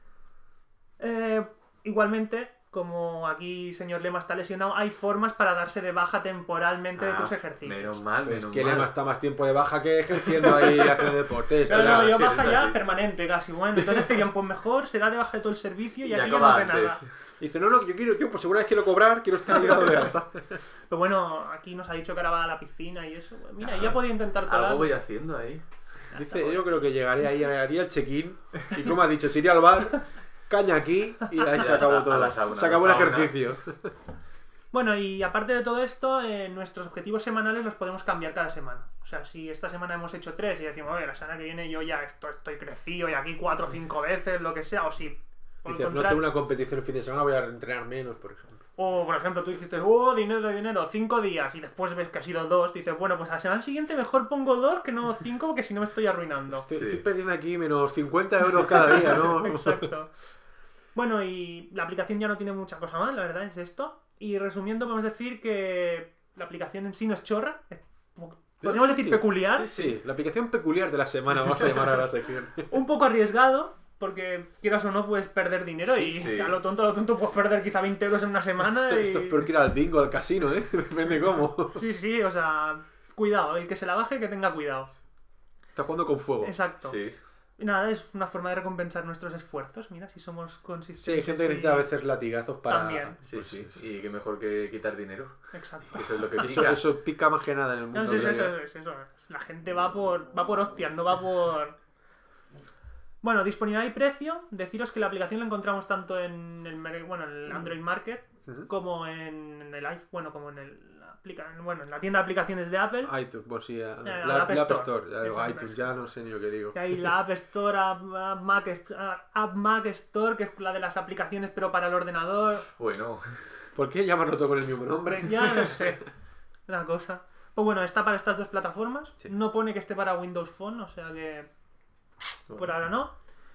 Igualmente, como aquí señor Lema está lesionado, hay formas para darse de baja temporalmente de tus ejercicios. Menos mal, Pues menos que mal. Lema está más tiempo de baja que ejerciendo ahí haciendo deporte. Pero Está no, yo que baja es ya así. permanente casi. Bueno, entonces te dirían, pues mejor se da de baja de todo el servicio y Y aquí ya acaba no hace nada. antes. Dice, no, yo por segunda vez quiero cobrar, quiero estar ligado de alta. Pero bueno, aquí nos ha dicho que ahora va a la piscina y eso. Pues mira, Ajá. ya podría intentar colar. Algo voy haciendo ahí. Dice, yo creo que llegaré ahí, haría el check-in y como ha dicho, se iría al bar, caña aquí y ahí se acabó A todo. la sauna, Se acabó el a la sauna. ejercicio. Bueno, y aparte de todo esto, nuestros objetivos semanales los podemos cambiar cada semana. O sea, si esta semana hemos hecho 3 y decimos, oye, la semana que viene yo ya estoy crecido y aquí 4 o 5 veces, lo que sea, o si por el Dices, no contrario- tengo una competición el fin de semana, voy a entrenar menos, por ejemplo. O, por ejemplo, tú dijiste, dinero, 5 días, y después ves que ha sido 2, dices, bueno, pues a la semana siguiente mejor pongo 2 que no 5, porque si no me estoy arruinando. Estoy, Sí. estoy perdiendo aquí menos 50 euros cada día, ¿no? Exacto. Bueno, y la aplicación ya no tiene mucha cosa más, la verdad, es esto. Y resumiendo, podemos decir que la aplicación en sí no es chorra, podríamos decir Sí. peculiar, Sí, la aplicación peculiar de la semana, vamos a llamar a la sección. un poco arriesgado, porque quieras o no puedes perder dinero Sí, y sí. a lo tonto puedes perder quizá 20 euros en una semana. Esto es peor que ir al bingo, al casino, ¿eh? Depende cómo. Sí, o sea, cuidado, el que se la baje que tenga cuidado. Está jugando con fuego. Exacto. Sí. Y nada, es una forma de recompensar nuestros esfuerzos, mira, si somos consistentes. Sí, hay gente que necesita a veces latigazos para... También. Sí, pues, sí. Y qué mejor que quitar dinero. Exacto. Eso es lo que Eso, pica. eso pica más que nada en el mundo. No, sí, griego. eso. La gente va por hostias, no va por... Bueno, disponibilidad y precio. Deciros que la aplicación la encontramos tanto en el Android Market Ujú. como en el iPhone, como en en la tienda de aplicaciones de Apple. iTunes, pues sí, la la App App Store. Store. Ya digo, Exacto. iTunes, ya no sé ni lo que digo. Que hay la App Store, App Mac Store, que es la de las aplicaciones pero para el ordenador. Bueno, ¿Por qué llamarlo todo con el mismo nombre? Ya no sé. Una cosa. Pues bueno, está para estas dos plataformas. Sí. No pone que esté para Windows Phone, o sea que por ahora no.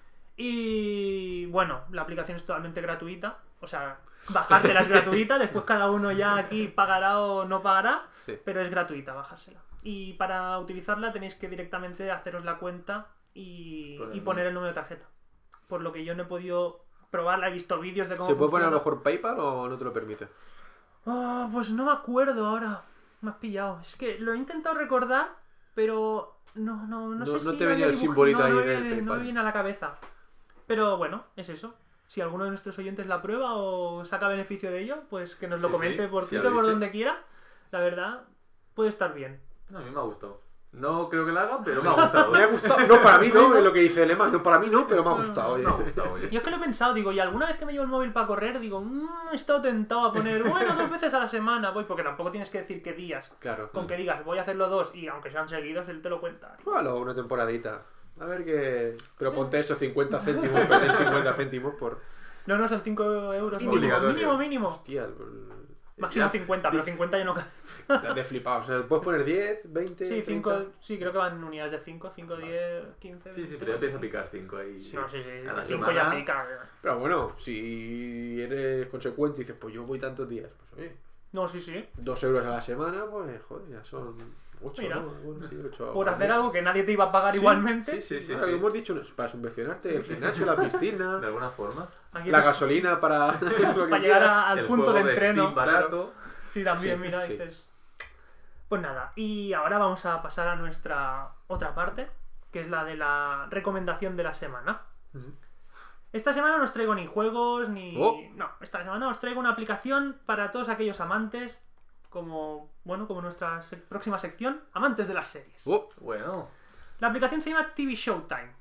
Y bueno, la aplicación es totalmente gratuita. O sea, bajártela es gratuita. Después cada uno ya aquí pagará o no pagará. Sí. Pero es gratuita bajársela. Y para utilizarla tenéis que directamente haceros la cuenta y poner el número de tarjeta. Por lo que yo no he podido probarla, he visto vídeos de cómo ¿Se puede poner a lo funciona. mejor PayPal o no te lo permite? Ah, pues no me acuerdo ahora. Me has pillado. Es que lo he intentado recordar, pero no sé No si te venía había el dibujo- simbolito ahí no del no PayPal. me viene a la cabeza. Pero bueno, es eso. Si alguno de nuestros oyentes la prueba o saca beneficio de ello, pues que nos lo Sí, comente sí, por sí, Twitter, por avise. donde quiera. La verdad, puede estar bien. no, a mí me ha gustado. No creo que la haga, pero me ha gustado. Me ha gustado. No, para mí no, es lo que dice Lema. No, para mí no, pero me ha gustado. Oye. Me ha gustado, oye. Yo es que lo he pensado, digo, y alguna vez que me llevo el móvil para correr, digo, he estado tentado a poner, bueno, 2 veces a la semana voy, porque tampoco tienes que decir qué días. Claro. Con que digas, voy a hacerlo 2 y aunque sean seguidos, él te lo cuenta. Pruébalo una temporadita. A ver qué... Pero ponte eso, 50 céntimos, perder 50 céntimos por... No, son 5 euros mínimo, Obligatorio. mínimo. Hostia, Máximo Ya. 50, pero 50 ya no cae. estás de flipado. O sea, puedes poner 10, 20, Sí, 30. 5, sí, creo que van en unidades de 5, 5, 10, 15. Sí, sí, pero ya empieza a picar 5 ahí. No, sí, A la 5 ya semana. pica. Pero bueno, si eres consecuente y dices, pues yo voy tantos días, pues oye, No, sí. 2 euros a la semana, pues joder, ya son 8, Mira. ¿no? Bueno, sí, 8 Por al hacer mes. algo que nadie te iba a pagar Sí, igualmente. Sí. Hemos dicho, para subvencionarte el gimnasio, la De piscina, alguna forma. Aquí la te- gasolina para, lo que para llegar quieras. al El punto de juego entreno. Steam barato. Sí, también, Sí, mira, sí. dices. Pues nada, y ahora vamos a pasar a nuestra otra parte, que es la de la recomendación de la semana. Ujú. Esta semana no os traigo ni juegos ni. Oh. No, esta semana os traigo una aplicación para todos aquellos amantes, como nuestra próxima sección, amantes de las series. Oh, Bueno. La aplicación se llama TV Showtime.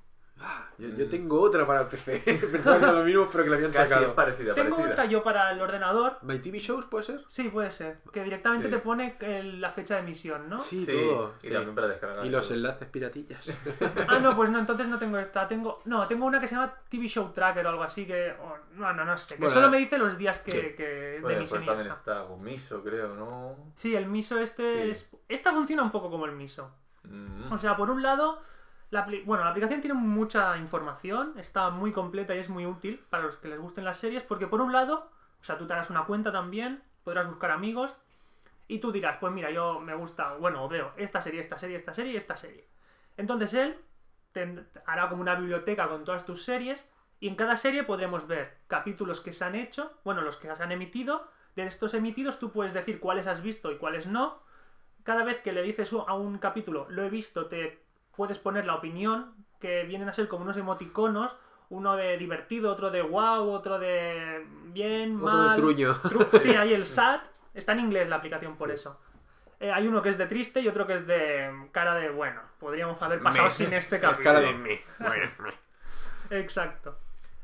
yo tengo otra para el PC. Pensaba que era lo mismo, pero que la habían Casi es sacado. parecida. Tengo parecida. otra yo para el ordenador. ¿My TV Shows puede ser? Sí, puede ser. Que directamente Sí. te pone la fecha de emisión, ¿no? Sí, Sí, todo. y sí. también para descargar. Y los todo. enlaces piratillas. Ah, no, pues no, entonces no tengo esta. Tengo una que se llama TV Show Tracker o algo así que. No sé. Que Bueno, solo me dice los días que, sí. que de Bueno, emisión pues y ya también está. está Gomiso, creo, ¿no? Sí, el miso este Sí. es. Esta funciona un poco como el miso. Mm. O sea, por un lado, la aplicación tiene mucha información, está muy completa y es muy útil para los que les gusten las series, porque por un lado, o sea, tú te harás una cuenta también, podrás buscar amigos, y tú dirás, pues mira, yo me gusta, o veo esta serie, esta serie, esta serie y esta serie. Entonces él te hará como una biblioteca con todas tus series, y en cada serie podremos ver capítulos que se han hecho, los que se han emitido. De estos emitidos tú puedes decir cuáles has visto y cuáles no. Cada vez que le dices a un capítulo, lo he visto, te puedes poner la opinión, que vienen a ser como unos emoticonos, uno de divertido, otro de wow, otro de bien, Otro mal. de truño. Sí, hay el SAT, está en inglés la aplicación por eso. Hay uno que es de triste y otro que es de cara de bueno, podríamos haber pasado Me. sin este Es capítulo. cara de me. Bueno, me. Exacto.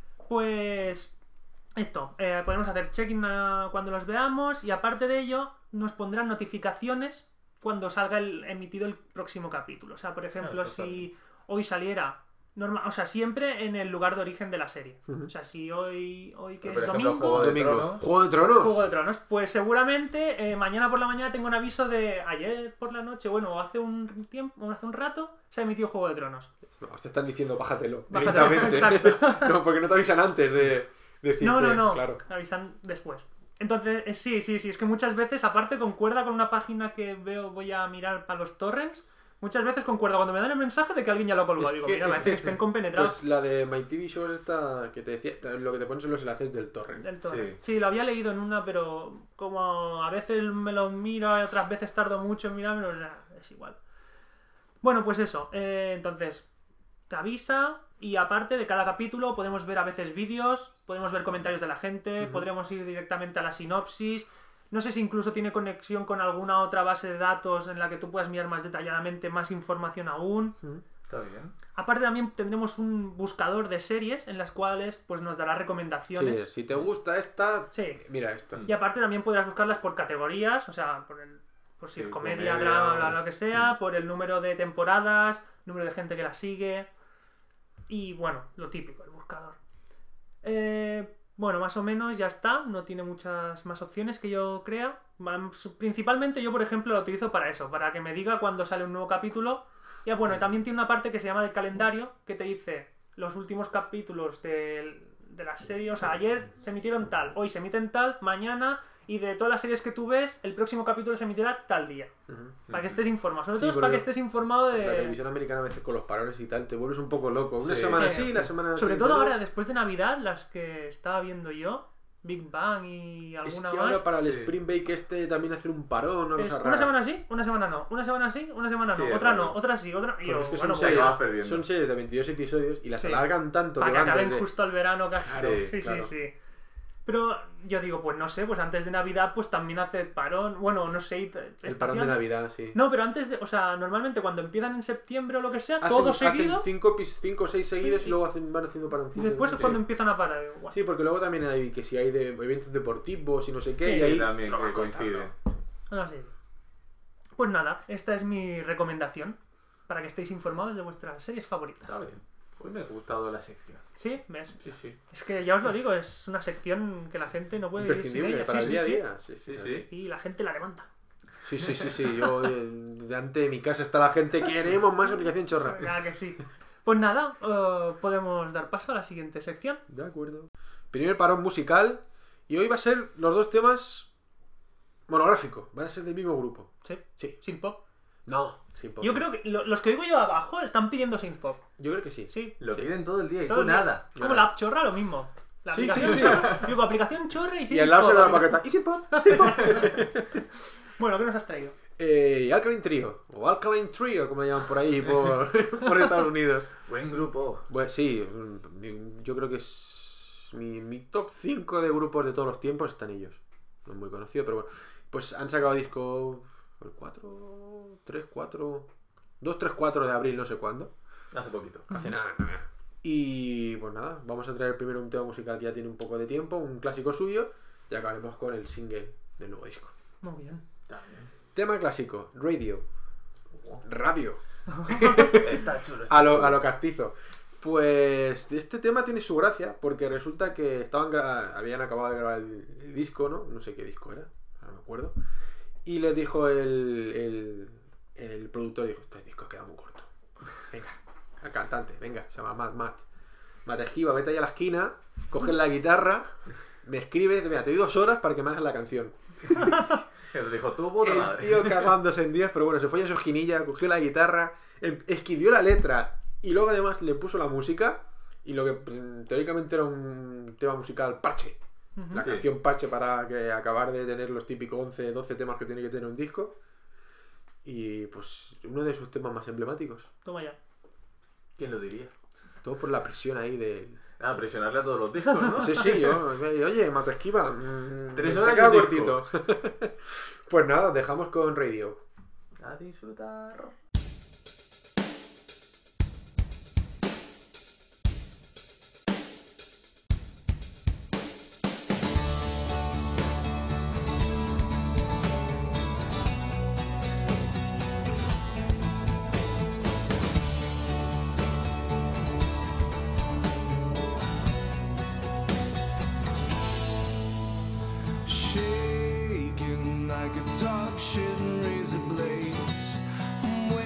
Pues esto, podemos hacer check-in cuando los veamos y aparte de ello nos pondrán notificaciones cuando salga emitido el próximo capítulo. O sea, por ejemplo, Claro, si hoy saliera siempre en el lugar de origen de la serie. O sea, si hoy que Por es ejemplo, domingo, Juego de Domingo. Tronos. ¿Juego de Tronos? Juego de Tronos, pues seguramente mañana por la mañana tengo un aviso de ayer por la noche, hace un tiempo, hace un rato se ha emitido Juego de Tronos. No, te están diciendo bájatelo. Bájatelo, Directamente. exacto. No, porque no te avisan antes de decirte. No, Claro. avisan después. Entonces, sí, es que muchas veces, aparte concuerda con una página que voy a mirar para los torrents, muchas veces concuerda cuando me dan el mensaje de que alguien ya lo ha colgado. Digo, mira, parece que estén compenetrados. Pues la de My TV Shows esta que te decía, lo que te pones son los enlaces del torrent. Del torrent. Sí. Sí, lo había leído en una, pero como a veces me lo miro y otras veces tardo mucho en mirármelo, es igual. Bueno, pues eso. Entonces, te avisa y aparte de cada capítulo podemos ver a veces vídeos, podemos ver comentarios de la gente, podremos ir directamente a la sinopsis. No sé si incluso tiene conexión con alguna otra base de datos en la que tú puedas mirar más detalladamente más información aún. Está bien. Aparte también tendremos un buscador de series en las cuales pues nos dará Sí, recomendaciones. si te gusta esta, Sí. mira esta. Y aparte también podrás buscarlas por categorías, o sea, por si Sí, comedia, comedia, drama, lo que sea, por el número de temporadas, número de gente que la sigue. Y bueno, lo típico, el buscador. Bueno, más o menos ya está, no tiene muchas más opciones que yo crea. Principalmente yo, por ejemplo, lo utilizo para eso, para que me diga cuando sale un nuevo capítulo. Y bueno, también tiene una parte que se llama de calendario, que te dice los últimos capítulos de la serie. O sea, ayer se emitieron tal, hoy se emiten tal, mañana, y de todas las series que tú ves, el próximo capítulo se emitirá tal día. Para que estés informado. Sobre Sí, todo es porque para que estés informado La de... televisión americana a veces con los parones y tal te vuelves un poco loco. Una Sí. semana Sí. sí, la semana Sobre siguiente todo no. ahora, después de Navidad, las que estaba viendo yo, Big Bang y Es alguna que más. ahora para el Sí. Spring Break también hacer un parón, una Es cosa una rara. semana sí, una semana no. Una semana sí, una semana no. Sí, Otra es no, raro. otra sí, otra. Y Porque yo, es que bueno, son, pues se ya, acaba perdiendo. son series de 22 episodios y las Sí. alargan tanto para que van acaben desde- justo al verano casi. Claro, sí, claro. sí. Pero yo digo, pues no sé, pues antes de Navidad pues también hace parón. Bueno, no sé. El parón de espacial. Navidad, sí. No, pero antes de. O sea, normalmente cuando empiezan en septiembre o lo que sea, Hacen- todo hacen seguido. 5 o 6 seguidos Sí. y luego van haciendo Y paroncitos. después es Sí. cuando empiezan a parar. Igual. Sí, porque luego también hay que si hay de eventos deportivos y no sé qué, Sí, y ahí también lo van que coincide. cortando. Así. Pues nada, esta es mi recomendación para que estéis informados de vuestras series favoritas. Está bien. Pues me ha gustado la sección. ¿Sí? ¿Ves? Sí, sí. Es que ya os lo digo, es una sección que la gente no puede vivir sin Imprescindible ella. para Sí, el día a sí, sí. día. Sí, Sí, sí. sí. Y la gente la demanda. Sí. Yo, delante de mi casa está la gente. Queremos más aplicación chorra. Claro que sí. Pues nada, podemos dar paso a la siguiente sección. De acuerdo. Primer parón musical. Y hoy va a ser los dos temas monográficos. Van a ser del mismo grupo. Sí, Sí. sin pop. No, sin pop. Yo creo que los que oigo yo abajo están pidiendo synthpop. Yo creo que sí. Sí. Lo Sí. piden todo el día y Todo tú el día. nada. Es como la app chorra, lo mismo. La Sí, aplicación sí, sí. chorra. Digo, aplicación chorra y Y al lado se da la synthpop. paqueta. Y sin pop, sin pop. Bueno, ¿qué nos has traído? Alkaline Trio. O Alkaline Trio, como le llaman por ahí, por Estados Unidos. Buen grupo. Bueno, sí, yo creo que es mi top 5 de grupos de todos los tiempos están ellos. No es muy conocido, pero bueno. Pues han sacado disco el 4, 3, 4, 2, 3, 4 de abril, no sé cuándo. Hace poquito. Hace nada. Y pues nada, vamos a traer primero un tema musical que ya tiene un poco de tiempo, un clásico suyo, y acabaremos con el single del nuevo disco. Muy bien. Está bien. Tema clásico, Radio. Radio. Está chulo. A lo castizo. Pues este tema tiene su gracia porque resulta que habían acabado de grabar el disco, ¿no? No sé qué disco era, ahora no me acuerdo. Y les dijo el productor, dijo, este disco queda muy corto. Venga, al cantante, venga, se llama Matt. Matt esquiva, vete allá a la esquina, coges la guitarra, me escribes, mira, te doy 2 horas para que me hagas la canción. Él dijo, tú puta El madre. tío cagándose en Dios, pero bueno, se fue a su esquinilla, cogió la guitarra, escribió la letra y luego además le puso la música y lo que teóricamente era un tema musical parche. La Sí. canción parche para que acabar de tener los típicos 11, 12 temas que tiene que tener un disco. Y pues uno de sus temas más emblemáticos. Toma ya. ¿Quién lo diría? Todo por la presión ahí de... Ah, presionarle a todos los discos, ¿no? Sí, sí, oye, Mata Esquiva, 3 te horas queda de cortito. Pues nada, dejamos con Radio. A disfrutar. Shaking like a dog shit razor blades. I'm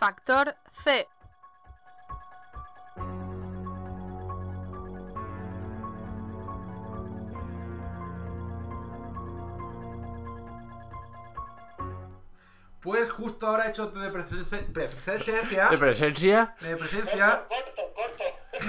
Factor C. Pues justo ahora he hecho de presencia. ¿De presencia? De presencia. Corto.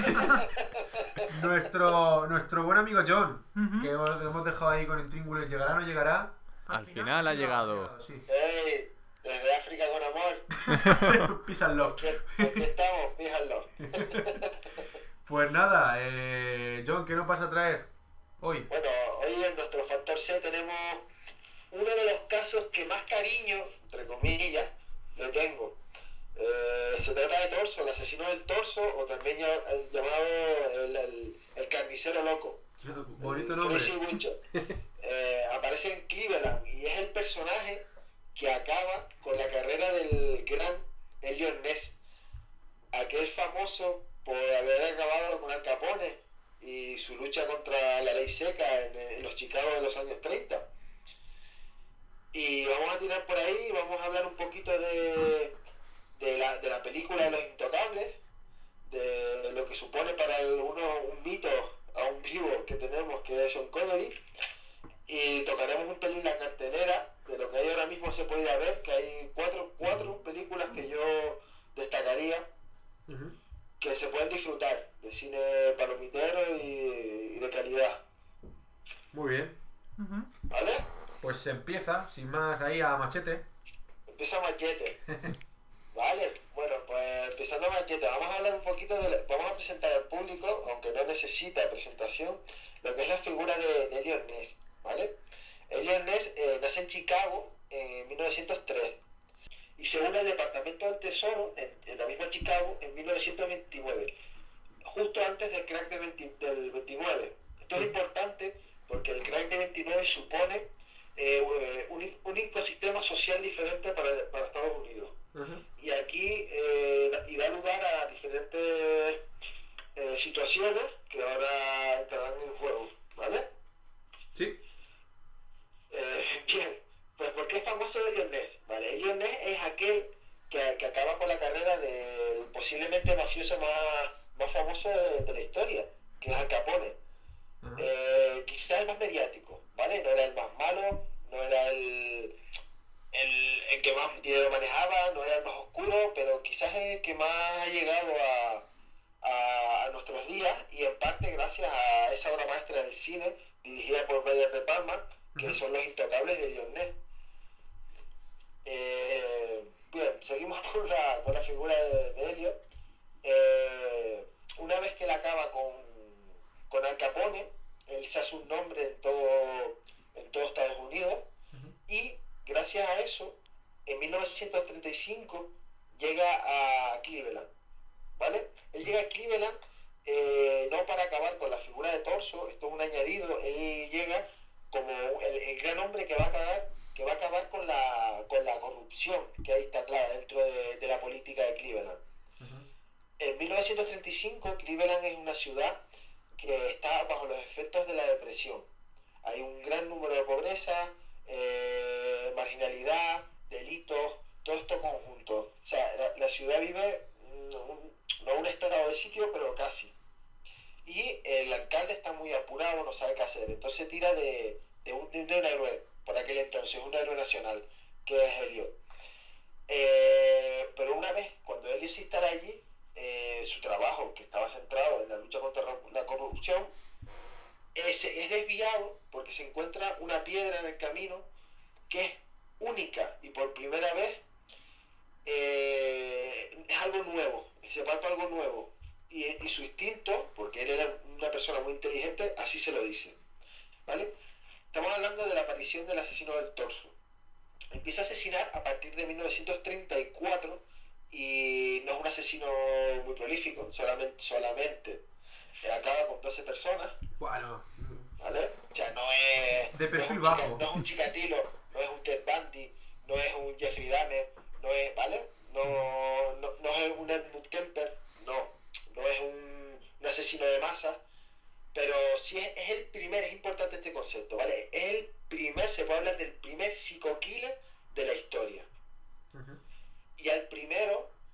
Nuestro buen amigo John. Ujú. Que hemos dejado ahí con intríngulis. ¿Llegará o no llegará? Al final ha llegado. Sí. Hey, desde África con amor. Peace and love. Aquí estamos, fíjalo. Pues nada, John, ¿qué nos vas a traer hoy? Bueno, hoy en nuestro Factor C tenemos uno de los casos que más cariño, entre comillas, le tengo. Se trata de Torso, el asesino del Torso, o también llamado el carnicero loco. Bonito nombre. Tracy Winchell. Aparece en Cleveland y es el personaje que acaba con la carrera del gran Elliot Ness, aquel famoso por haber acabado con Al Capone y su lucha contra la ley seca en los Chicago de los años 30. Y vamos a tirar por ahí, vamos a hablar un poquito de la película de Los Intocables, de lo que supone para algunos un mito aún vivo que tenemos, que es Sean Connery, y tocaremos un pelín la cartelera de lo que hay ahora mismo se puede ir a ver, que hay cuatro películas que yo destacaría que se pueden disfrutar de cine palomitero y de calidad, Muy bien. Ujú. ¿vale? Pues empieza, sin más, ahí a machete. Empieza Machete. Vale, bueno, pues empezando Machete, vamos a hablar un poquito vamos a presentar al público, aunque no necesita presentación, lo que es la figura de Elliot Ness, ¿vale? Elliot Ness nace en Chicago en 1903 y se une al Departamento del Tesoro en la misma Chicago en 1929, justo antes del crack del 29. Esto es importante porque el crack del 29 supone un ecosistema social diferente para Estados Unidos. Y aquí y da lugar a diferentes situaciones que ahora entrarán en juego, ¿vale? Sí. Bien, pues ¿por qué es famoso Elliot Ness? Vale, Elliot Ness es aquel que acaba con la carrera del posiblemente mafioso más famoso de la historia, que es Al Capone. Quizás el más mediático, ¿vale? No era el más malo, no era el que más dinero manejaba, no era el más oscuro, pero quizás es el que más ha llegado a nuestros días, y en parte gracias a esa obra maestra del cine dirigida por Brian De Palma, que son Los Intocables de Elliot Ness. Bien, seguimos con la figura de Elliot. Una vez que él acaba con Al Capone, él se hace un nombre en todo Estados Unidos, y gracias a eso, en 1935 llega a Cleveland, ¿vale? Él llega a Cleveland no para acabar con la figura de Torso, esto es un añadido, él llega como el gran hombre que va a acabar con la corrupción que hay instalada dentro de la política de Cleveland. En 1935 Cleveland es una ciudad que está bajo los efectos de la depresión. Hay un gran número de pobreza, marginalidad, delitos, todo esto conjunto. O sea, la ciudad vive no un estado de sitio, pero casi. Y el alcalde está muy apurado, no sabe qué hacer. Entonces tira de un héroe, por aquel entonces, un héroe nacional, que es Elliot. Pero una vez, cuando Elliot se instala allí, su trabajo, que estaba centrado en la lucha contra la corrupción, es desviado porque se encuentra una piedra en el camino que es única y por primera vez es algo nuevo, se palpa algo nuevo, y su instinto, porque él era una persona muy inteligente, así se lo dice, ¿vale? Estamos hablando de la aparición del asesino del Torso. Empieza a asesinar a partir de 1934 y no es un asesino muy prolífico, solamente acaba con 12 personas. Bueno, ¿Vale? O sea, no es... de perfil no es bajo. no es un Chikatilo, no es un Ted Bundy, no es un Jeffrey Dahmer, no es... ¿Vale? No es un Edmund Kemper, no es un asesino de masa, pero sí es el primer, es importante este concepto, ¿vale? Es el primer, se puede hablar del primer psico-killer de la historia. Y al primero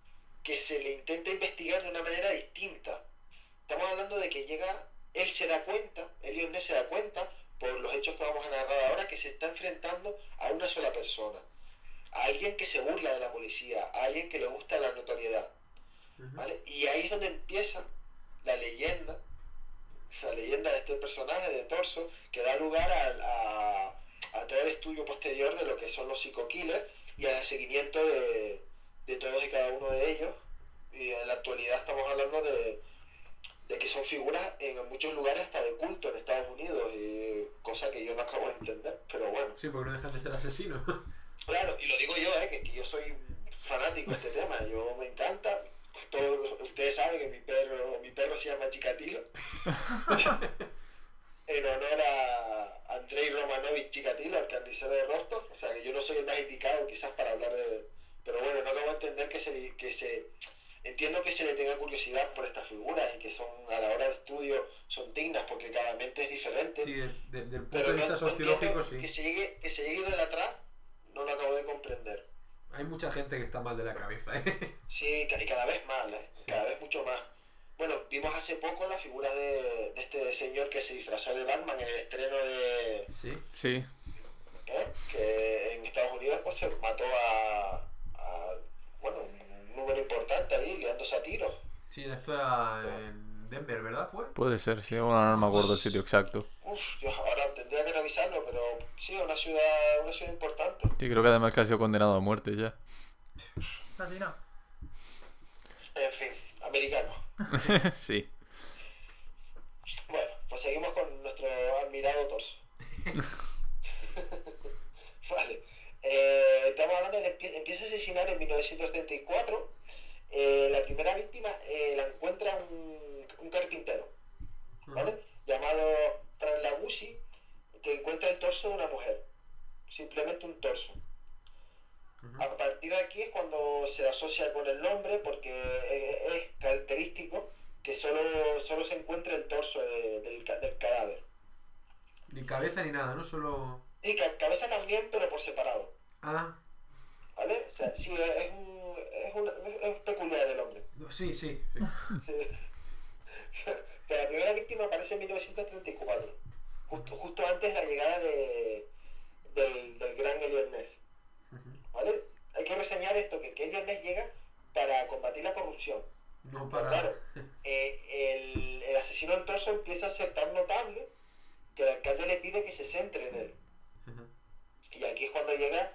se le intenta investigar de una manera distinta. Estamos hablando de que llega, Elliot Ness se da cuenta, por los hechos que vamos a narrar ahora, que se está enfrentando a una sola persona, a alguien que se burla de la policía, a alguien que le gusta la notoriedad, ¿vale? Y ahí es donde empieza la leyenda de este personaje de Torso, que da lugar a todo el estudio posterior de lo que son los psico-killers y al seguimiento de todos y cada uno de ellos. Y en la actualidad estamos hablando de que son figuras en muchos lugares hasta de culto en Estados Unidos, y cosa que yo no acabo de entender, pero bueno. Sí, porque no dejan de ser asesinos. Claro, y lo digo yo, que yo soy fanático de este tema, yo me encanta. Ustedes saben que mi perro se llama Chikatilo en honor a Andrei Romanovich Chikatilo, el carnicero de Rostov. O sea que yo no soy el más indicado quizás para hablar de... Pero bueno, no acabo de entender entiendo que se le tenga curiosidad por estas figuras y que son, a la hora de estudio, son dignas porque cada mente es diferente. Sí, del punto de vista sociológico, sí. Que se llegue a idolatrar, no lo acabo de comprender. Hay mucha gente que está mal de la cabeza, Sí, y cada vez más, Sí. Cada vez mucho más. Bueno, vimos hace poco la figura de este señor que se disfrazó de Batman en el estreno de... Sí. Sí. Que en Estados Unidos pues se mató a un número importante ahí, liándose a tiros. Sí, esto era en Denver, ¿verdad? ¿Fue? Puede ser, sí. Bueno, no me acuerdo el sitio exacto. Yo ahora tendría que revisarlo, pero sí, una ciudad importante. Sí, creo que además que ha sido condenado a muerte ya. Así no. En fin, americano. Sí. Bueno, pues seguimos con nuestro admirado Torso. Vale. Estamos hablando de que empieza a asesinar en 1934. La primera víctima la encuentra un carpintero, ¿vale? Llamado Frank Lagusi, que encuentra el torso de una mujer. Simplemente un torso. A partir de aquí es cuando se asocia con el nombre, porque es característico que solo se encuentra el torso del cadáver. Ni cabeza ni nada, ¿no? Solo... Y cabeza también, pero por separado. Ah. ¿Vale? O sea, sí, es peculiar el hombre. Sí. Pero la primera víctima aparece en 1934, justo antes de la llegada del gran Elliot Ness. ¿Vale? Hay que reseñar esto, que Elliot Ness llega para combatir la corrupción. No Pero para... claro, el asesino en torso empieza a ser tan notable que el alcalde le pide que se centre en él. Y aquí es cuando llega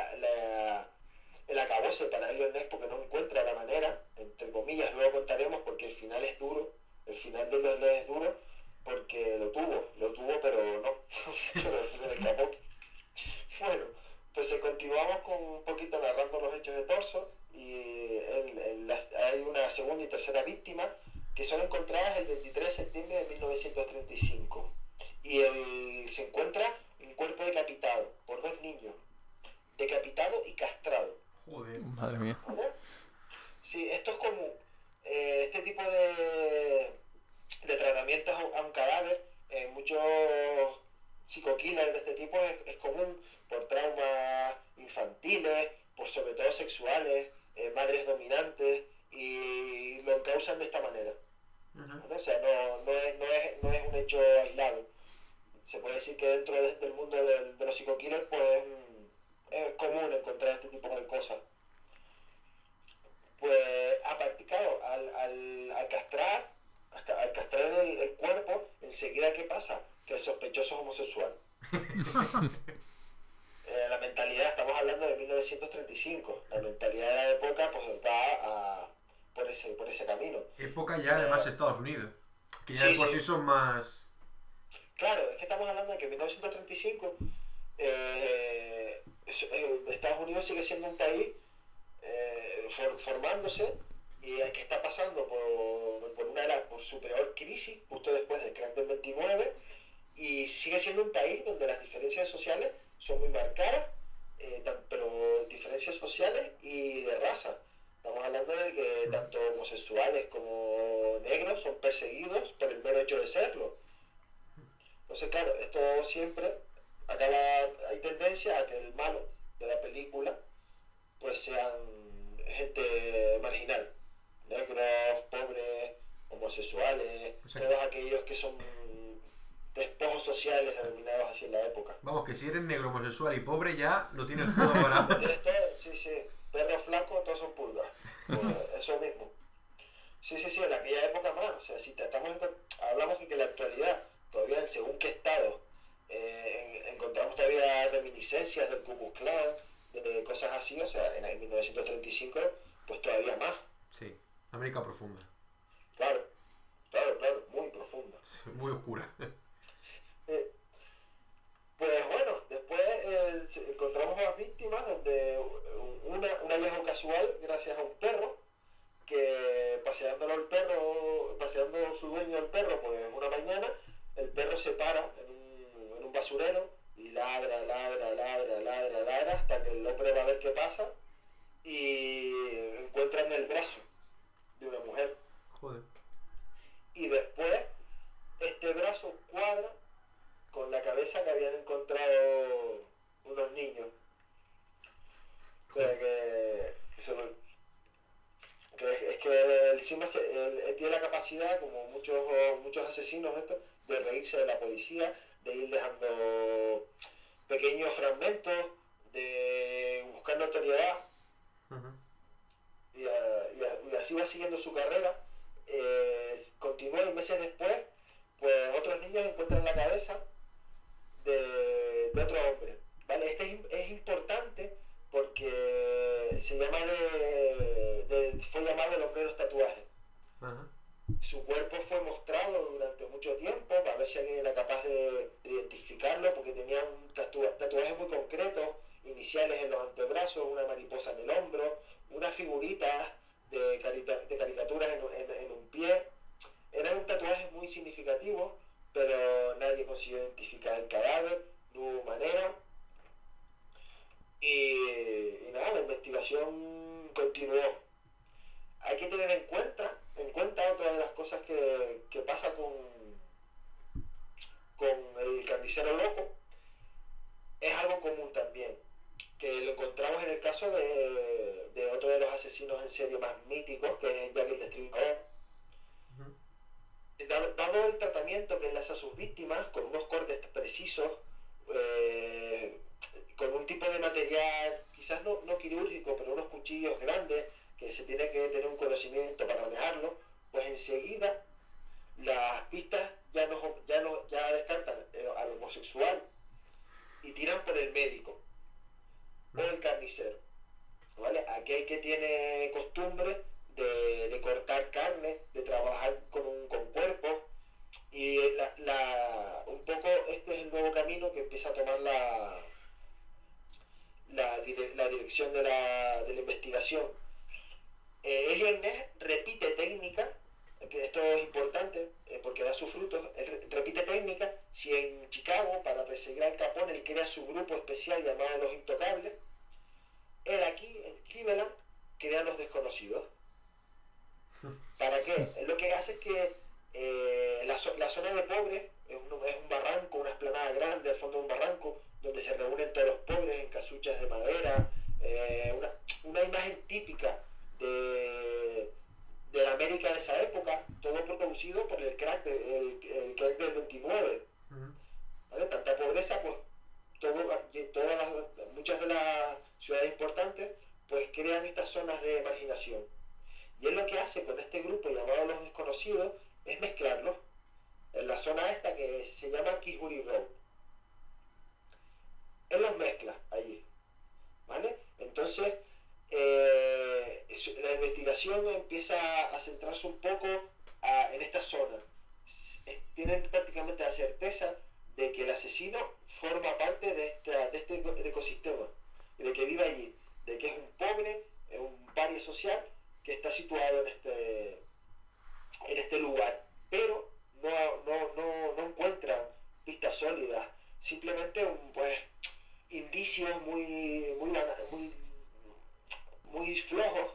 el acabose para Elliot Ness, porque no encuentra la manera, entre comillas, luego contaremos porque el final es duro, el final de Elliot Ness es duro, porque lo tuvo, pero no, se le escapó. Bueno, pues continuamos con un poquito narrando los hechos de Torso, y hay una segunda y tercera víctima que son encontradas el 23 de septiembre de 1935, y se encuentra un cuerpo decapitado por dos niños, decapitado y castrado. Joder. Madre mía. ¿Vale? Sí, esto es común. Este tipo de tratamientos a un cadáver en muchos psico-killers de este tipo es común por traumas infantiles, por sobre todo sexuales, madres dominantes, y lo causan de esta manera. ¿Vale? O sea, no es un hecho aislado. Se puede decir que dentro del mundo de los psico-killers pues es común encontrar este tipo de cosas. Pues claro, al castrar el cuerpo, enseguida ¿qué pasa? Que el sospechoso es homosexual. La mentalidad, estamos hablando de 1935, la mentalidad de la época pues va por ese camino. Época ya además Estados Unidos, que ya Sí, de por sí. sí son más... Claro, es que estamos hablando de que en 1935 Estados Unidos sigue siendo un país formándose, y que está pasando por su peor crisis justo después del crack del 29, y sigue siendo un país donde las diferencias sociales son muy marcadas, pero diferencias sociales y de raza. Estamos hablando de que tanto homosexuales como negros son perseguidos por el mero hecho de serlo. Entonces, claro, esto siempre hay tendencia a que el malo de la película pues sean gente marginal, homosexuales, O sea que todos sí. aquellos que son despojos sociales denominados así en la época. Vamos, que si eres negro, homosexual y pobre ya lo tienes todo para... Tienes todo, sí, perro flaco, todos son pulgas. Pues, eso mismo. Sí, en aquella época más. O sea, si hablamos de que en la actualidad, todavía en según qué estado, encontramos todavía reminiscencias del Ku Klux Klan, de cosas así, o sea, en 1935, pues todavía más. Sí, América profunda. Claro, muy profunda. Muy oscura. Pues bueno, después encontramos a las víctimas donde un hallazgo casual gracias a un perro que paseando su dueño el perro, pues una mañana el perro se para en un basurero y ladra hasta que el hombre va a ver qué pasa y encuentran el brazo de una mujer. Joder. Y después este brazo cuadra con la cabeza que habían encontrado unos niños. O sea es que encima él tiene la capacidad, como muchos asesinos estos, de reírse de la policía, de ir dejando pequeños fragmentos, de buscar notoriedad. Ujú. Y así va siguiendo su carrera. Continúa y meses después, pues otros niños encuentran la cabeza de otro hombre. ¿Vale? Este es importante porque fue llamado el hombre de los tatuajes. Ajá. Su cuerpo fue mostrado durante mucho tiempo para ver si alguien era capaz de identificarlo, porque tenía tatuajes muy concretos, iniciales en los antebrazos, una mariposa en el hombro, unas figuritas de caricaturas en un pie. Eran tatuajes muy significativos, pero nadie consiguió identificar el cadáver, no hubo manera. Y nada, la investigación continuó. Hay que tener en cuenta otra de las cosas que pasa con el carnicero loco. Es algo común también, que lo encontramos en el caso de otro de los asesinos en serie más míticos, que es Jack el Destripador. Dado el tratamiento que él hace a sus víctimas, con unos cortes precisos, con un tipo de material, quizás no quirúrgico, pero unos cuchillos grandes, que se tiene que tener un conocimiento para manejarlo, pues enseguida las pistas ya descartan al homosexual y tiran por el médico o el carnicero, ¿vale? Aquel que tiene costumbre de cortar carne, de trabajar con cuerpos, y un poco este es el nuevo camino que empieza a tomar la dirección de la investigación. Elliot Ness repite técnica, que esto es importante porque da sus frutos. Él repite técnica. Si en Chicago, para perseguir al Capone, él crea su grupo especial llamado Los Intocables, él aquí en Cleveland crea Los Desconocidos. ¿Para qué? Él lo que hace es que la zona de pobres es un barranco, una explanada grande al fondo de un barranco donde se reúnen todos los pobres en casuchas de madera, una imagen típica de la América de esa época, todo producido por el crack del 29. ¿Vale? Tanta pobreza, pues muchas de las ciudades importantes pues crean estas zonas de marginación. Y él lo que hace con este grupo llamado Los Desconocidos es mezclarlos en la zona esta que se llama Kingsbury Road. Él los mezcla allí, ¿vale? Entonces la investigación empieza a centrarse un poco en esta zona. Tienen prácticamente la certeza de que el asesino forma parte de este ecosistema, de que vive allí, de que es un pobre, es un paria social que está situado en este lugar, pero no encuentran pistas sólidas, simplemente indicios muy flojos,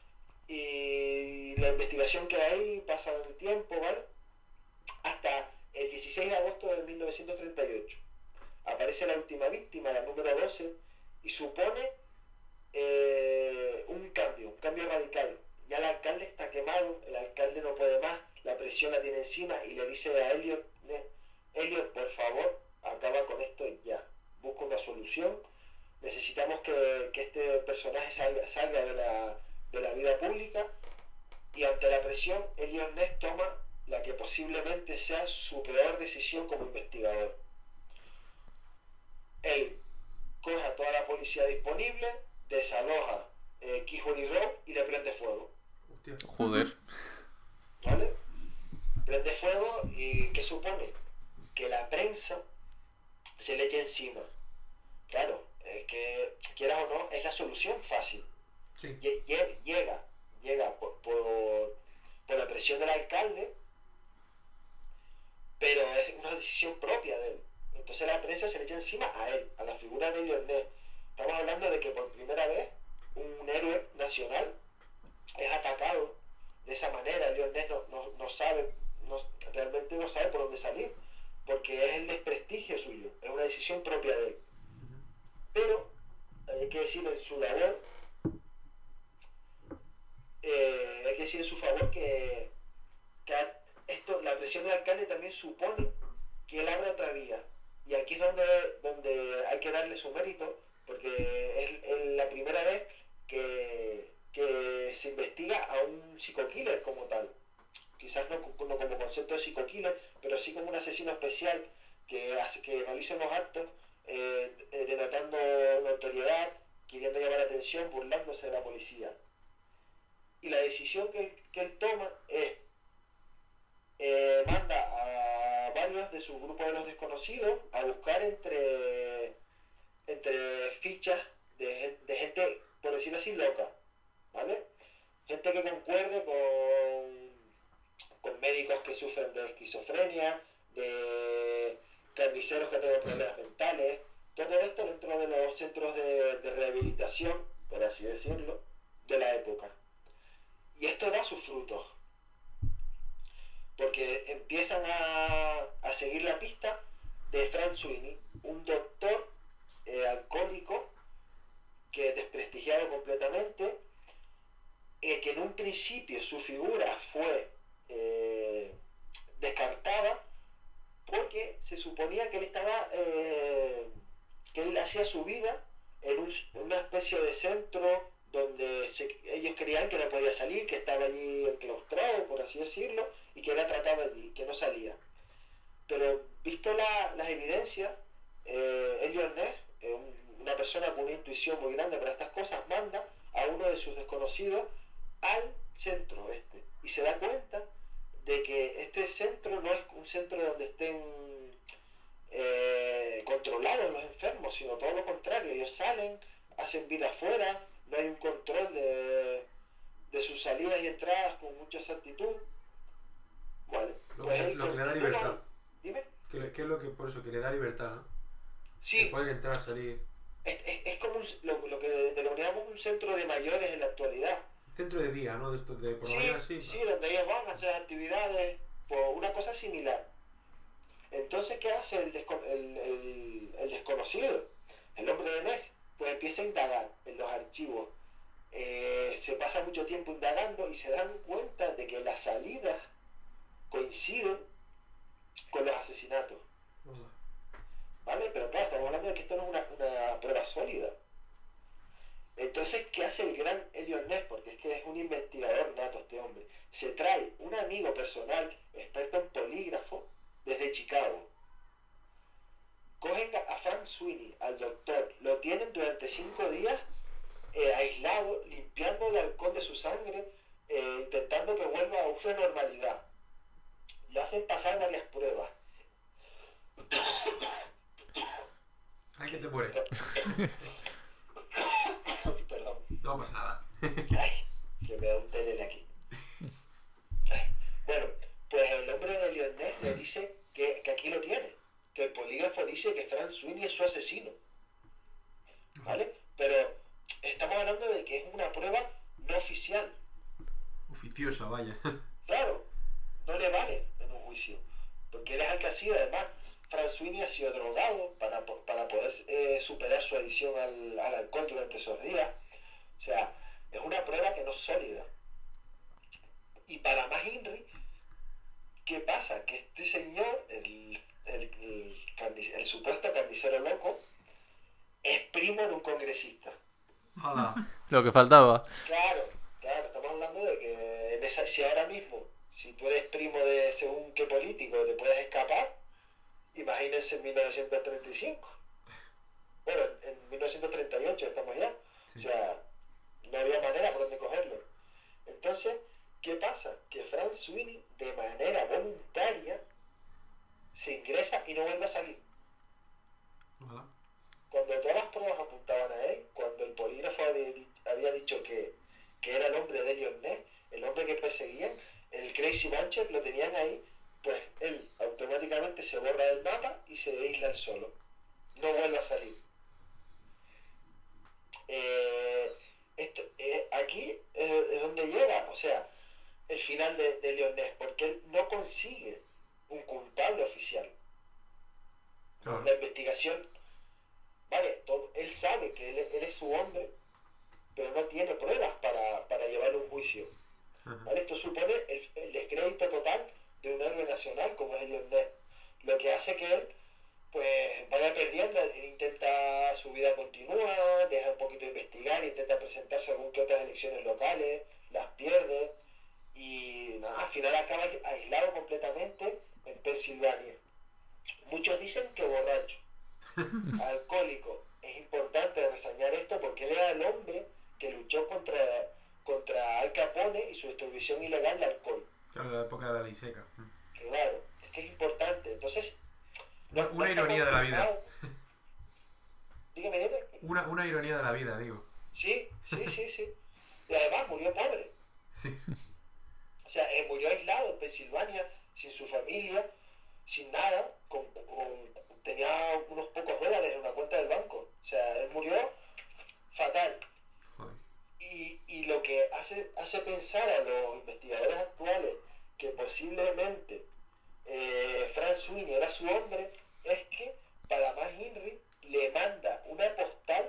y la investigación que hay pasa el tiempo, ¿vale? Hasta el 16 de agosto de 1938 aparece la última víctima, la número 12, y supone un cambio radical. Ya el alcalde está quemado, el alcalde no puede más, la presión la tiene encima y le dice a Elliot, Elliot, por favor, acaba con esto ya, busca una solución, necesitamos que este personaje salga de la vida pública, y ante la presión, Elliot Ness toma la que posiblemente sea su peor decisión como investigador. Él coge a toda la policía disponible, desaloja Keyhole Road y le prende fuego. Hostia. Joder. ¿Vale? Prende fuego y ¿qué supone? Que la prensa se le echa encima. Claro, es que quieras o no, es la solución fácil. Sí. Llega por la presión del alcalde, pero es una decisión propia de él. Entonces la prensa se le echa encima a él, a la figura de Elliot Ness. Estamos hablando de que por primera vez un héroe nacional es atacado de esa manera. Elliot Ness no sabe, realmente no sabe por dónde salir, porque es el desprestigio suyo, es una decisión propia de él. Pero hay que decir en su labor, hay que decir en su favor que esto, la presión del alcalde también supone que él abre otra vía. Y aquí es donde hay que darle su mérito, porque es la primera vez que se investiga a un psico-killer como tal. Quizás no como concepto de psico-killer, pero sí como un asesino especial que realiza unos actos denotando notoriedad, queriendo llamar la atención, burlándose de la policía. Y la decisión que él toma es manda a varios de su grupo de los desconocidos a buscar entre fichas de gente, por decirlo así, loca, ¿vale? Gente que concuerde con médicos que sufren de esquizofrenia, de carniceros que tienen problemas mentales, todo esto dentro de los centros de rehabilitación, por así decirlo, de la época. Y esto da sus frutos, porque empiezan a seguir la pista de Frank Sweeney, un doctor alcohólico que desprestigiado completamente, que en un principio su figura fue descartada porque se suponía que él estaba que él hacía su vida en una especie de centro donde ellos creían que no podía salir, que estaba allí enclaustrado, por así decirlo, y que era tratado allí, que no salía. Pero visto las evidencias, Elliot Ness, una persona con una intuición muy grande para estas cosas, manda a uno de sus desconocidos al centro este, y se da cuenta de que este centro no es un centro donde estén controlados los enfermos, sino todo lo contrario. Ellos salen, hacen vida afuera, no hay un control de sus salidas y entradas con mucha exactitud. Vale. Lo que le da libertad. Dime. ¿Qué es lo que, por eso, que le da libertad, ¿no? Sí. Que pueden entrar, salir. Es como lo que denominamos un centro de mayores en la actualidad. Centro de día, ¿no? De esto de por la mañana, sí. Sí, donde ellos van a hacer actividades, por una cosa similar. Entonces, ¿qué hace el desconocido? El hombre de Ness, pues empieza a indagar en los archivos. Se pasa mucho tiempo indagando y se dan cuenta de que las salidas coinciden con los asesinatos. ¿Vale? Pero claro, estamos hablando de que esto no es una prueba sólida. Entonces, ¿qué hace el gran Elliot Ness? Porque es que es un investigador nato este hombre. Se trae un amigo personal, experto en polígrafo, desde Chicago. Cogen a Frank Sweeney, al doctor, lo tienen durante 5 días aislado, limpiando el alcohol de su sangre, intentando que vuelva a una normalidad. Lo hacen pasar varias pruebas. Ay, que te muere. Perdón. No pasa nada. Ay, que me da un telele aquí. Ay. Bueno, pues el hombre de Elliot Ness le dice que aquí lo tiene. Que el polígrafo dice que Frank Sweeney es su asesino. ¿Vale? Pero estamos hablando de que es una prueba no oficial. Oficiosa, vaya. Claro, no le vale en un juicio. Porque él es el que ha sido, además, Frank Sweeney ha sido drogado para poder superar su adicción al alcohol durante esos días. O sea, es una prueba que no es sólida. Y para más Henry, pasa? Que este señor, el supuesto carnicero loco, es primo de un congresista. Hala. Lo que faltaba. Claro, estamos hablando de que si ahora mismo, si tú eres primo de según qué político te puedes escapar, imagínense en 1935. Bueno, en 1938 estamos ya. Sí. O sea, no había manera por donde cogerlo. Entonces, ¿qué pasa? Que Frank Sweeney, de manera voluntaria, se ingresa y no vuelve a salir. Hala. Cuando todas las pruebas apuntaban a él, cuando el polígrafo había dicho que era el hombre de Elliot Ness, el hombre que perseguían, el Crazy Buncher lo tenían ahí, pues él automáticamente se borra del mapa y se aísla él solo. No vuelve a salir. Aquí es donde llega, o sea, el final de Elliot Ness, porque él no consigue un culpable oficial. Claro. La investigación, vale, él sabe que él es su hombre, pero no tiene pruebas para llevarlo a un juicio. Ajá. ¿Vale? Esto supone el descrédito total de un héroe nacional como es Elliot Ness, lo que hace que él pues vaya perdiendo. Él intenta, su vida continúa, deja un poquito de investigar, intenta presentarse a algún que otras elecciones locales, las pierde y nada, al final acaba aislado completamente en Pensilvania. Muchos dicen que borracho, alcohólico. Es importante reseñar esto porque él era el hombre que luchó contra Al Capone y su distribución ilegal de alcohol. Claro, la época de la ley seca. Claro, es que es importante. Entonces, Una ironía de la vida. Dígame. Una ironía de la vida, digo. Sí. Y además murió pobre. Sí. O sea, murió aislado en Pensilvania, sin su familia, sin nada, tenía unos pocos dólares en una cuenta del banco. O sea, él murió fatal. Joder. Y lo que hace pensar a los investigadores actuales que posiblemente Frank Sweeney era su hombre, es que Palamás Henry le manda una postal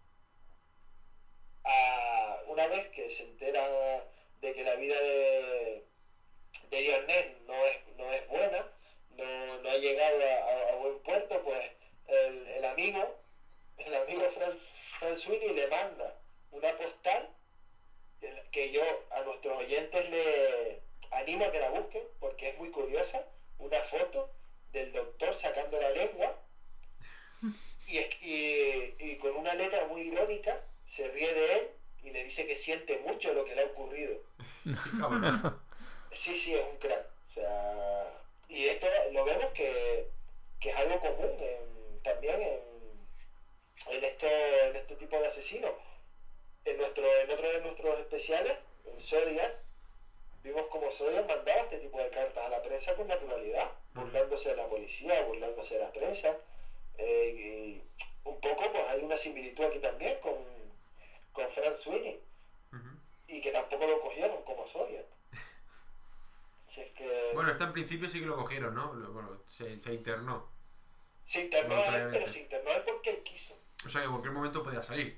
una vez que se entera de que la vida de Elliot Ness no es buena, no ha llegado a buen puerto, pues el amigo Frank Sweeney le manda una postal que yo a nuestros oyentes le animo a que la busquen porque es muy curiosa, una foto del doctor sacando la lengua y con una letra muy irónica se ríe de él y le dice que siente mucho lo que le ha ocurrido. Cabrón. Sí, es un crack. O sea, y esto lo vemos que es algo común también en este tipo de asesinos. En otro de nuestros especiales, en Zodiac, vimos como Zodiac mandaba este tipo de cartas a la prensa con naturalidad, burlándose de la policía, burlándose de la prensa. Y un poco pues hay una similitud aquí también con Frank Sweeney, y que tampoco lo cogieron como Zodiac. Si es que Bueno, en principio sí que lo cogieron, ¿no? Bueno, se internó. se internó a él, voluntariamente. pero se internó a él porque él quiso. O sea que en cualquier momento podía salir.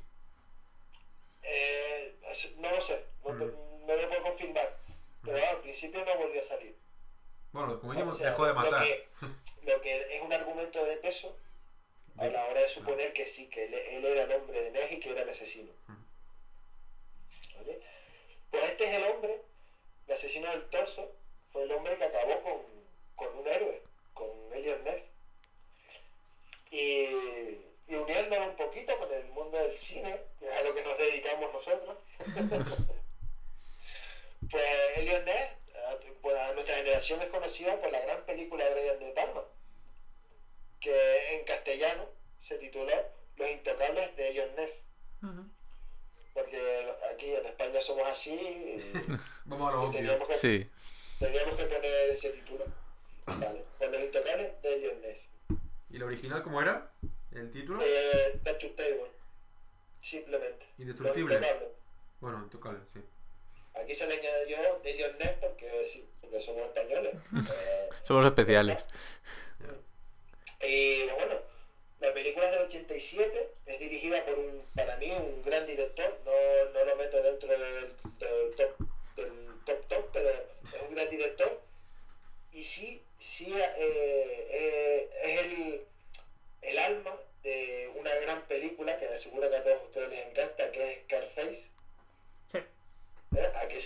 No lo sé, no lo puedo confirmar, pero al principio no volvió a salir. Bueno, como O mínimo sea, dejó de matar. Lo que es un argumento de peso a la hora de suponer que sí, que él era el hombre de Ness y que era el asesino. ¿Vale? Pues este es el hombre, el asesino del torso, fue el hombre que acabó con un héroe, con Elliot Ness. Y uniéndolo un poquito con el mundo del cine, que es a lo que nos dedicamos nosotros, pues Elliot Ness, a nuestra generación es conocido por la gran película de Brian De Palma, que en castellano se tituló Los Intocables de Elliot Ness. Porque aquí en España somos así y Vamos a lo obvio. Sí. teníamos que poner ese título. Vale, con Los Intocables de Elliot Ness. ¿Y el original cómo era? ¿El título? Touchable, simplemente. Indestructible. Los Intocables. Bueno, intocable, sí. Aquí se le añadió de Elliot Ness porque sí, porque somos españoles. Somos especiales. Y bueno, la película es del 87, es dirigida por para mí un gran director, no lo meto dentro del top, pero es un gran director y sí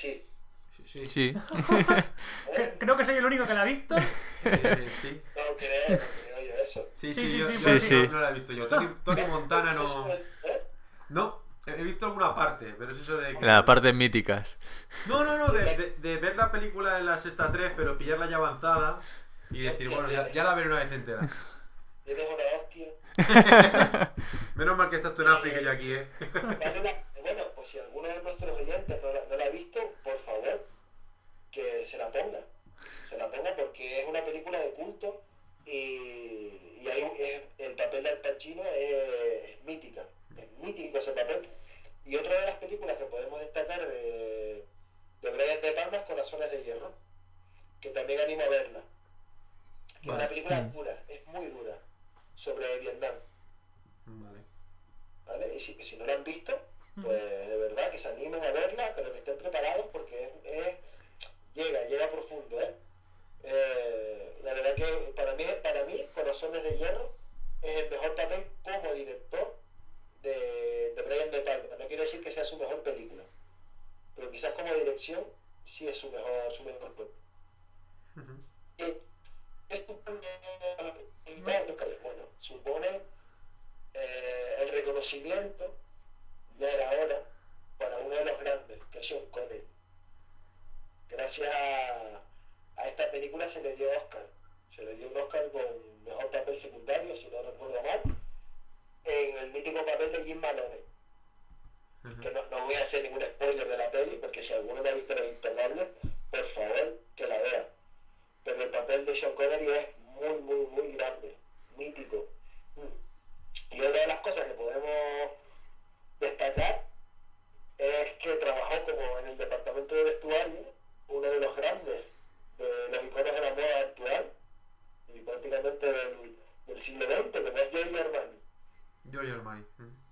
sí. Sí. Sí. Creo que soy el único que la ha visto. Sí. No creo yo eso. Sí, Sí, sí, sí, yo, sí, yo pues sí, sí. no la he visto yo. Tony Montana no. ¿Eh? No, he visto alguna parte, pero es eso de. Las partes míticas. No, de ver la película en la sexta 3, pero pillarla ya avanzada y decir, bueno, ya la veré una vez entera. Tienes una hostia. Menos mal que estás tú en África y yo aquí, Bueno, pues si alguno de nuestros oyentes no la ha visto, por favor, que se la ponga. Se la ponga porque es una película de culto y el papel de Al Pacino es mítica. Es mítico ese papel. Y otra de las películas que podemos destacar de Brian De Palma es Corazones de Hierro, que también animo a verla. Que es una película dura, es muy dura, sobre Vietnam. Vale. ¿Vale? Y si no la han visto, pues de verdad que se animen a verla, pero que estén preparados porque llega profundo, la verdad que para mí Corazones de Hierro es el mejor papel como director de Brian De Palma. No quiero decir que sea su mejor película, pero quizás como dirección sí es su mejor papel. Bueno, supone el reconocimiento, ya era hora, para uno de los grandes, que es Sean Connery. Gracias a esta película se le dio Oscar. Se le dio un Oscar con mejor papel secundario, si no recuerdo mal, en el mítico papel de Jim Malone. Que no voy a hacer ningún spoiler de la peli, porque si alguno me ha visto Los Intocables, por favor, que la vea. Pero el papel de Sean Connery es muy grande, mítico. Y otra de las cosas que podemos destacar es que trabajó como en el departamento de vestuario, uno de los grandes de los iconos de la moda actual y prácticamente del siglo XX, como es Giorgio Armani. Giorgio Armani.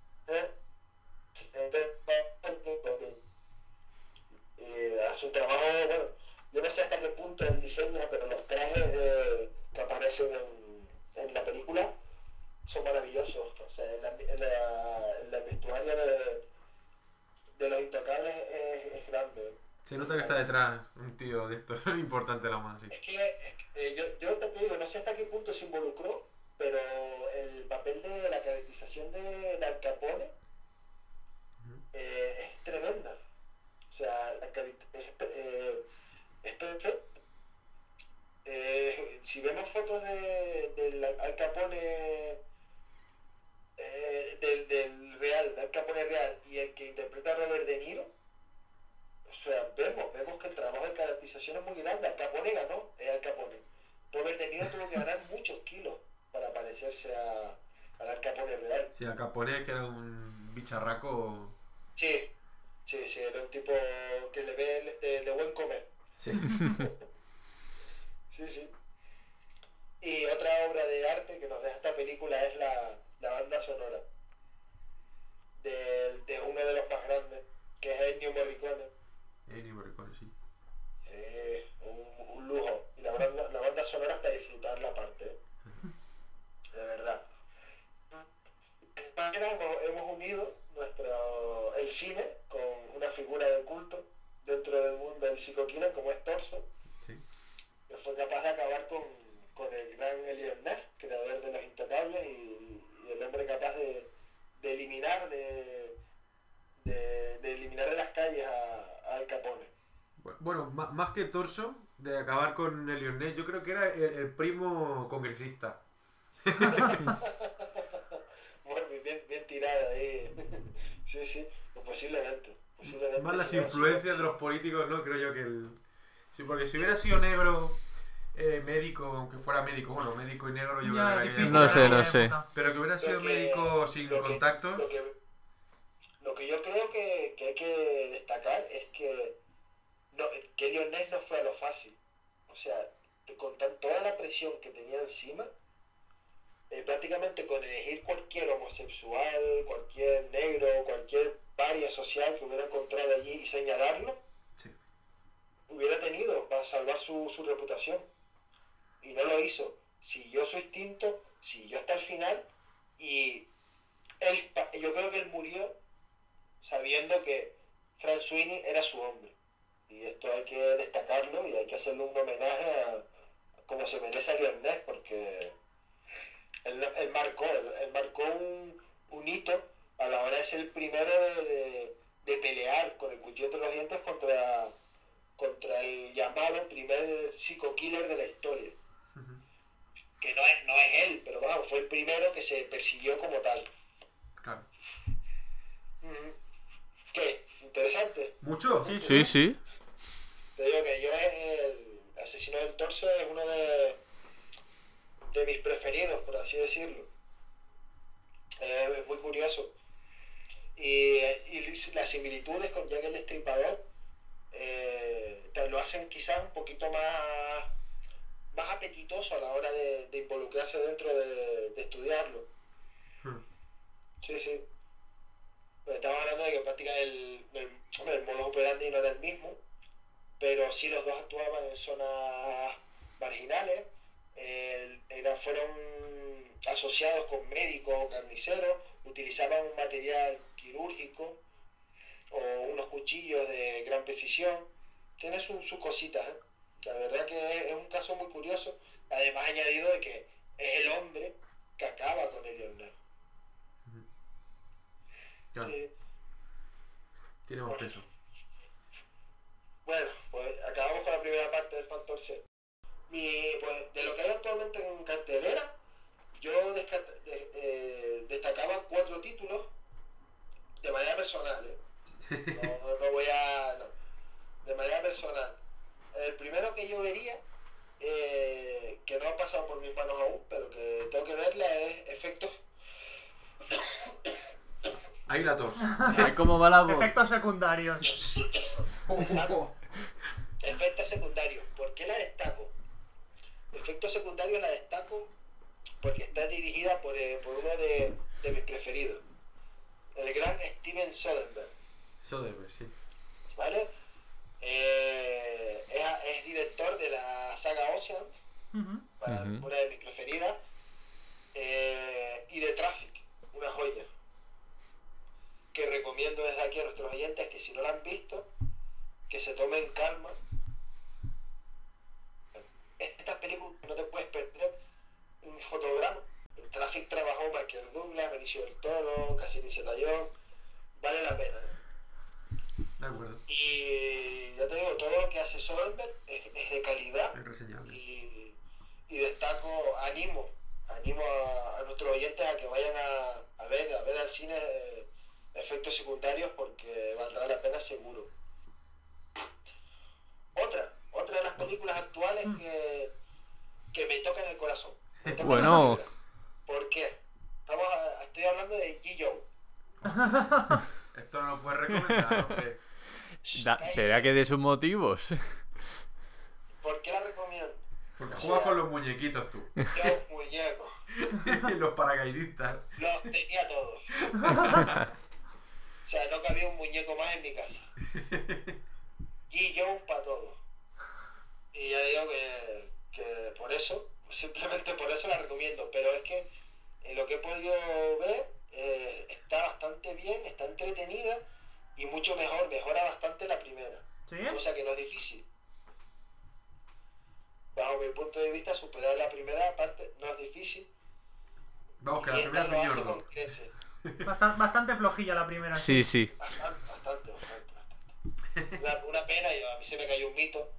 Hace un trabajo, bueno, yo no sé hasta qué punto el diseño, pero los trajes que aparecen en la película son maravillosos. O sea, el vestuario de Los Intocables es grande. Se nota que está detrás un tío de esto importante la más, sí. Es que yo te digo, no sé hasta qué punto se involucró, pero el papel de la caracterización de Al Capone es tremenda. O sea, es perfecto. Si vemos fotos del Al Capone del real, del Al Capone real y el que interpreta a Robert De Niro, o sea, vemos que el trabajo de caracterización es muy grande. Al Capone ganó, Al Capone. Robert De Niro tuvo que ganar muchos kilos para parecerse al Al Capone real. Sí, Al Capone, que era un bicharraco. Sí, era un tipo que le ve de buen comer. Sí. Sí. Y otra obra de arte que nos deja esta película es la banda sonora de uno de los más grandes, que es Ennio Morricone. Ennio Morricone, sí. Un lujo. Y la banda sonora es para disfrutar la parte, de verdad. De esta manera hemos unido el cine con una figura de culto dentro del mundo del psico-killer como es Torso, que fue capaz de acabar con el gran Eliot Ness, creador de Los Intocables y el hombre capaz de eliminar de eliminar de las calles a Al Capone. Bueno, más que Torso, de acabar con Eliot Ness, yo creo que era el primo congresista. Bueno, bien tirada ahí. Sí, pues posiblemente. Más las influencias de los políticos, ¿no? Creo yo que sí, porque si hubiera sido negro, médico, aunque fuera médico, bueno, médico y negro yo creo que difícil, No sé. pero que hubiera sido médico sin contactos. Lo que yo creo que hay que destacar es que Eliot Ness no fue a lo fácil. O sea, con toda la presión que tenía encima, prácticamente con elegir cualquier homosexual, cualquier negro, cualquier paria social que hubiera encontrado allí y señalarlo, hubiera tenido para salvar su reputación. Y no lo hizo. Siguió su instinto, siguió hasta el final y yo creo que él murió sabiendo que Frank Sweeney era su hombre. Y esto hay que destacarlo y hay que hacerle un homenaje a como se merece a Liam Neeson, porque él marcó un hito a la hora de ser el primero de pelear con el cuchillo entre los dientes contra el llamado primer psico-killer de la historia. Que no es él, pero vamos, fue el primero que se persiguió como tal. Claro. ¿Qué? ¿Interesante? ¿Mucho? Sí, sí. Te digo que yo el asesino del torso es uno de mis preferidos, por así decirlo. Es muy curioso. Y las similitudes con Jack el Destripador te lo hacen quizás un poquito más apetitoso a la hora de involucrarse dentro de estudiarlo. Sí. Pues estamos hablando de que prácticamente el modus operandi no era el mismo, pero sí los dos actuaban en zonas marginales, fueron asociados con médicos o carniceros, utilizaban un material quirúrgico o unos cuchillos de gran precisión. Tiene sus cositas, ¿eh? La verdad que es un caso muy curioso, además añadido de que es el hombre que acaba con el Leonardo. Claro. Sí. Tiene más peso. Bueno, pues acabamos con la primera parte del Factor C. Pues, de lo que hay actualmente en cartelera, yo destacaba 4 títulos de manera personal, de manera personal. El primero que yo vería, que no ha pasado por mis manos aún, pero que tengo que verla, es Efectos. Ahí la tos. Ay, ¿cómo va la voz? Efectos secundarios. Efectos secundarios. ¿Por qué la destaco? Efectos secundarios la destaco porque está dirigida por uno de mis preferidos, el gran Steven Soderbergh. Soderbergh, sí. ¿Vale? Es director de la saga Ocean, una de mis preferidas, y de Traffic, una joya, que recomiendo desde aquí a nuestros oyentes que si no la han visto, que se tomen calma. Estas películas no te puedes perder un fotograma. En Traffic trabajó Michael Douglas, Benicio del Toro, Cassini Zeta-Jones, vale la pena, ¿eh? De acuerdo. Y ya te digo, todo lo que hace Soderbergh es de calidad. Es reseñable. Y destaco, animo a nuestros oyentes a que vayan a ver al cine Efectos Secundarios, porque valdrá la pena seguro. Otra de las películas actuales que me tocan el corazón. Bueno. ¿Por qué? Estoy hablando de G. Esto no lo puedes recomendar, hombre. Espera que dé sus motivos. ¿Por qué la recomiendo? Porque O juegas sea, con los muñequitos tú. Los muñecos. Los paracaidistas. Los tenía todos. O sea, no cabía un muñeco más en mi casa. G. para todo. Y ya digo que por eso, simplemente por eso la recomiendo. Pero es que en lo que he podido ver, está bastante bien, está entretenida y mucho mejora bastante la primera. ¿Sí? Cosa que no es difícil. Bajo mi punto de vista, superar la primera parte no es difícil. Vamos, que la Y primera esta es un lo hace ñordo. con creces. Bastante flojilla la primera. Sí, sí. Bastante. Una pena, y a mí se me cayó un mito.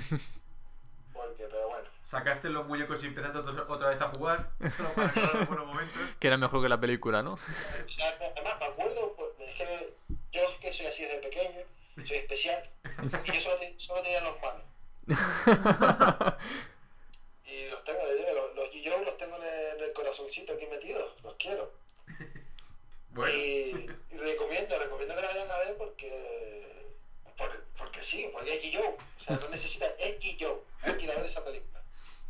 Pero bueno. Sacaste los muñecos y empezaste otra vez a jugar. Solo para que en buenos momentos. Que era mejor que la película, ¿no? Además, me acuerdo, pues, es que yo que soy así desde pequeño, soy especial, y yo solo tenía los malos. Y los tengo, los G-Joe los tengo en el corazoncito aquí metidos, los quiero. Bueno. Y recomiendo que la vayan a ver porque sí, porque es G-Joe. O sea, no necesitas, es G-Joe. Hay que ir a ver esa película.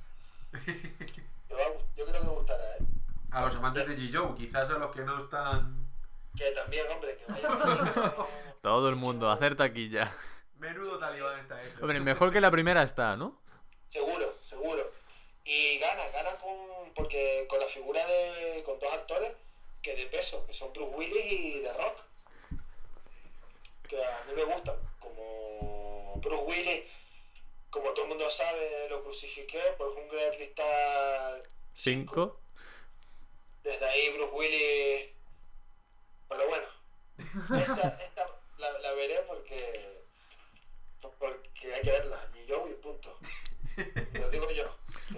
Yo creo que gustará, ¿eh? A los amantes de G-Joe, quizás a los que no están... Que también, hombre, que vayan a ver. Todo el mundo, hacer taquilla. Menudo talibán está hecho. Hombre, mejor que la primera está, ¿no? Seguro. Y gana porque con la figura con 2 actores que de peso, que son Bruce Willis y The Rock, que a mí me gustan, como Bruce crucifiqué por Jungla de Cristal 5. Desde ahí Bruce Willis. Pero bueno, esta la veré porque hay que verla. Y yo voy, punto. Lo digo yo.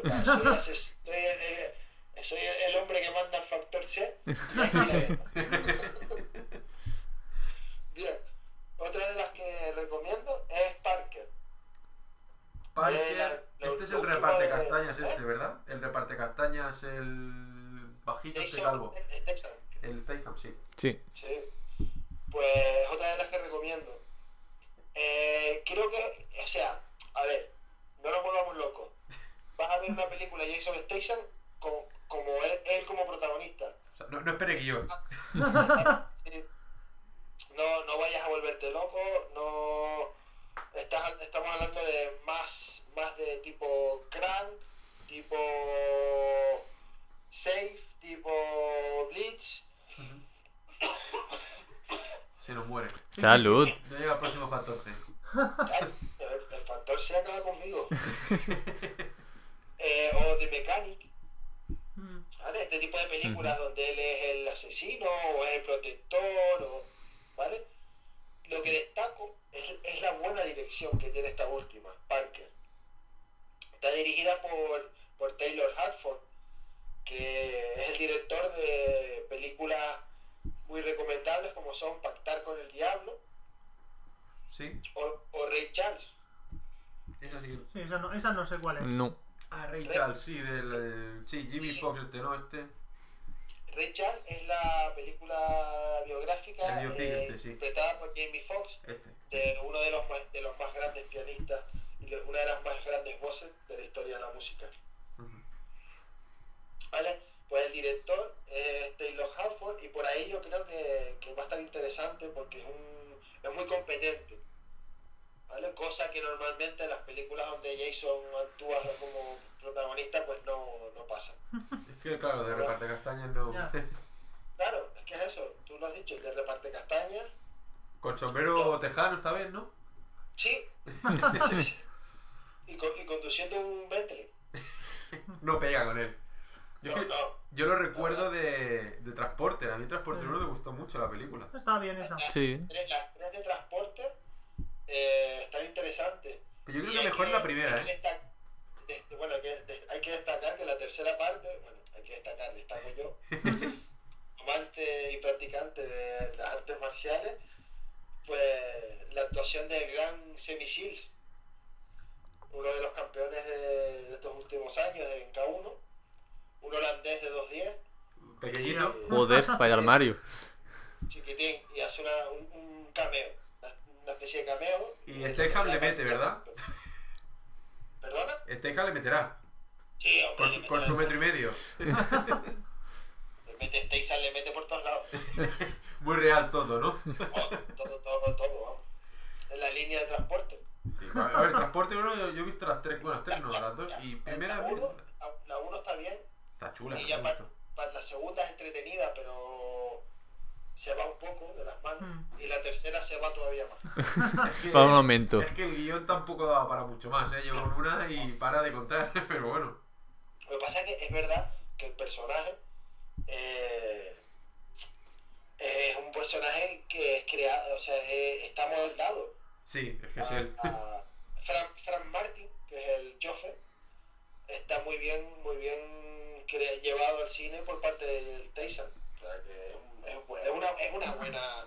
Soy el hombre que manda el factor C. Bien. Otra de las que recomiendo es Parker. Parker, La este es el última reparte de- castañas ¿eh? este, ¿verdad? El reparte castañas, el bajito este calvo. Texan. El Statham, sí. Sí. Sí. Pues otra de las que recomiendo. Creo que, o sea, a ver, no nos volvamos locos. Vas a ver una película de Jason Statham como él como protagonista. O sea, no espere que yo. No vayas a volverte loco, no estamos hablando de más de tipo Crank, tipo Safe, tipo Bleach. Se nos muere. Salud. No llega el próximo factor G. Claro, el factor se acaba conmigo. O The Mechanic, Mm. ¿vale? Este tipo de películas donde él es el asesino o es el protector, ¿vale? Lo que destaco es la buena dirección que tiene esta última, Parker. Está dirigida por Taylor Hackford, que es el director de películas muy recomendables como son Pactar con el Diablo Sí. o Ray Charles. Esa sí que. Sí, esa no sé cuál es. No. Ah, Ray Charles, sí, sí, Jimmy Fox este, ¿no? Este. Ray Charles es la película biográfica El biopic este, sí. interpretada por Jamie Foxx, Este. de uno de los más grandes pianistas y de una de las más grandes voces de la historia de la música. Ujú. ¿Vale? Pues el director es Taylor Hackford y por ahí yo creo que va a estar interesante porque es muy competente. ¿Vale? Cosa que normalmente en las películas donde Jason actúa como protagonista pues no pasa. Es que, claro, de reparte castañas no. Ya. Claro, es que es eso, tú lo has dicho, de reparte castañas. Con sombrero tejano esta vez, ¿no? Sí. y conduciendo un Bentley. No pega con él. Yo, No, no. yo lo recuerdo de Transporter. A mí Transporter Sí. 1 me gustó mucho la película. Estaba bien esa. Sí. Las tres de transporte están interesantes. Pero yo creo Y que mejor la primera, hay que ¿eh? bueno, hay que destacar que la tercera parte, destaco yo, amante y practicante de las artes marciales, pues la actuación del gran Semi Shields, uno de los campeones de estos últimos años en K1, un holandés de 2'10, Pequeñito. Joder, vaya armario. chiquitín, y hace un cameo, una especie de cameo. Y Statham le mete, ¿verdad? ¿Perdona? Statham le meterá. Sí, hombre. Con su metro y medio. Le mete por todos lados. Muy real todo, ¿no? Todo, vamos. En la línea de transporte. Sí, a ver, Transporte 1 yo he visto las tres. Bueno, las tres no, las dos. Y primera La vez. 1 está bien. Está chula, Y me ya gusta. para la segunda es entretenida, pero se va un poco de las manos. Mm. Y la tercera se va todavía más. Es que, Para un momento. es que el guión tampoco daba para mucho más, ¿eh? Llegó en una y para de contar, pero bueno. Lo que pasa es que es verdad que el personaje es un personaje que es creado, o sea, está moldado. Sí, es que es él. Frank Martin, que es el chofer, está muy bien llevado al cine por parte del Tyson. O sea, que es una buena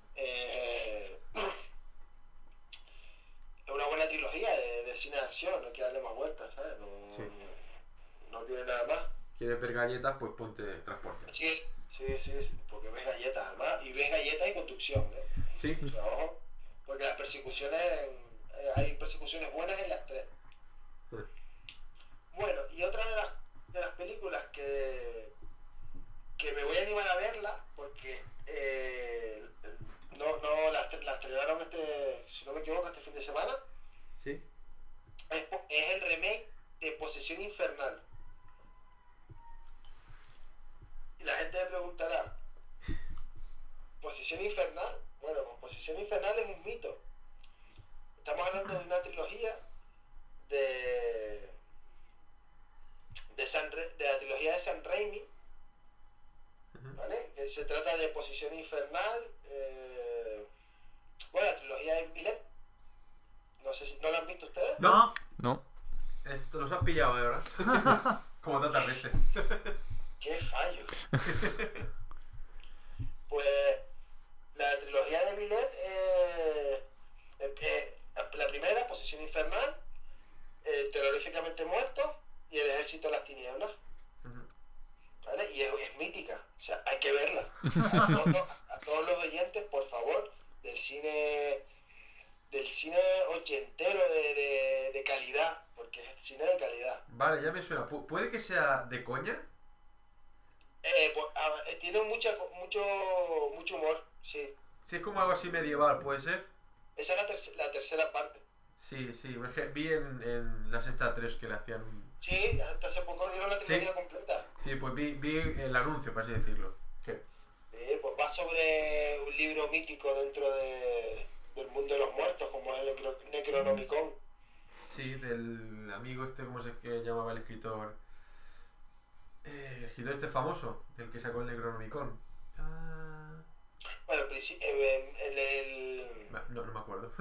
es una buena trilogía de cine de acción, no hay que darle más vueltas, ¿sabes? Sí. No tiene nada más. ¿Quieres ver galletas? Pues ponte Transporte. Sí, porque ves galletas además, y ves galletas y conducción, ¿eh? Sí. O sea, ojo, porque las persecuciones, hay persecuciones buenas en las tres. Sí. Bueno, y otra de las películas que me voy a animar a verla, porque no la estrenaron si no me equivoco, este fin de semana, Sí. es el remake de Posesión Infernal. Y la gente me preguntará, ¿Posesión Infernal? Bueno, pues Posesión Infernal es un mito. Estamos hablando de una trilogía de de la trilogía de Sam Raimi, ¿vale? Que se trata de Posición Infernal, bueno, la trilogía de Villet. No sé si no la han visto ustedes. No. No. Esto los has pillado, ¿verdad? Como tantas veces. ¡Qué fallo! Pues la trilogía de Villet, la primera, Posesión Infernal, Terroríficamente Muertos y El Ejército de las Tinieblas. ¿Vale? Y es mítica, o sea, hay que verla. A todos los oyentes, por favor, del cine ochentero de calidad, porque es cine de calidad. Vale, ya me suena. ¿Puede que sea de coña? Tiene mucho humor, sí. Si es como algo así medieval, ¿puede ser? Esa es la tercera parte. Sí, es que vi en la sexta 3 que le hacían un... Sí, hasta hace poco dieron la trilogía completa. Sí, pues vi el anuncio, por así decirlo. Sí. Pues va sobre un libro mítico dentro del mundo de los muertos, como es el Necronomicon. Sí, del amigo este, ¿cómo se llamaba el escritor? El escritor este famoso, del que sacó el Necronomicon. Bueno, No me acuerdo.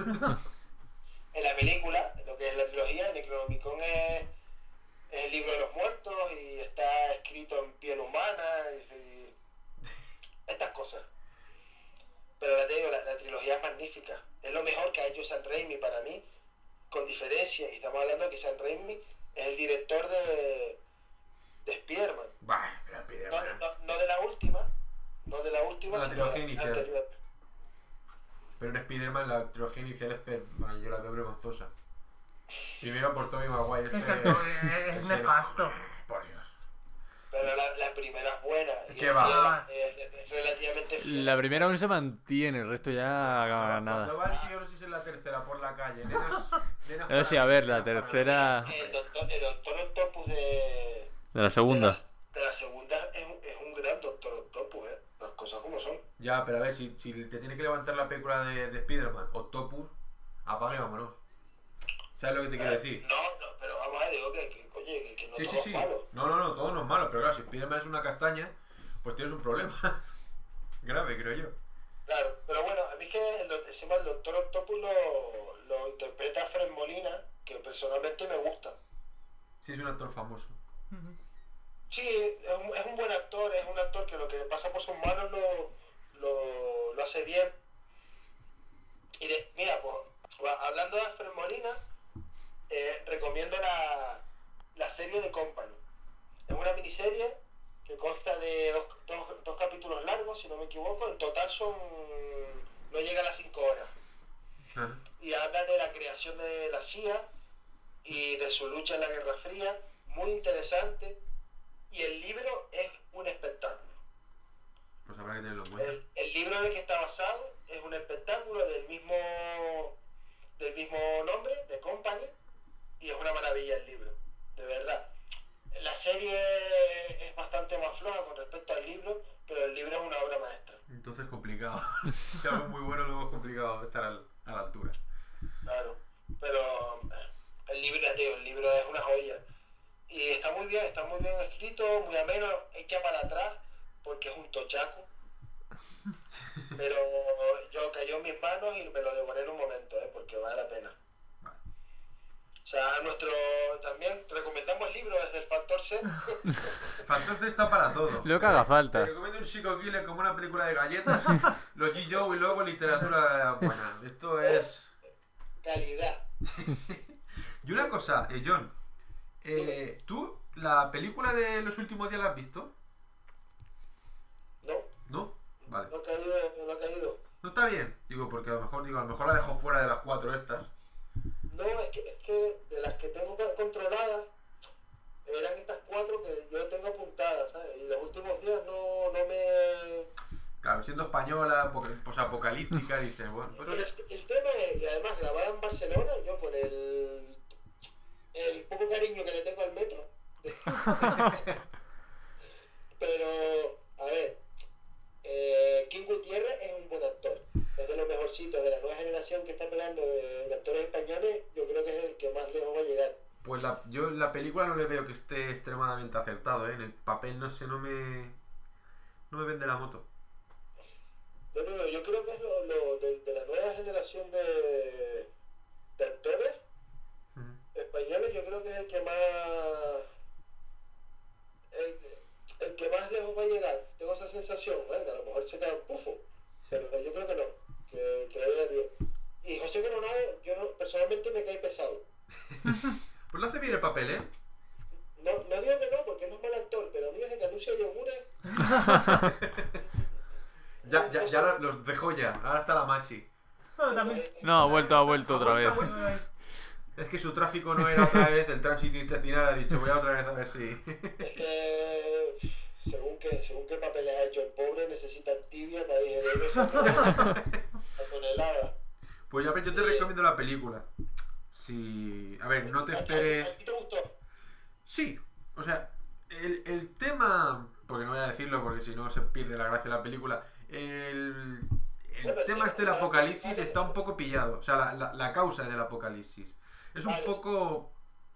en la película, lo que es la trilogía, el Necronomicon es el libro de los muertos y está escrito en piel humana y estas cosas. Pero te digo, la trilogía es magnífica. Es lo mejor que ha hecho Sam Raimi para mí, con diferencia. Y estamos hablando de que Sam Raimi es el director de Spider-Man. Bah, pero Spider-Man. No de la última. No de la última, No, la sino trilogía de inicial. anterior. Pero en Spider-Man la trilogía inicial yo la veo vergonzosa. Primero por Tobey Maguire. Es que es nefasto. Por Dios. Pero la primera es buena. ¿Qué va? Es relativamente fiel. La primera aún se mantiene, el resto ya Cuando nada. va el tío, no sé si es la tercera, por la calle. Nenas Eso sí, a ver, la tercera... El Doctor Octopus de De la segunda. de la segunda es un gran Doctor Octopus, las cosas como son. Ya, pero a ver, si te tiene que levantar la película de Spider-Man, Octopus, apague y vámonos. ¿Sabes lo que te quiero decir? No, pero vamos a ver, digo que no Sí, todo es malo. No, todo no es malo, pero claro, si Spider-Man es una castaña, pues tienes un problema. Grave, creo yo. Claro, pero bueno, a mí es que encima el Doctor Octopus lo interpreta Fred Molina, que personalmente me gusta. Sí, es un actor famoso. Sí, es un buen actor, es un actor que lo que pasa por sus manos lo hace bien. Y mira, pues hablando de Fred Molina, recomiendo la serie de Company. Es una miniserie que consta de dos capítulos largos, si no me equivoco. En total no llega a las 5 horas. Ah. Y habla de la creación de la CIA y de su lucha en la Guerra Fría. Muy interesante. Y el libro es un espectáculo. Pues habrá que tenerlo en cuenta. El libro en el que está basado es un espectáculo del mismo nombre, de Company, y es una maravilla el libro, de verdad. La serie es bastante más floja con respecto al libro, pero el libro es una obra maestra. Entonces complicado. Si algo es muy bueno, luego es complicado estar a la altura. Claro, pero el libro es una joya. Y está muy bien escrito, muy ameno, hecha para atrás, porque es un tochaco. Pero cayó en mis manos y me lo devoré en un momento, porque vale la pena. Vale. O sea, también recomendamos libros desde el Factor C. Factor C está para todo. Lo que haga falta. Te recomiendo un Psycho Killer como una película de galletas, los G. Joe y luego literatura buena. Esto es... Calidad. Y una cosa, John, ¿tú la película de los últimos días la has visto? No, ¿No? Vale. no ha caído. ¿No está bien? Porque a lo mejor la dejo fuera de las 4 estas. No, es que de las que tengo controladas, eran estas 4 que yo tengo apuntadas, ¿sabes? Y los últimos días no me... Claro, siendo española, posapocalíptica, dices, bueno, pues... El tema es que además grabada en Barcelona, yo con el poco cariño que le tengo al metro. Pero, a ver, King Gutiérrez es un buen actor. Es de los mejorcitos de la nueva generación que está pegando de actores españoles. Yo creo que es el que más lejos va a llegar. Pues yo en la película no le veo que esté extremadamente acertado, ¿eh? En el papel, no sé, no me vende la moto. Yo creo que es de la nueva generación de actores españoles, yo creo que es el que más el que más lejos va a llegar. Tengo esa sensación, ¿eh? Que a lo mejor se queda un pufo, pero yo creo que no, que va a llegar bien. Y José Coronado, personalmente me cae pesado. Pues lo hace bien el papel, ¿eh? No digo que no, porque no es mal actor, pero a mí desde que anuncia yogures... Ya los dejó ya, ahora está la Machi. Bueno, también... No, ha vuelto otra vez. Es que su tráfico no era otra vez el tránsito intestinal, ha dicho, voy a otra vez a ver si... Es que según qué papeles ha hecho el pobre, necesita tibia para digerir eso a tonelada. Pues ya ves, yo te recomiendo la película. Si... A ver, no te esperes... ¿A ti te gustó? Sí, o sea, el tema... Porque no voy a decirlo porque si no se pierde la gracia de la película. El tema este del apocalipsis está un poco pillado. O sea, la causa del apocalipsis. Es un poco...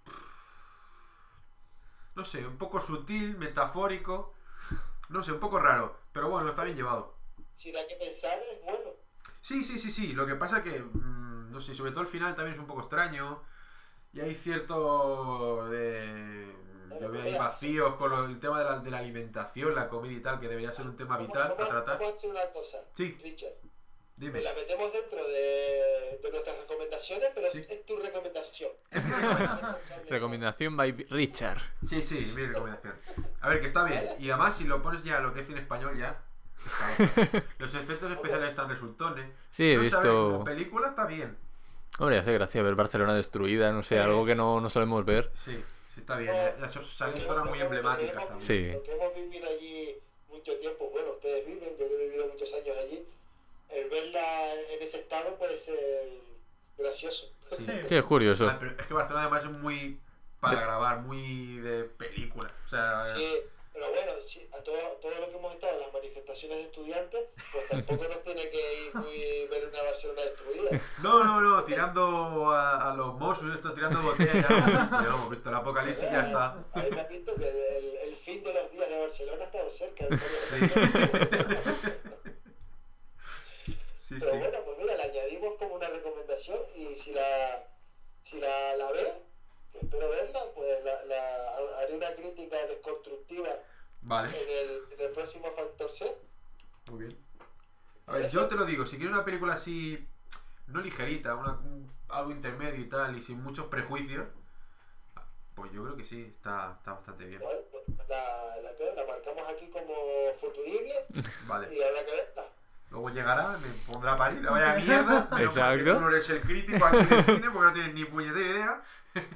No sé, un poco sutil, metafórico. No sé, un poco raro. Pero bueno, está bien llevado. Si da que pensar, es bueno. Sí. Lo que pasa que... no sé, sobre todo el final también es un poco extraño. Y hay cierto... Yo veo ahí vacíos con el tema de la alimentación, la comida y tal, que debería ser un tema vital a tratar. Vamos a hacer una cosa, Sí. Richard. Dime. La metemos dentro de nuestras recomendaciones, pero Sí. es tu recomendación. Recomendación by Richard. Sí, mi recomendación. A ver, que está bien. Y además, si lo pones ya lo que es en español, ya. Está bien. Los efectos especiales están resultones. Sí, he No sé, a ver, visto... como película está bien. Hombre, hace gracia ver Barcelona destruida, no sé, algo que no solemos ver. Sí, está bien. Salen zonas muy emblemáticas también. Sí. Lo que hemos vivido allí mucho tiempo, bueno, ustedes viven, yo he vivido muchos años allí. El verla en ese estado puede ser gracioso. Sí. Sí, es curioso. Pero es que Barcelona además es muy para grabar, muy de película. O sea, Sí, pero bueno, sí, a todo lo que hemos estado en las manifestaciones de estudiantes, pues tampoco nos tiene que ir muy ver una Barcelona destruida. no, tirando a los Mossos, tirando botellas, ya lo hemos visto, el apocalipsis ya está. A mí me ha visto que el fin de los días de Barcelona ha estado cerca. Sí. Pero bueno, pues mira, le añadimos como una recomendación y si la ven, que espero verla, pues haré una crítica desconstructiva Vale, en el próximo Factor C. muy bien. A ver, yo te lo digo, si quieres una película así, no ligerita, algo intermedio y tal, y sin muchos prejuicios, pues yo creo que sí, está bastante bien. Vale, pues la marcamos aquí como futurible Vale. y habrá que verla. Luego llegará, me pondrá a parir, la vaya mierda. Pero Exacto. porque tú no eres el crítico aquí en el cine porque no tienes ni puñetera idea.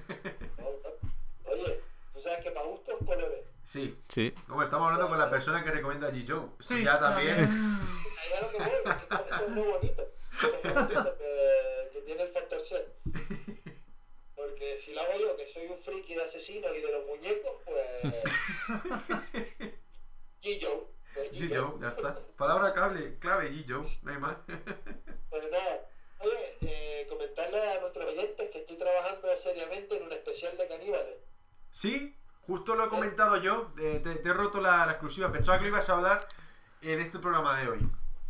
Oye, tú sabes que para gustos colores. Sí. Sí. Hombre, estamos hablando con la persona que recomienda a G-Joe. Eso Sí, ya también. Ahí a lo que voy, esto es muy bonito. Esto es muy bonito que tiene el Factor C. Porque si lo hago yo, que soy un friki de asesinos y de los muñecos, pues... G-Joe. Pues G-Joe, ya está. Palabra clave, G-Joe, no hay más. Pues nada, oye, comentarle a nuestros oyentes que estoy trabajando seriamente en un especial de caníbales. Sí, justo lo he comentado yo, te he roto la exclusiva. Pensaba que lo ibas a hablar en este programa de hoy.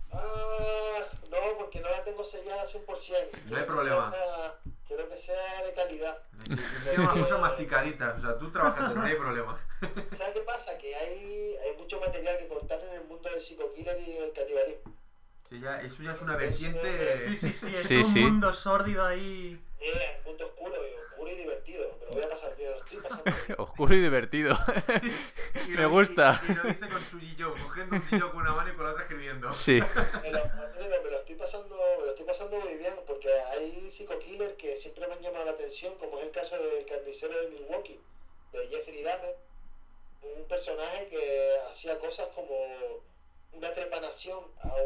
No, porque no la tengo sellada 100%. No hay problema. Quiero que sea de calidad. Tiene unas cosas masticaditas, o sea, tú trabajas, no hay problema. ¿Sabes qué pasa? Que hay mucho material que cortar en el mundo del psico-killer y el canibalismo. Sí, eso ya es una vertiente. Sí, es Sí, un sí. mundo sórdido ahí. Mira, es un mundo oscuro y divertido. Me lo voy a pasar bien, lo estoy pasando bien. Oscuro y divertido. Y Me lo- gusta. Y lo dice con su G-Joe, cogiendo un G-Joe con una mano y con la otra escribiendo. Sí. Me lo estoy pasando muy bien porque hay psico-killers que siempre me han llamado la atención, como es el caso del carnicero de Milwaukee, de Jeffrey Dahmer, un personaje que hacía cosas como una trepanación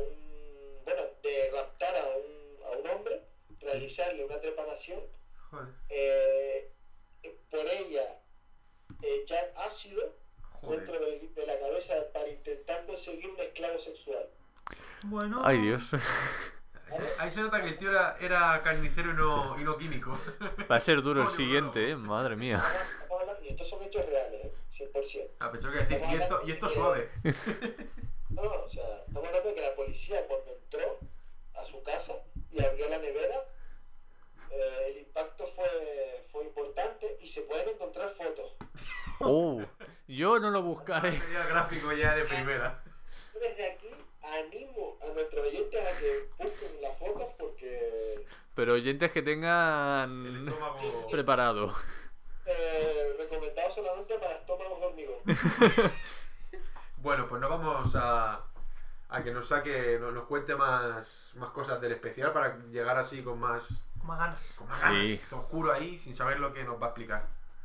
de raptar a un hombre, realizarle una trepanación, Joder. por ella echar ácido dentro Joder. de la cabeza para intentar conseguir un esclavo sexual. Bueno. Ay, Dios. Ahí se nota que el tío era carnicero y no químico. Va a ser duro el siguiente, madre mía. Y estos son hechos reales, 100%. Ah, pensó que decir, y esto es suave. No, o sea, estamos hablando de que la policía cuando entró a su casa y abrió la nevera, el impacto fue importante y se pueden encontrar fotos. Oh, yo no lo buscaré. Sería gráfico ya de primera. Desde aquí animo a nuestros oyentes a que busquen las fotos porque Pero oyentes que El tengan estómago... preparado. recomendado solamente para estómagos de hormigón. Bueno, pues nos vamos a que nos cuente más cosas del especial para llegar así con más Más ganas. Sí. ganas, oscuro ahí, sin saber lo que nos va a explicar.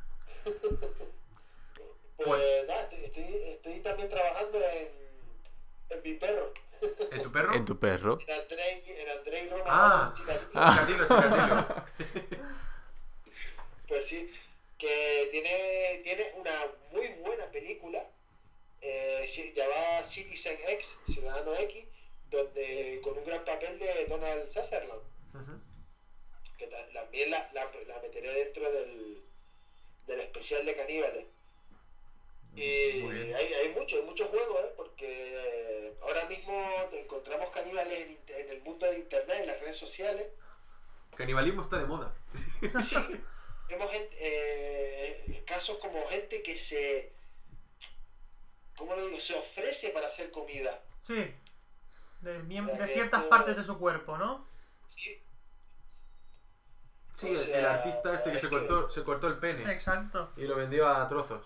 Pues nada, estoy también trabajando en mi perro. ¿En tu perro? En tu perro. En Andrei Roma. Ah. Chicatilo. Pues sí, que tiene una muy buena película llamada Citizen X, Ciudadano X, donde con un gran papel de Donald Sutherland, Ujú. que también la meteré dentro del especial de caníbales. Y Muy bien. hay muchos juegos, porque ahora mismo encontramos caníbales en el mundo de internet, en las redes sociales. Canibalismo está de moda. Sí, vemos casos como gente que se ofrece para hacer comida. Sí. De que ciertas esto- partes de su cuerpo, ¿no? Sí, Sí, O el sea, artista este que es se cortó el pene Exacto. y lo vendió a trozos.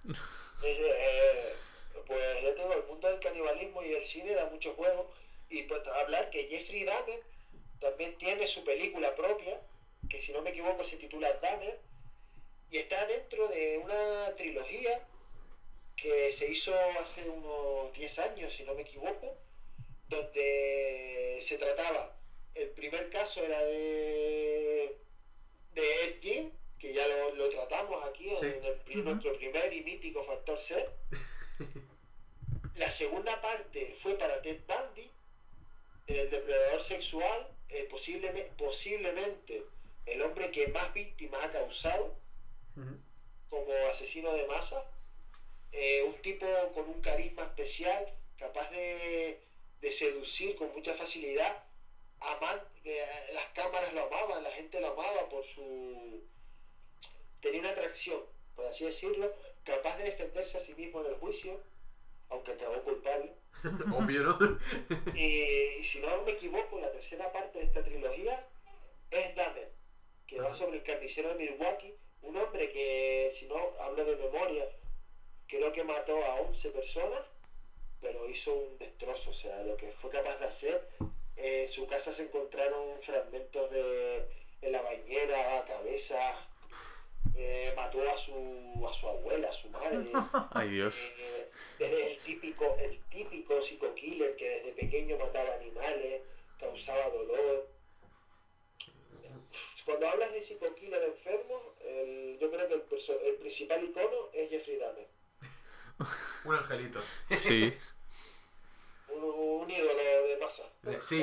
pues ya te digo, el mundo del canibalismo y el cine da mucho juego. Y pues hablar que Jeffrey Dahmer también tiene su película propia, que si no me equivoco se titula Dahmer, y está dentro de una trilogía que se hizo hace unos 10 años, si no me equivoco, donde se trataba, el primer caso era de Ed Gein, que ya lo tratamos aquí Sí. en nuestro primer y mítico Factor C. La segunda parte fue para Ted Bundy, el depredador sexual, posiblemente el hombre que más víctimas ha causado como asesino de masa. Un tipo con un carisma especial, capaz de seducir con mucha facilidad. Las cámaras lo amaban, la gente lo amaba por su... Tenía una atracción, por así decirlo, capaz de defenderse a sí mismo en el juicio, aunque acabó culpable. Obvio, ¿no? Y si no me equivoco, la tercera parte de esta trilogía es Dahmer, que va sobre el carnicero de Milwaukee, un hombre que, si no hablo de memoria, creo que mató a 11 personas, pero hizo un destrozo. O sea, lo que fue capaz de hacer, en su casa se encontraron fragmentos en la bañera, cabezas, mató a su abuela, a su madre. Ay, Dios. Desde el típico psico-killer que desde pequeño mataba animales, causaba dolor. Cuando hablas de psico-killer enfermo, yo creo que el principal icono es Jeffrey Dahmer. Un angelito. Sí. Un ídolo de masa. Sí.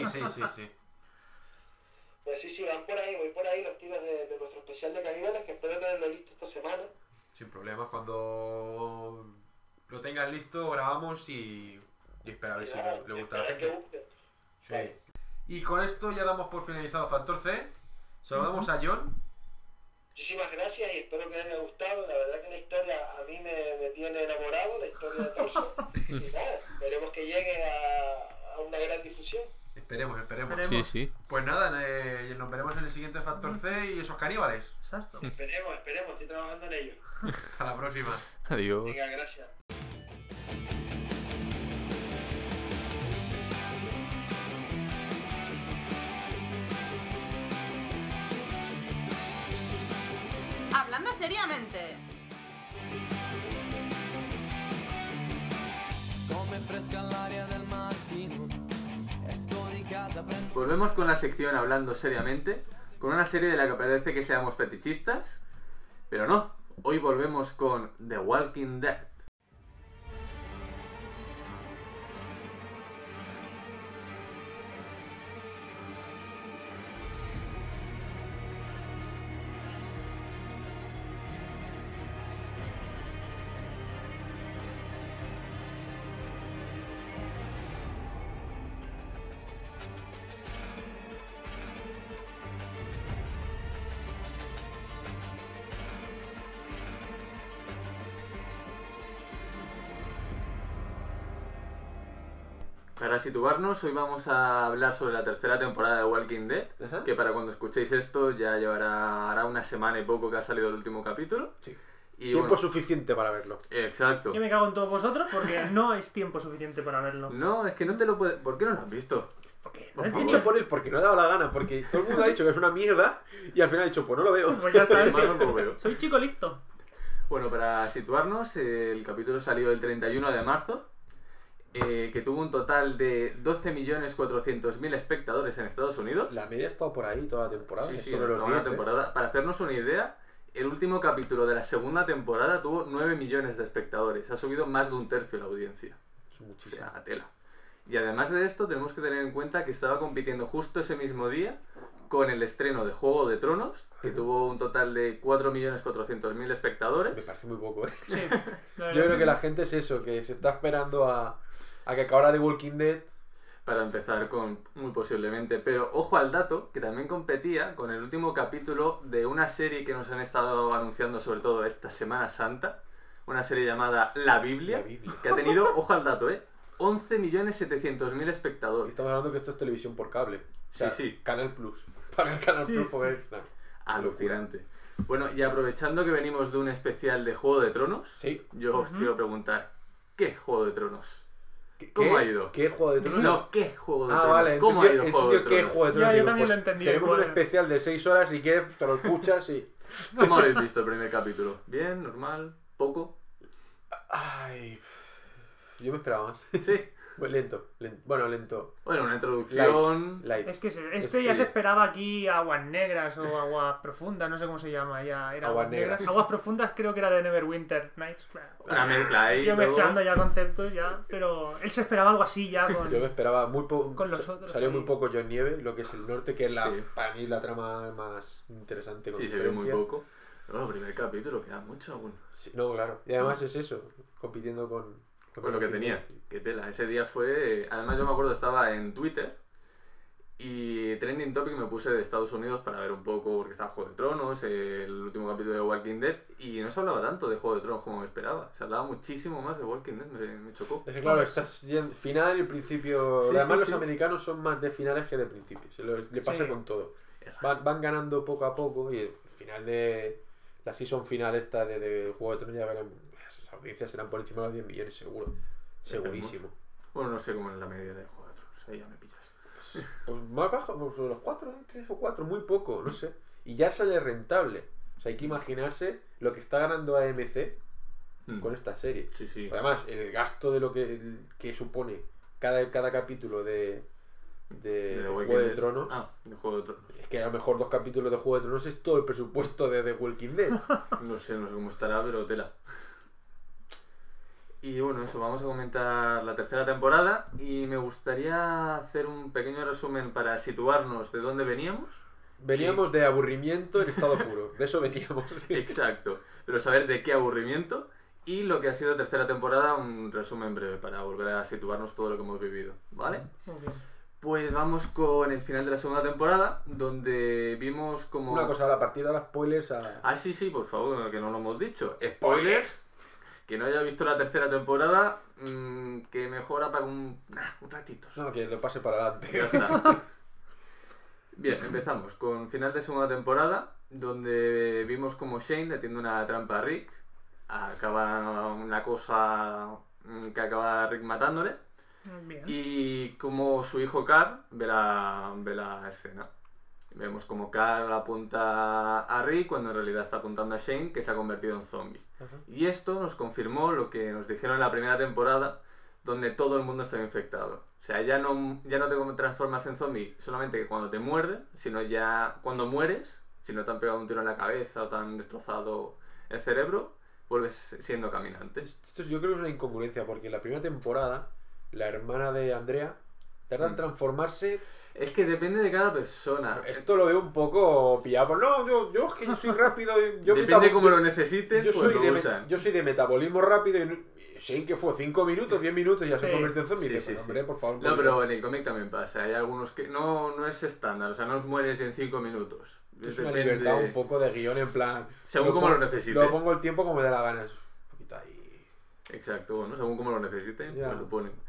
Pues sí, voy por ahí los tiros de nuestro especial de caníbales, que espero tenerlo listo esta semana. Sin problemas, cuando lo tengas listo grabamos y espera a ver si le gusta a la Que gente. guste. Sí. Y con esto ya damos por finalizado Factor C. Saludamos a John. Muchísimas gracias y espero que les haya gustado. La verdad que la historia a mí me tiene enamorado, la historia de Torso. Y nada, esperemos que llegue a una gran difusión. Esperemos. Sí, sí. Pues nada, nos veremos en el siguiente Factor C y esos caníbales. Exacto. Esperemos, estoy trabajando en ello. Hasta la próxima. Adiós. Venga, gracias. Hablando seriamente. Volvemos con la sección Hablando Seriamente, con una serie de la que parece que seamos fetichistas, pero no. Hoy volvemos con The Walking Dead. para situarnos, hoy vamos a hablar sobre la tercera temporada de Walking Dead, Ajá. que para cuando escuchéis esto ya hará una semana y poco que ha salido el último capítulo. Sí. Y Tiempo bueno, suficiente para verlo. exacto. Yo me cago en todos vosotros porque no es tiempo suficiente para verlo. No, es que no te lo puedes... ¿Por qué no lo has visto? Porque Por no he favor. dicho, Dicho por él porque no he dado la gana, porque todo el mundo ha dicho que es una mierda y al final ha dicho, pues no lo veo. pues ya está. Además, no lo veo. Soy chico listo. Bueno, para situarnos, el capítulo salió el 31 de marzo, que tuvo un total de 12.400.000 espectadores en Estados Unidos. La media ha estado por ahí toda la temporada. Sí, sí, sobre los hasta una 10, ¿eh? temporada. Para hacernos una idea, el último capítulo de la segunda temporada tuvo 9 millones de espectadores. Ha subido más de un tercio la audiencia. Es O muchísimo. sea, tela. Y además de esto, tenemos que tener en cuenta que estaba compitiendo justo ese mismo día con el estreno de Juego de Tronos, que tuvo un total de 4.400.000 Me espectadores. parece muy poco, ¿eh? Sí. Yo creo que la gente es eso, que se está esperando a que acabara The Walking Dead. Para empezar con, muy posiblemente. Pero ojo al dato, que también competía con el último capítulo de una serie que nos han estado anunciando sobre todo esta Semana Santa. Una serie llamada La Biblia. La Biblia. Que ha tenido, ojo al dato, 11.700.000 Y espectadores. estamos hablando que esto es televisión por cable. O sea, Sí, sí. Canal Plus. Pagar Canal Sí, Plus sí. por ver. Nah. Alucinante. Bueno, y aprovechando que venimos de un especial de Juego de Tronos, Sí. yo os Ujú. quiero preguntar, ¿qué es Juego de Tronos? ¿Qué ¿Cómo ha es? ido? ¿Qué es Juego de Tronos? No, ¿qué es Juego de Ah, Tronos? vale, ¿Cómo ha ido entendido Juego de qué es Tronos? Juego de Tronos. Ya, yo Digo, también pues lo entendí tenemos un igual. especial de 6 horas y que te lo escuchas y... ¿Cómo habéis visto el primer capítulo? ¿Bien? ¿Normal? ¿Poco? Ay... Yo me esperaba más. Sí. Muy lento. Bueno, lento. Bueno, una introducción... Light. Es que Sí. ya se esperaba aquí aguas negras o aguas profundas, no sé cómo se llama ya. Era Aguas aguas negras. negras. Aguas profundas creo que era de Neverwinter Nights. Una mezcla ahí. Yo luego- mezclando ya conceptos ya, pero él se esperaba algo así ya con... Yo me esperaba muy poco. Con los otros Salió ahí. muy poco John Nieve, lo que es el norte, que es Sí. para mí la trama más interesante. Con Sí, se ve muy diferencia. poco. No, el primer capítulo queda mucho aún. Sí, no, claro. Y además es eso, compitiendo con Con lo que tenía. Qué tela. Ese día fue... Además yo me acuerdo, estaba en Twitter y Trending Topic me puse de Estados Unidos para ver un poco, porque estaba Juego de Tronos, el último capítulo de Walking Dead, y no se hablaba tanto de Juego de Tronos como me esperaba. Se hablaba muchísimo más de Walking Dead, me chocó. Es que claro, estás final y el principio. Sí, Además, sí, los sí. americanos son más de finales que de principios. Le pasa Sí. con todo. Es raro. Van ganando poco a poco y el final de la season final esta de Juego de Tronos ya verán. Las audiencias serán por encima de los 10 millones, seguro. Segurísimo. Bueno, no sé cómo es la media de Juego de Tronos, ahí ya me pillas. Pues más bajo, pues los 4, 3 o 4, muy poco, no sé. Y ya sale rentable. O sea, hay que imaginarse lo que está ganando AMC con esta serie. Sí, sí. Además, el gasto de lo que supone cada capítulo de Walking Juego de Dead. Tronos. Ah, de Juego de Tronos. Es que a lo mejor 2 capítulos de Juego de Tronos es todo el presupuesto de The Walking Dead. No sé cómo estará, pero tela. Y bueno, eso, vamos a comentar la tercera temporada y me gustaría hacer un pequeño resumen para situarnos de dónde veníamos. Veníamos de aburrimiento en estado puro. De eso veníamos. Exacto, pero saber de qué aburrimiento y lo que ha sido tercera temporada, un resumen breve para volver a situarnos todo lo que hemos vivido, ¿vale? Muy bien. Pues vamos con el final de la segunda temporada, donde vimos como... Una cosa, ahora a partir de ahora spoilers a... Ah, sí, por favor, que no lo hemos dicho. Spoiler. Que no haya visto la tercera temporada, que mejora para un ratito. No, que lo pase para adelante. Ya está. Bien, empezamos con final de segunda temporada, donde vimos como Shane le tiende una trampa a Rick. Acaba una cosa que acaba Rick matándole. Bien. Y como su hijo Carl ve la escena. Vemos como Carl apunta a Rick cuando en realidad está apuntando a Shane, que se ha convertido en zombie. Ajá. Y esto nos confirmó lo que nos dijeron en la primera temporada, donde todo el mundo estaba infectado. O sea, ya no te transformas en zombie solamente que cuando te muerden, sino ya cuando mueres, si no te han pegado un tiro en la cabeza o te han destrozado el cerebro, vuelves siendo caminante. Esto yo creo que es una incongruencia, porque en la primera temporada, la hermana de Andrea tarda en transformarse. Es que depende de cada persona. Esto lo veo un poco pillado. Por, no, yo es que yo soy rápido. Depende cómo lo necesites, yo pues soy lo usan. yo soy de metabolismo rápido y Shane, que fue 5 minutos, 10 minutos y ya se Sí. convirtió en zombie. Sí, Dice, sí, hombre, sí. por favor. No, pero en el cómic también pasa. Hay algunos que no es estándar, o sea, no os mueres en 5 minutos. Es una Depende- libertad un poco de guión en plan. Según como lo necesite. Lo pongo el tiempo como me da la gana. Es un poquito ahí. Exacto, bueno, según como lo necesiten, Ya. pues lo ponen.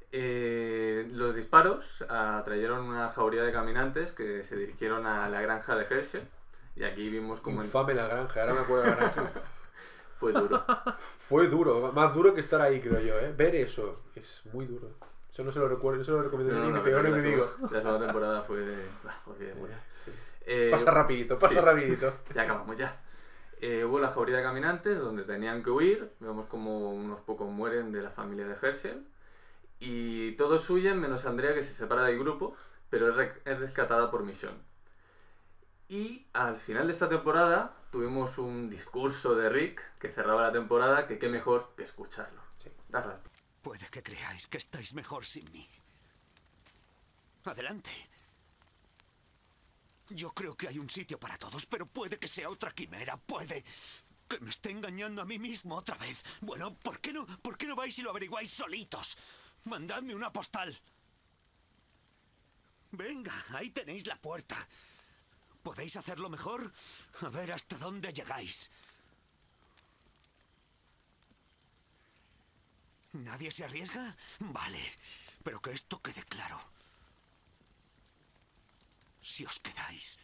Los disparos atrayeron una jauría de caminantes que se dirigieron a la granja de Herschel. Y aquí vimos como... Infame la granja, ahora me acuerdo de la granja. Fue duro. Fue duro, más duro que estar ahí, creo yo, ¿eh? Ver eso es muy duro. Eso no se lo recuerdo, no se lo recomiendo ni mi peor enemigo. La segunda temporada fue... olvidémoslo. Sí. Eh, Pasa rapidito. Ya acabamos, ya. Hubo la jauría de caminantes donde tenían que huir. Vemos como unos pocos mueren de la familia de Herschel. Y todos huyen menos Andrea, que se separa del grupo, pero es rescatada por Michonne. Y al final de esta temporada tuvimos un discurso de Rick que cerraba la temporada, que qué mejor que escucharlo. Sí. Darle. Puede que creáis que estáis mejor sin mí. Adelante. Yo creo que hay un sitio para todos, pero puede que sea otra quimera. Puede que me esté engañando a mí mismo otra vez. Bueno, ¿por qué no vais y lo averiguáis solitos? Mandadme una postal. Venga, ahí tenéis la puerta. ¿Podéis hacerlo mejor? A ver hasta dónde llegáis. ¿Nadie se arriesga? Vale, pero que esto quede claro. Si os quedáis,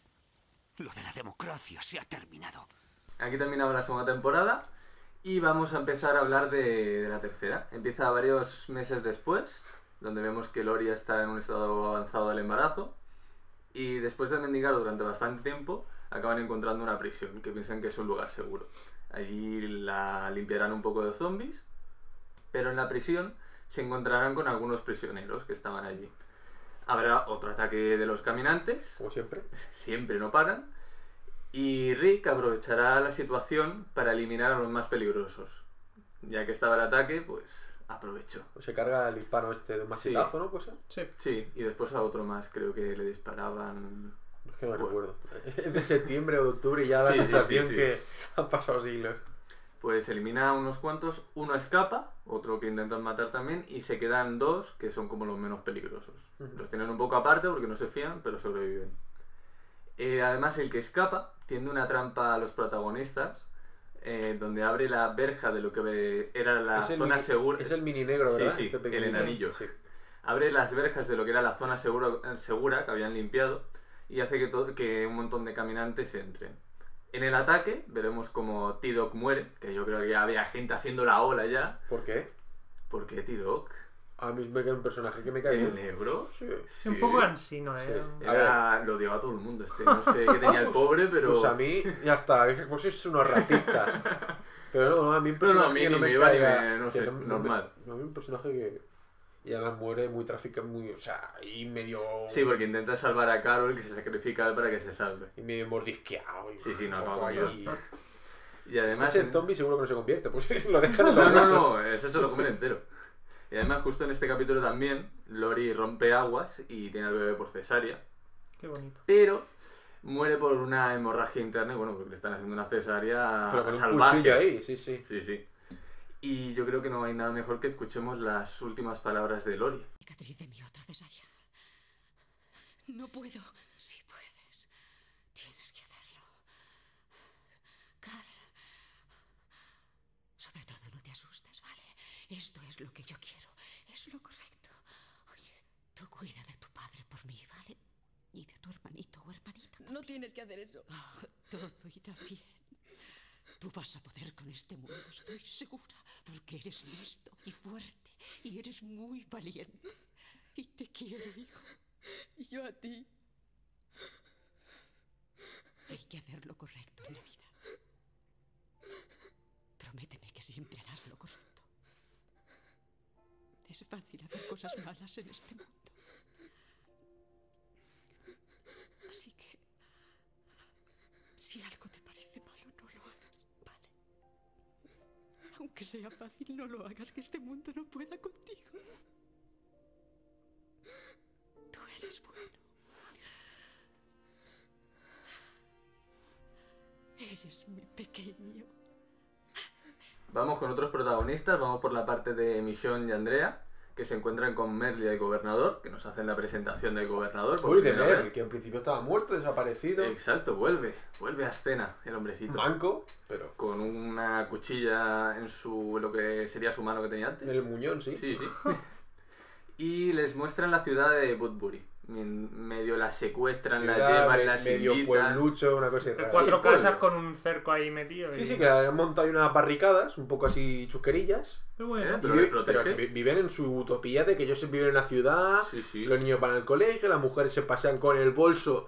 lo de la democracia se ha terminado. Aquí terminaba la segunda temporada y vamos a empezar a hablar de la tercera. Empieza varios meses después, donde vemos que Lori está en un estado avanzado del embarazo. Y después de mendigar durante bastante tiempo, acaban encontrando una prisión, que piensan que es un lugar seguro. Allí la limpiarán un poco de zombies, pero en la prisión se encontrarán con algunos prisioneros que estaban allí. Habrá otro ataque de los caminantes. Como siempre. Siempre no paran. Y Rick aprovechará la situación para eliminar a los más peligrosos. Ya que estaba el ataque, pues aprovechó. Pues se carga el hispano de un machetazo, ¿no? Pues, Sí, y después a otro más, creo que le disparaban... Es que no recuerdo. Es de septiembre o de octubre y ya da la sensación que han pasado siglos. Pues elimina a unos cuantos, uno escapa, otro que intentan matar también, y se quedan dos que son como los menos peligrosos. Los tienen un poco aparte porque no se fían, pero sobreviven. Además, el que escapa tiende una trampa a los protagonistas, donde abre la verja de lo que era la zona segura. Es el mini negro, ¿verdad? Sí, el enanillo. Sí. Abre las verjas de lo que era la zona segura que habían limpiado y hace que un montón de caminantes entren. En el ataque veremos como T-Dog muere, que yo creo que ya había gente haciendo la ola ya. ¿Por qué? ¿Por qué T-Dog? A mí me queda un personaje que me cae bien. ¿El negro? Sí. Es un poco cansino, ¿eh? Sí. Lo odiaba a todo el mundo no sé qué tenía el pobre, pero... Pues a mí, ya está, pues sois unos racistas. Pero no, a mí un personaje que no me caiga... no sé, normal. A mí un personaje que... Y además muere muy traficado, muy... O sea, y medio... Sí, porque intenta salvar a Carol, que se sacrifica a él para que se salve. Y medio mordisqueado. Y Sí, no, poco acaba ahí. Y además... Ese zombie seguro que no se convierte, pues lo dejan en los No, huesos. ese se lo comen entero. Y además justo en este capítulo también, Lori rompe aguas y tiene al bebé por cesárea. Qué bonito. Pero muere por una hemorragia interna, y bueno, porque le están haciendo una cesárea Pero con un salvaje. cuchillo ahí, sí. Sí. Y yo creo que no hay nada mejor que escuchemos las últimas palabras de Lori. Cicatriz de mi otra cesárea. No puedo. Sí puedes. Tienes que hacerlo. Carl. Sobre todo no te asustes, ¿vale? Esto es lo que yo quiero. Es lo correcto. Oye, tú cuida de tu padre por mí, ¿vale? Y de tu hermanito o hermanita también. No tienes que hacer eso. Todo irá bien. Tú vas a poder con este mundo, estoy segura, porque eres listo y fuerte y eres muy valiente. Y te quiero, hijo. Y yo a ti. Hay que hacer lo correcto en la vida. Prométeme que siempre harás lo correcto. Es fácil hacer cosas malas en este mundo. Así que, si algo te parece malo, no lo hagas, ¿vale? Aunque sea fácil, no lo hagas, que este mundo no pueda contigo. Tú eres bueno. Eres mi pequeño. Vamos con otros protagonistas, vamos por la parte de Michonne y Andrea, que se encuentran con Merle y el gobernador, que nos hacen la presentación del gobernador. Uy, de Merle, que en principio estaba muerto, desaparecido. Exacto, vuelve a escena el hombrecito. Manco, pero... Con una cuchilla en lo que sería su mano que tenía antes. En el muñón, sí. Sí. Y les muestran la ciudad de Woodbury. Medio la secuestran, la Ciudad, llevan, las medio invitan. pueblucho, una cosa rara. 4 Sí, casas pueblo. con un cerco ahí metido. Sí, y- sí, que han montado ahí unas barricadas, un poco así chusquerillas. Pero bueno. Pero Y les pero protege. que viven en su utopía de que ellos viven en la ciudad, Sí, sí. los niños van al colegio, las mujeres se pasean con el bolso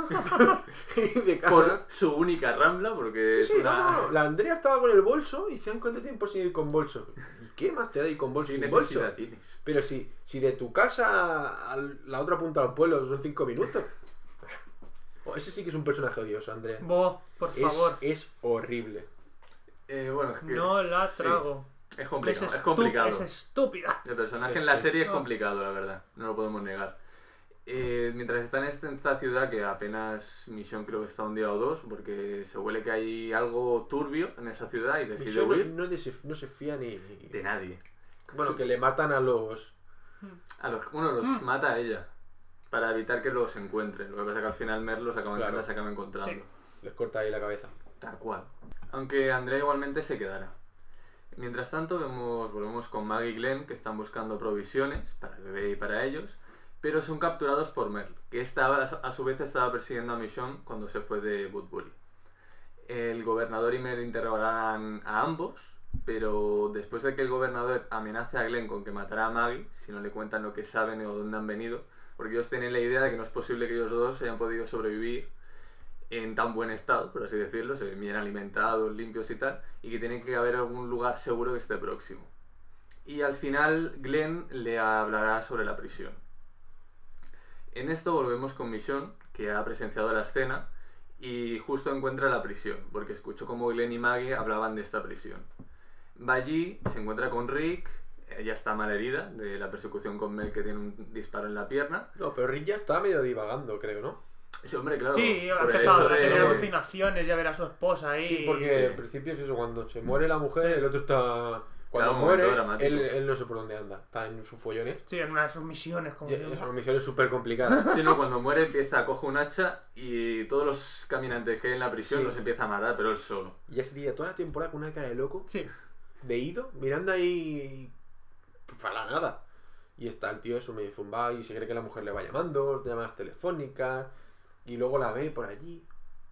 de casa. Por su única rambla, porque es Sí, una... no, la Andrea estaba con el bolso y decían cuánto tiempo sin ir con bolso. ¿Y qué más te da ir con bolso ¿Qué sin bolso? necesidad tienes? Pero si de tu casa a la otra punta del pueblo son 5 minutos. Oh, ese sí que es un personaje odioso, Andrea. Por favor. Es horrible. Bueno, es que No es- la sí, trago. Es complicado, es Es complicado. estúpida. El personaje Es- en la es- serie es no. complicado, la verdad. No lo podemos negar. Mientras están en esta ciudad, que apenas Michonne creo que está un día o dos, porque se huele que hay algo turbio en esa ciudad y decide Michonne huir no se fía ni... de nadie. Bueno, que le matan a los... Los mata a ella para evitar que los encuentren. Lo que pasa es que al final Mer los acaba, Claro. las acaba encontrando. Sí. Les corta ahí la cabeza. Tal cual. Aunque Andrea igualmente se quedará. Mientras tanto, volvemos con Maggie y Glenn, que están buscando provisiones para el bebé y para ellos, pero son capturados por Merle, que a su vez estaba persiguiendo a Michonne cuando se fue de Woodbury. El gobernador y Merle interrogarán a ambos, pero después de que el gobernador amenace a Glenn con que matará a Maggie si no le cuentan lo que saben o dónde han venido, porque ellos tienen la idea de que no es posible que ellos dos hayan podido sobrevivir en tan buen estado, por así decirlo, se ven bien alimentados, limpios y tal, y que tiene que haber algún lugar seguro que esté próximo. Y al final Glenn le hablará sobre la prisión. En esto volvemos con Michonne, que ha presenciado la escena y justo encuentra la prisión, porque escuchó como Glenn y Maggie hablaban de esta prisión. Va allí, se encuentra con Rick, ella está mal herida de la persecución con Mel, que tiene un disparo en la pierna. No, pero Rick ya está medio divagando, creo, ¿no? Sí, hombre, claro. Sí, ha por el empezado hecho a tener de- alucinaciones, ya ver a su esposa ahí. Sí, porque al principio es eso, cuando se muere la mujer, el otro está... Cuando Claro, un momento muere, dramático. él no sé por dónde anda. Está en sus follones. Sí, en una de sus misiones. Como Ya, se llama. son misiones súper complicadas. Sí, no, cuando muere empieza, coge un hacha y todos los caminantes que hay en la prisión Sí. los empieza a matar, pero él solo. Y ya sería toda la temporada con una cara de loco, Sí. de ido, mirando ahí... Pues a la nada. Y está el tío eso medio zumbado y se cree que la mujer le va llamando, llamadas telefónicas, y luego la ve por allí.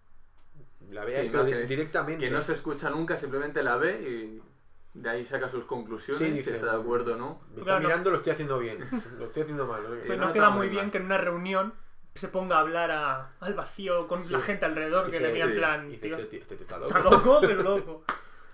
La ve Sí, ahí, pero imágenes directamente. Que no se escucha nunca, simplemente la ve y de ahí saca sus conclusiones, Sí, si dice, está de acuerdo o no. Me está Claro, no. mirando, lo estoy haciendo bien. Lo estoy haciendo mal. Pero no no queda está muy muy bien mal. que en una reunión se ponga a hablar al vacío con Sí. la gente alrededor que Dice, le mira en sí. plan. Y dice, tío, este está loco. está loco, pero loco.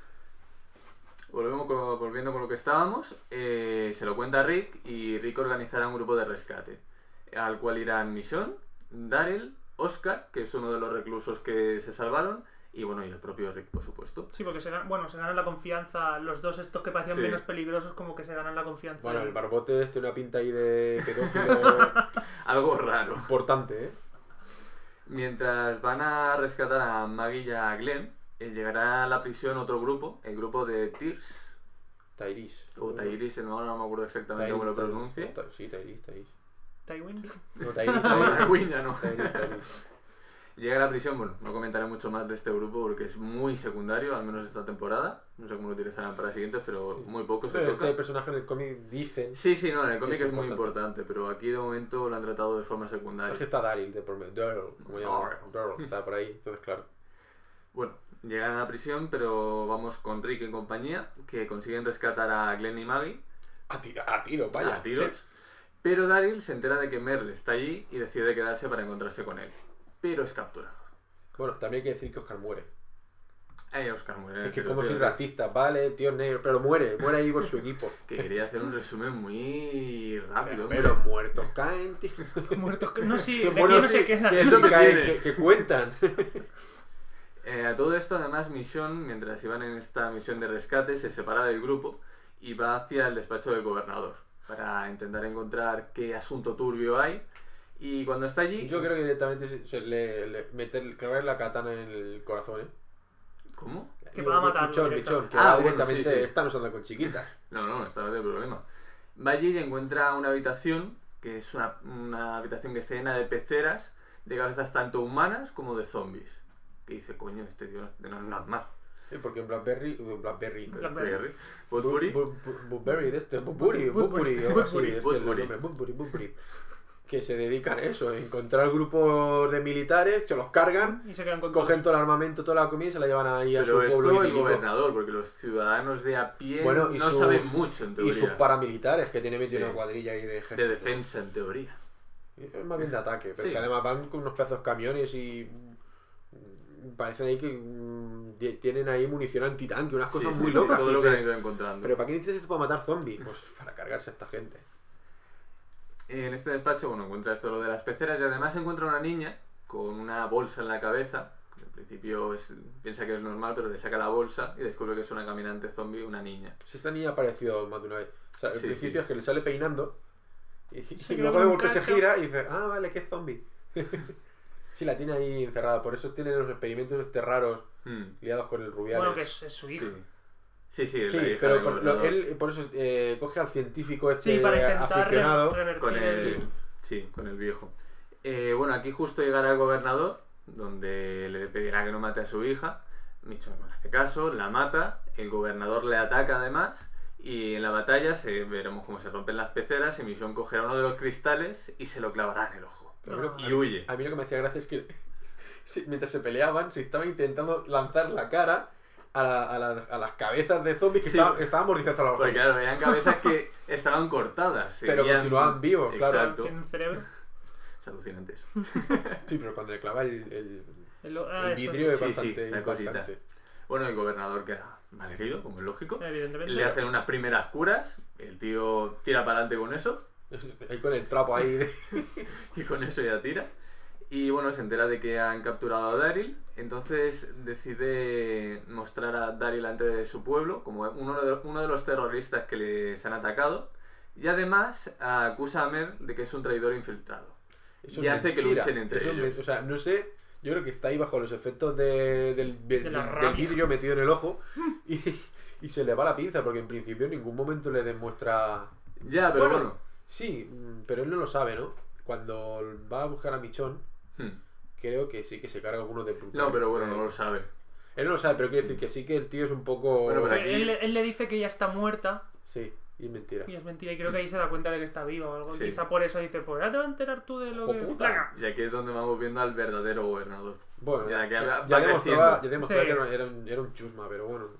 Volviendo con lo que estábamos, se lo cuenta a Rick y Rick organizará un grupo de rescate, al cual irán Michonne, Daryl, Oscar, que es uno de los reclusos que se salvaron, y bueno, y el propio Rick, por supuesto. Sí, porque se ganan la confianza. Los dos estos que parecían Sí. menos peligrosos, como que se ganan la confianza. Bueno, Y- el barbote tiene una pinta ahí de pedófilo Algo raro. importante, ¿eh? Mientras van a rescatar a Maggie y a Glenn, llegará a la prisión otro grupo, el grupo de Tears, Tairis. o Tairis, no me acuerdo exactamente cómo lo pronuncie. Sí, Tairis. Tywin. No, Tairis, No, la Tairis. cuña, no. Tairis. Llega a la prisión, bueno, no comentaré mucho más de este grupo porque es muy secundario, al menos esta temporada. No sé cómo lo utilizarán para siguientes, pero muy poco se Pero toca. este personaje en el cómic dicen... Sí, no, en el cómic que es muy importante, pero aquí de momento lo han tratado de forma secundaria. Es que está Daryl de por medio. Daryl, como llaman. Daryl, está por ahí, entonces claro. Bueno, llegan a la prisión, pero vamos con Rick en compañía, que consiguen rescatar a Glenn y Maggie A tiro, vaya. a tiros. Pero Daryl se entera de que Merle está allí y decide quedarse para encontrarse con él. Pero es capturado. Bueno, también hay que decir que Oscar muere. Oscar muere. Es que pero como tío, soy racista, vale, tío negro, pero muere ahí por su equipo. Que quería hacer un resumen muy rápido. hombre. Pero muertos caen, tío. Muertos que. No, sí, de Bueno, pie no sí, se quedan. que es lo que Caen, tiene. que cuentan. A todo esto, además, Michonne, mientras iban en esta misión de rescate, se separa del grupo y va hacia el despacho del gobernador para intentar encontrar qué asunto turbio hay. Y cuando está allí... Yo creo que directamente clavar la katana en el corazón, ¿eh? ¿Cómo? Que va a matarlo Michonne, directamente. que Ah, va bueno, directamente... sí, sí. Esta no se anda con chiquitas. No, esta vez no hay problema. Va allí y encuentra una habitación, que es una habitación que está llena de peceras, de cabezas tanto humanas como de zombies. Que dice, coño, este tío no es normal. Porque en Blackberry. Woodbury. Woodbury, de este. Woodbury. Que se dedican a eso, a encontrar grupos de militares, se los cargan, Y se quedan con cogen todo el armamento, toda la comida y se la llevan ahí a Pero su pueblo esto el idílico. gobernador, porque los ciudadanos de a pie Bueno, y no sus- saben mucho, en Y teoría. sus paramilitares, que tiene metido Sí. una cuadrilla ahí de ejército. De defensa, en teoría. Es más bien de ataque, pero Sí. que además van con unos pedazos camiones y parecen ahí que tienen ahí munición antitanque, unas cosas Sí, muy sí, locas. todo Y lo que han dices, ido encontrando. ¿pero para qué necesitas esto para matar zombies? Pues para cargarse a esta gente. En este despacho, bueno, encuentra esto lo de las peceras y además encuentra una niña con una bolsa en la cabeza. Que al principio piensa que es normal, pero le saca la bolsa y descubre que es una caminante zombie, una niña. Pues esta niña ha aparecido más de una vez. O sea, al Sí, principio sí. es que le sale peinando y Se y queda luego con de un golpe se cacho. gira y dice, ah, vale, que es zombie. Sí, la tiene ahí encerrada, por eso tiene los experimentos raros liados con el Rubiales. Bueno, que es su hija. Sí, es Sí, la hija pero del gobernador. él por eso coge al científico este Sí, para intentar aficionado. revertir Con el, sí, con el viejo. Bueno, aquí justo llegará el gobernador, donde le pedirá que no mate a su hija. Michonne no le hace caso, la mata, el gobernador le ataca además, y en la batalla veremos cómo se rompen las peceras y Michonne cogerá uno de los cristales y se lo clavará en el ojo. Y huye. A mí lo que me hacía gracia es que mientras se peleaban, se estaba intentando lanzar la cara a las cabezas de zombies que Sí. estaban mordiendo a los ojos. Porque claro, veían cabezas que estaban cortadas. Pero seguían- continuaban vivos, claro. Exacto. Tienen cerebro. Es alucinantes. Sí, pero cuando le clava el Eso. vidrio es Sí, bastante la cosita. impactante. Bueno, el gobernador queda malherido, como es lógico. Evidentemente. Le hacen unas primeras curas, el tío tira para adelante con eso, Ahí con el trapo ahí de... y con eso ya tira. Y bueno, se entera de que han capturado a Daryl, entonces decide mostrar a Daryl ante de su pueblo como uno de los terroristas que les han atacado, y además acusa a Mer de que es un traidor infiltrado. Eso Y es hace que mentira. luchen entre Eso es ellos. o sea, no sé, yo creo que está ahí bajo los efectos del la rabia. vidrio metido en el ojo y se le va la pinza, porque en principio en ningún momento le demuestra... Ya, pero bueno. Sí, pero él no lo sabe, ¿no? Cuando va a buscar a Michonne, creo que sí que se carga alguno de brutal. No, pero bueno, no lo sabe. Él no lo sabe, pero quiere decir que sí que el tío es un poco... Bueno, pero aquí- Él le dice que ya está muerta. Sí, y es mentira. Y es mentira. Y creo que ahí se da cuenta de que está viva o algo. Sí. Quizá por eso dice, pues ya te vas a enterar tú de lo que... ¡Joputa! Venga. Y aquí es donde vamos viendo al verdadero gobernador. Bueno, Ya que ya va demostraba creciendo. que Sí. era un chusma, pero bueno.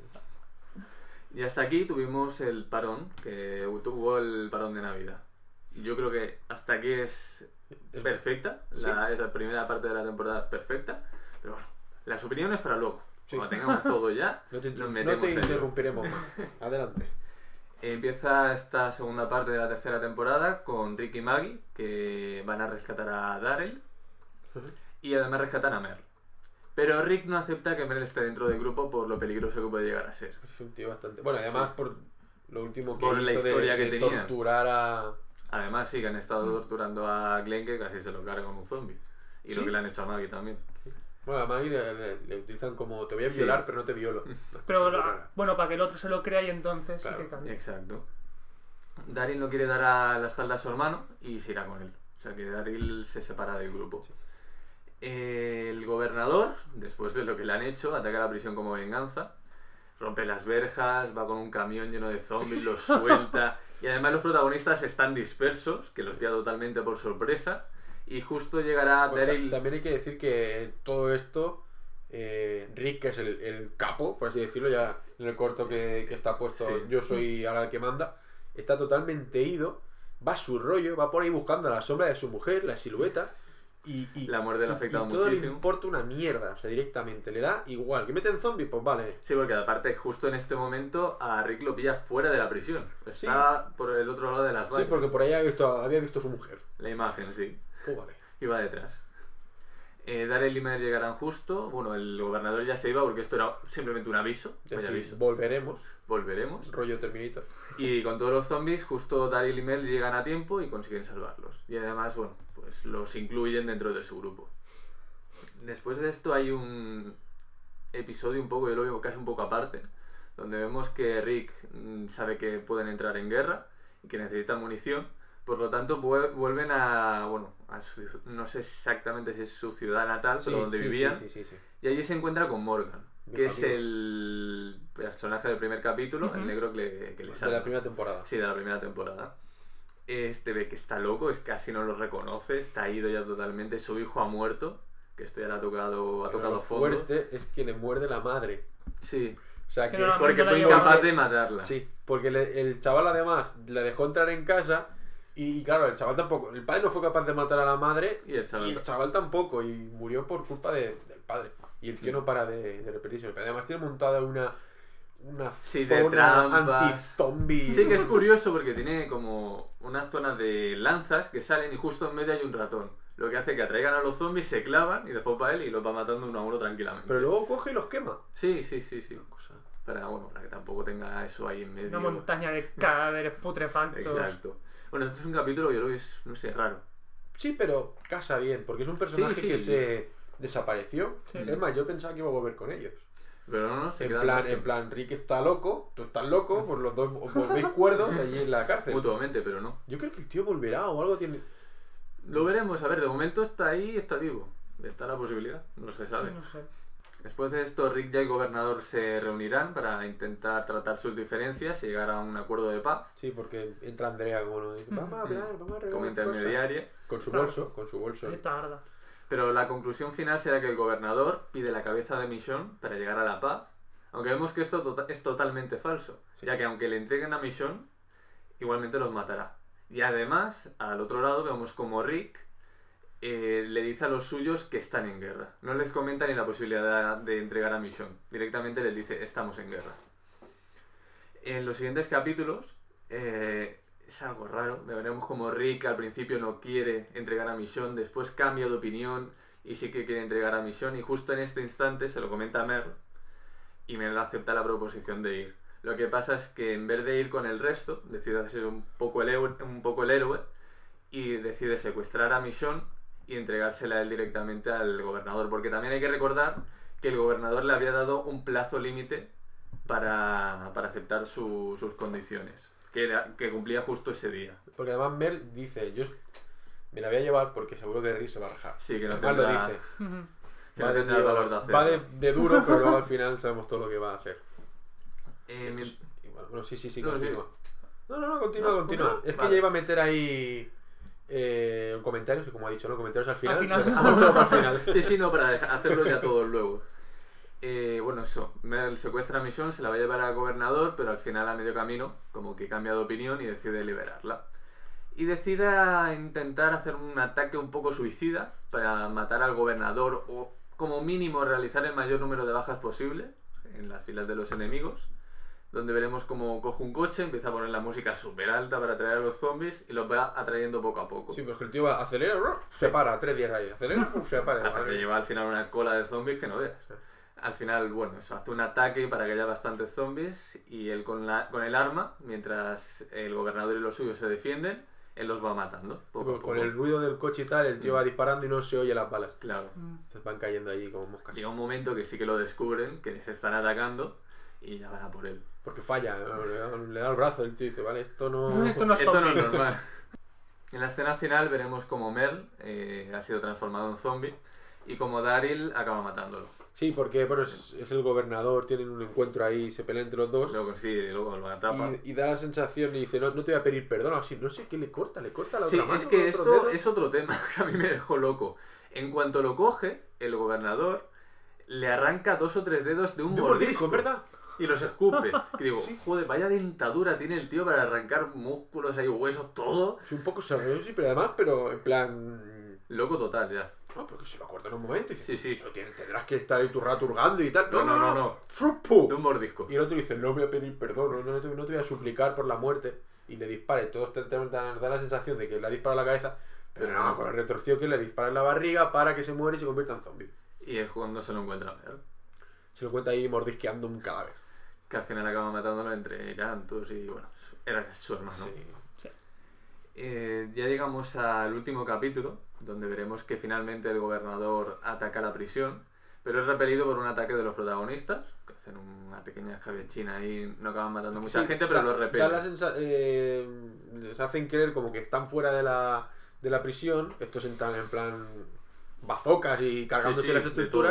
Y hasta aquí tuvimos el parón, que tuvo el parón de Navidad. Yo creo que hasta aquí es perfecta. Sí. Esa primera parte de la temporada es perfecta. Pero bueno, las opiniones para luego. Sí. Cuando tengamos todo ya, No te, nos no metemos te en ello. interrumpiremos más. Adelante. Empieza esta segunda parte de la tercera temporada con Rick y Maggie, que van a rescatar a Daryl y además rescatan a Mer. Pero Rick no acepta que Mer esté dentro del grupo por lo peligroso que puede llegar a ser. Es un tío bastante... Bueno, además por lo último que Por la hizo historia que de tenía. torturar a... Además sí que han estado torturando a Glenn, que casi se lo carga con un zombie. Y ¿Sí? lo que le han hecho a Maggie también. Bueno, a Maggie le utilizan como te voy a Sí. violar, pero no te violo. Pero Una cosa rara. bueno, para que el otro se lo crea y entonces Claro. sí que cambia. Exacto. Daryl no quiere dar a la espalda a su hermano y se irá con él. O sea que Daryl se separa del grupo. El gobernador, después de lo que le han hecho, ataca la prisión como venganza. Rompe las verjas, va con un camión lleno de zombies, los suelta. Y además los protagonistas están dispersos, que los pilla totalmente por sorpresa. Y justo llegará Bueno, Daryl... también hay que decir que todo esto, Rick, que es el capo, por así decirlo, ya en el corto que está puesto, Sí. yo soy ahora el que manda, está totalmente ido, va a su rollo, va por ahí buscando la sombra de su mujer, la silueta, y La muerte le ha afectado y todo le muchísimo. importa una mierda, o sea, directamente, le da igual. ¿Que meten zombies? Pues vale. Sí, porque aparte justo en este momento a Rick lo pilla fuera de la prisión. Está por el otro lado de las Sí, vallas. porque por ahí había visto a su mujer. La imagen, sí. Pues vale. Iba detrás. Daryl y Mer llegarán justo. Bueno, el gobernador ya se iba porque esto era simplemente un aviso. Es Vaya decir, aviso. volveremos, Volveremos. rollo Terminator. Y con todos los zombies, justo Daryl y Mel llegan a tiempo y consiguen salvarlos. Y además, bueno, pues los incluyen dentro de su grupo. Después de esto hay un episodio un poco, yo lo veo casi un poco aparte, donde vemos que Rick sabe que pueden entrar en guerra y que necesitan munición. Por lo tanto, vuelven a, bueno, no sé exactamente si es su ciudad natal, pero donde sí, vivían. sí. Y allí se encuentra con Morgan. que es el personaje del primer capítulo, el negro que le salva. De la primera temporada. Sí, de la primera temporada. Este ve que está loco, es casi no lo reconoce, está ido ya totalmente, su hijo ha muerto, que esto ya le ha tocado Lo fondo. fuerte es que le muerde la madre. Sí. O sea que... Porque fue incapaz de matarla. Sí, porque el chaval además le dejó entrar en casa y claro, el chaval tampoco. El padre no fue capaz de matar a la madre y el chaval tampoco. Y murió por culpa del padre. Y el tío no para de repetirse. Además tiene montada una zona anti-zombie. Sí, que es curioso porque tiene como una zona de lanzas que salen y justo en medio hay un ratón. Lo que hace que atraigan a los zombies, se clavan y después va él y los va matando uno a uno tranquilamente. Pero luego coge y los quema. Sí. Para que tampoco tenga eso ahí en medio. Una montaña de cadáveres putrefactos. Exacto. Bueno, este es un capítulo que yo creo que es, no sé, raro. Sí, pero casa bien, porque es un personaje que se desapareció. Sí. Es más, yo pensaba que iba a volver con ellos. Pero no, se en plan, Rick está loco, tú estás loco, pues los dos os volvéis cuerdos allí en la cárcel. Mutuamente, pero no. Yo creo que el tío volverá o algo tiene... Lo veremos, a ver, de momento está ahí, está vivo. Está la posibilidad, no se sabe. Sí, no sé. Después de esto, Rick y el gobernador se reunirán para intentar tratar sus diferencias y llegar a un acuerdo de paz. Sí, porque entra Andrea como no dice, vamos a hablar, vamos a arreglar como las cosas. intermediaria. Con su bolso. Qué tarda. Pero la conclusión final será que el gobernador pide la cabeza de Michonne para llegar a la paz. Aunque vemos que esto es totalmente falso, ya que aunque le entreguen a Michonne, igualmente los matará. Y además, al otro lado vemos como Rick le dice a los suyos que están en guerra. No les comenta ni la posibilidad de entregar a Michonne. Directamente les dice, estamos en guerra. En los siguientes capítulos es algo raro. Veremos como Rick al principio no quiere entregar a Michonne, después cambia de opinión y sí que quiere entregar a Michonne. Y justo en este instante se lo comenta a Merle y Merle acepta la proposición de ir. Lo que pasa es que en vez de ir con el resto, decide ser un poco el héroe y decide secuestrar a Michonne y entregársela a él directamente al gobernador. Porque también hay que recordar que el gobernador le había dado un plazo límite para aceptar sus condiciones, que cumplía justo ese día. Porque además Merle dice, yo me la voy a llevar porque seguro que Rick se va a rajar. Sí, que no además tendrá, lo dice. Que no tendrá el valor de hacerlo. Va de duro, pero luego al final sabemos todo lo que va a hacer. Bueno, sí, continúa. No, continúa. Es que ya iba a meter ahí comentarios, y como ha dicho, ¿no? Comentarios al final. Al final. Sí, no, para hacerlo ya todos luego. Bueno, eso. Merle secuestra a Michonne, se la va a llevar al gobernador, pero al final a medio camino, como que cambia de opinión y decide liberarla. Y decide intentar hacer un ataque un poco suicida para matar al gobernador o como mínimo realizar el mayor número de bajas posible en las filas de los enemigos, donde veremos cómo coge un coche, empieza a poner la música súper alta para atraer a los zombies y los va atrayendo poco a poco. Sí, pero es que el tío acelera, se para, 3 días ahí, acelera, se para. Hasta que lleva al final una cola de zombies que no veas. Sí. Al final, bueno, eso, hace un ataque para que haya bastantes zombies y él con el arma, mientras el gobernador y los suyos se defienden, él los va matando. Poco a poco. Con el ruido del coche y tal, el tío va disparando y no se oye las balas. Claro. Se van cayendo allí como moscas. Llega un momento que sí que lo descubren, que les están atacando y ya van a por él. Porque falla, le da el brazo, el tío dice, vale, esto no es normal. En la escena final veremos como Merle ha sido transformado en zombie y como Daryl acaba matándolo. Sí, porque bueno, es el gobernador, tienen un encuentro ahí, se pelean entre los dos. Luego consigue, luego lo atrapa. Y da la sensación y dice, no te voy a pedir perdón, así, no sé qué le corta la otra mano. Sí, es que esto es otro tema que a mí me dejó loco. En cuanto lo coge, el gobernador le arranca 2 o 3 dedos de un mordisco, ¿verdad? Y los escupe. Y digo, joder, vaya dentadura tiene el tío para arrancar músculos ahí, huesos, todo. Es un poco sabroso, sí, pero además, pero en plan... Loco total, ya. No, pero que se lo corta en un momento y dice, sí. Tendrás que estar ahí tu rato hurgando y tal. No. ¡Frupu! De un mordisco. Y el otro dice, no voy a pedir perdón, no te voy a suplicar por la muerte. Y le dispara. Y todos te dan la sensación de que le ha disparado a la cabeza. Pero no, con el retorcido que le dispara en la barriga para que se muere y se convierta en zombie. Y es cuando se lo encuentra a Merle. Se lo encuentra ahí mordisqueando un cadáver. Que al final acaba matándolo entre llantos y bueno, era su hermano. Sí. Ya llegamos al último capítulo, donde veremos que finalmente el gobernador ataca la prisión, pero es repelido por un ataque de los protagonistas, que hacen una pequeña escabechina y no acaban matando mucha gente, pero lo repelen. Se hacen creer como que están fuera de la prisión, estos entran en plan bazocas y cargándose las estructuras,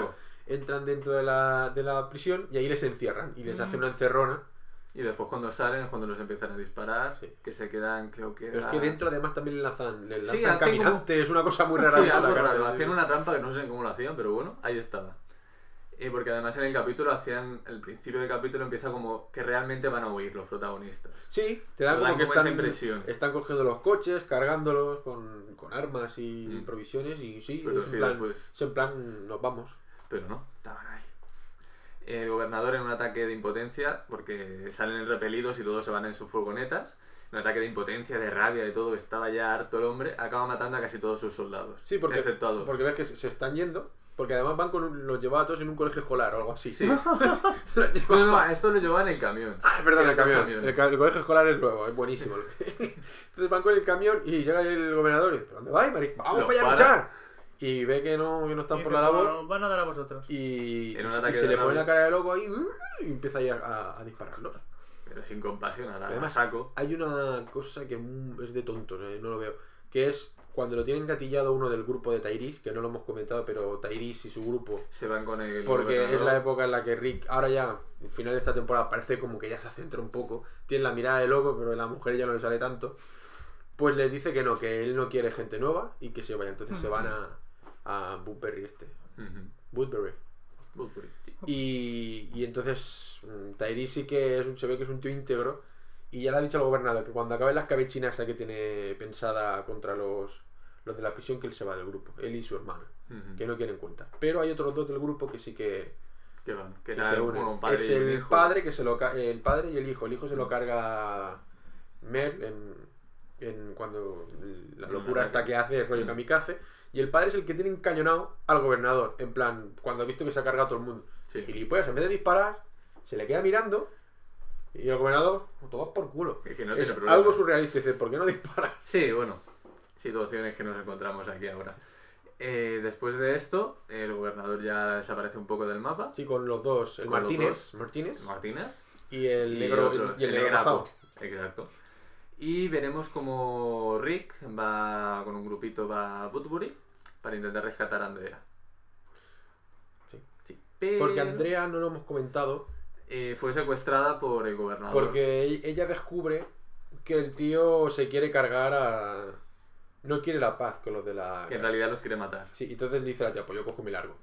entran dentro de la prisión y ahí les encierran y les hacen una encerrona. Y después cuando salen es cuando los empiezan a disparar, Sí. que se quedan, creo que Pero es que dentro además también le lanzan Sí, hacen caminantes, es una cosa muy rara. Sí, de la algo cara, raro. sí. Hacían una trampa que no sé cómo lo hacían, pero bueno, ahí estaba. Porque además en el capítulo el principio del capítulo empieza como que realmente van a huir los protagonistas. Sí, te dan Te como dan que como esa están, impresión. están cogiendo los coches, cargándolos con armas y provisiones y sí, Pero es, sí, en plan, después- es en plan, nos vamos. Pero no, estaban ahí. El gobernador en un ataque de impotencia, porque salen repelidos y todos se van en sus furgonetas. Un ataque de impotencia, de rabia, de todo, que estaba ya harto el hombre, acaba matando a casi todos sus soldados. Sí, porque, excepto a dos. porque ves que se están yendo, porque además van los llevaba todos en un colegio escolar o algo así. Sí. No, esto lo llevaban en el camión. Ah, perdón, Era el camión. camión. El colegio escolar es nuevo, es buenísimo. Entonces van con el camión y llega el gobernador y dice, ¿pero dónde vais, marico? ¡Vamos Los para allá a para. luchar! Y ve que no están Y por dice, la labor "Bueno, van a dar a vosotros". y En un y ataque se de le pone rabia. la cara de loco ahí y empieza ahí a dispararlos. Pero sin compasión, a Además, saco. hay una cosa que es de tontos, no lo veo, que es cuando lo tienen gatillado uno del grupo de Tyrese, que no lo hemos comentado, pero Tyrese y su grupo, Se van con el porque es gobernador. la época en la que Rick, ahora ya, al final de esta temporada, parece como que ya se centra un poco, tiene la mirada de loco, pero a la mujer ya no le sale tanto, pues les dice que no, que él no quiere gente nueva y que se vaya, entonces se van a Woodbury Ujú. Woodbury. Woodbury, sí. Y entonces Tyrese sí que se ve que es un tío íntegro y ya le ha dicho al gobernador que cuando acaben las cabechinas que tiene pensada contra los de la prisión, que él se va del grupo, él y su hermana, Ujú. que no quieren cuenta. Pero hay otros dos del grupo que sí que Que van. Que se era unen. un padre Es y un el hijo. padre que el padre y el hijo se lo carga Mel cuando la Un locura ataque. esta que hace el rollo kamikaze, y el padre es el que tiene encañonado al gobernador, en plan, cuando ha visto que se ha cargado a todo el mundo. Sí. Gilipollas, en vez de disparar, se le queda mirando y el gobernador, todo vas por culo. Que no Es tiene problema. algo surrealista, dice, ¿por qué no disparas? Sí, bueno. Situaciones que nos encontramos aquí ahora. Después de esto, el gobernador ya desaparece un poco del mapa. Sí, con los dos, el Con los Martínez Martínez. y el Y negro otro, y el negro negrazo. razao. Exacto. Y veremos como Rick va con un grupito, va a Woodbury para intentar rescatar a Andrea. Sí. Pero, Porque Andrea, no lo hemos comentado, fue secuestrada por el gobernador. porque ella descubre que el tío se quiere cargar a... No quiere la paz con los de la... Que en realidad los quiere matar. Sí, entonces dice la tía, pues yo cojo mi largo.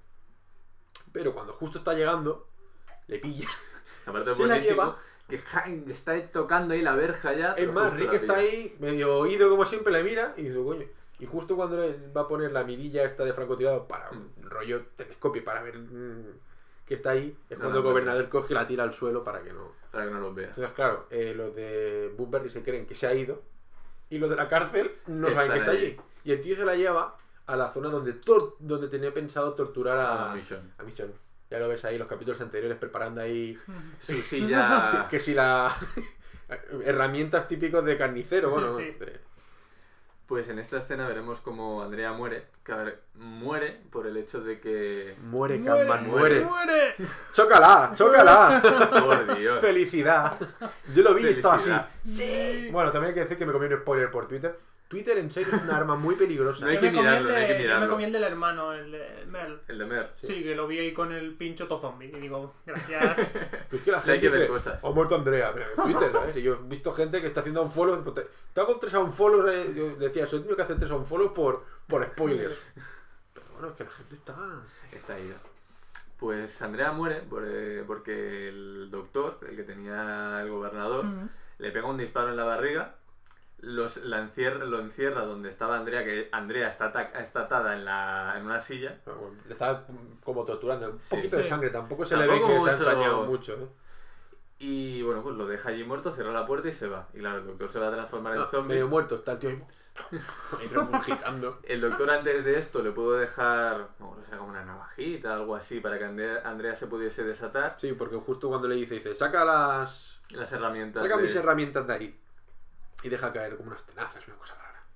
Pero cuando justo está llegando, le pilla. Aparte Se la buenísimo, lleva. que está tocando ahí la verja ya. Es pero más, justo Rick la está pilla. ahí, medio oído como siempre, le mira y dice, coño. Y justo cuando le va a poner la mirilla esta de francotirador para un rollo telescopio para ver que está ahí, es No, cuando el no, gobernador coge y la tira al suelo para que no... Para que no los veas. Entonces, claro, los de Woodbury se creen que se ha ido y los de la cárcel no saben que está Están ahí. allí. Y el tío se la lleva a la zona donde tenía pensado torturar a Michonne. a Michonne. Ya lo ves ahí, los capítulos anteriores preparando ahí... Su silla. Sí, que si la... herramientas típicos de carnicero, bueno... Sí. Pues en esta escena veremos como Andrea muere. Que a ver, muere por el hecho de que. Muere, Catman, muere. ¡Muere! ¡Chócala! ¡Chócala! Por Dios. ¡Felicidad! Yo lo vi y estaba así. Felicidad. ¡Sí! Bueno, también hay que decir que me comí un spoiler por Twitter. Twitter, en serio, es una arma muy peligrosa. No hay Yo que me comí mirarlo, el no hay que de- Yo me mirarlo. comí el del hermano, el de Mel. El de Mer. Sí, que lo vi ahí con el pincho to zombie. Y digo, gracias. Es que la Hay gente que ver dice, cosas. ha muerto Andrea. Pero en Twitter, ¿sabes? Y yo he visto gente que está haciendo unfollow. Pues te hago 3 unfollows. Yo decía, soy tenido que hacer 3 unfollows por spoilers. Pero bueno, es que la gente está... Está ida. Pues Andrea muere porque el doctor, el que tenía el gobernador, le pega un disparo en la barriga. Lo encierra donde estaba Andrea, que Andrea está atada en una silla. Bueno, le estaba como torturando. Un Sí. poquito de Sí. sangre. Tampoco se le ve Tampoco que se ha mucho. ensañado mucho. ¿eh? Y bueno, pues lo deja allí muerto, cierra la puerta y se va. Y claro, el doctor se va a transformar en No, zombie. medio muerto. Está el tío ahí, ahí regurgitando. El doctor antes de esto le pudo dejar, no sé, como una navajita, algo así, para que Andrea se pudiese desatar. Sí, porque justo cuando le dice, saca las... Las herramientas. Saca de- mis herramientas de ahí. Y deja caer como unas tenazas, una cosa rara.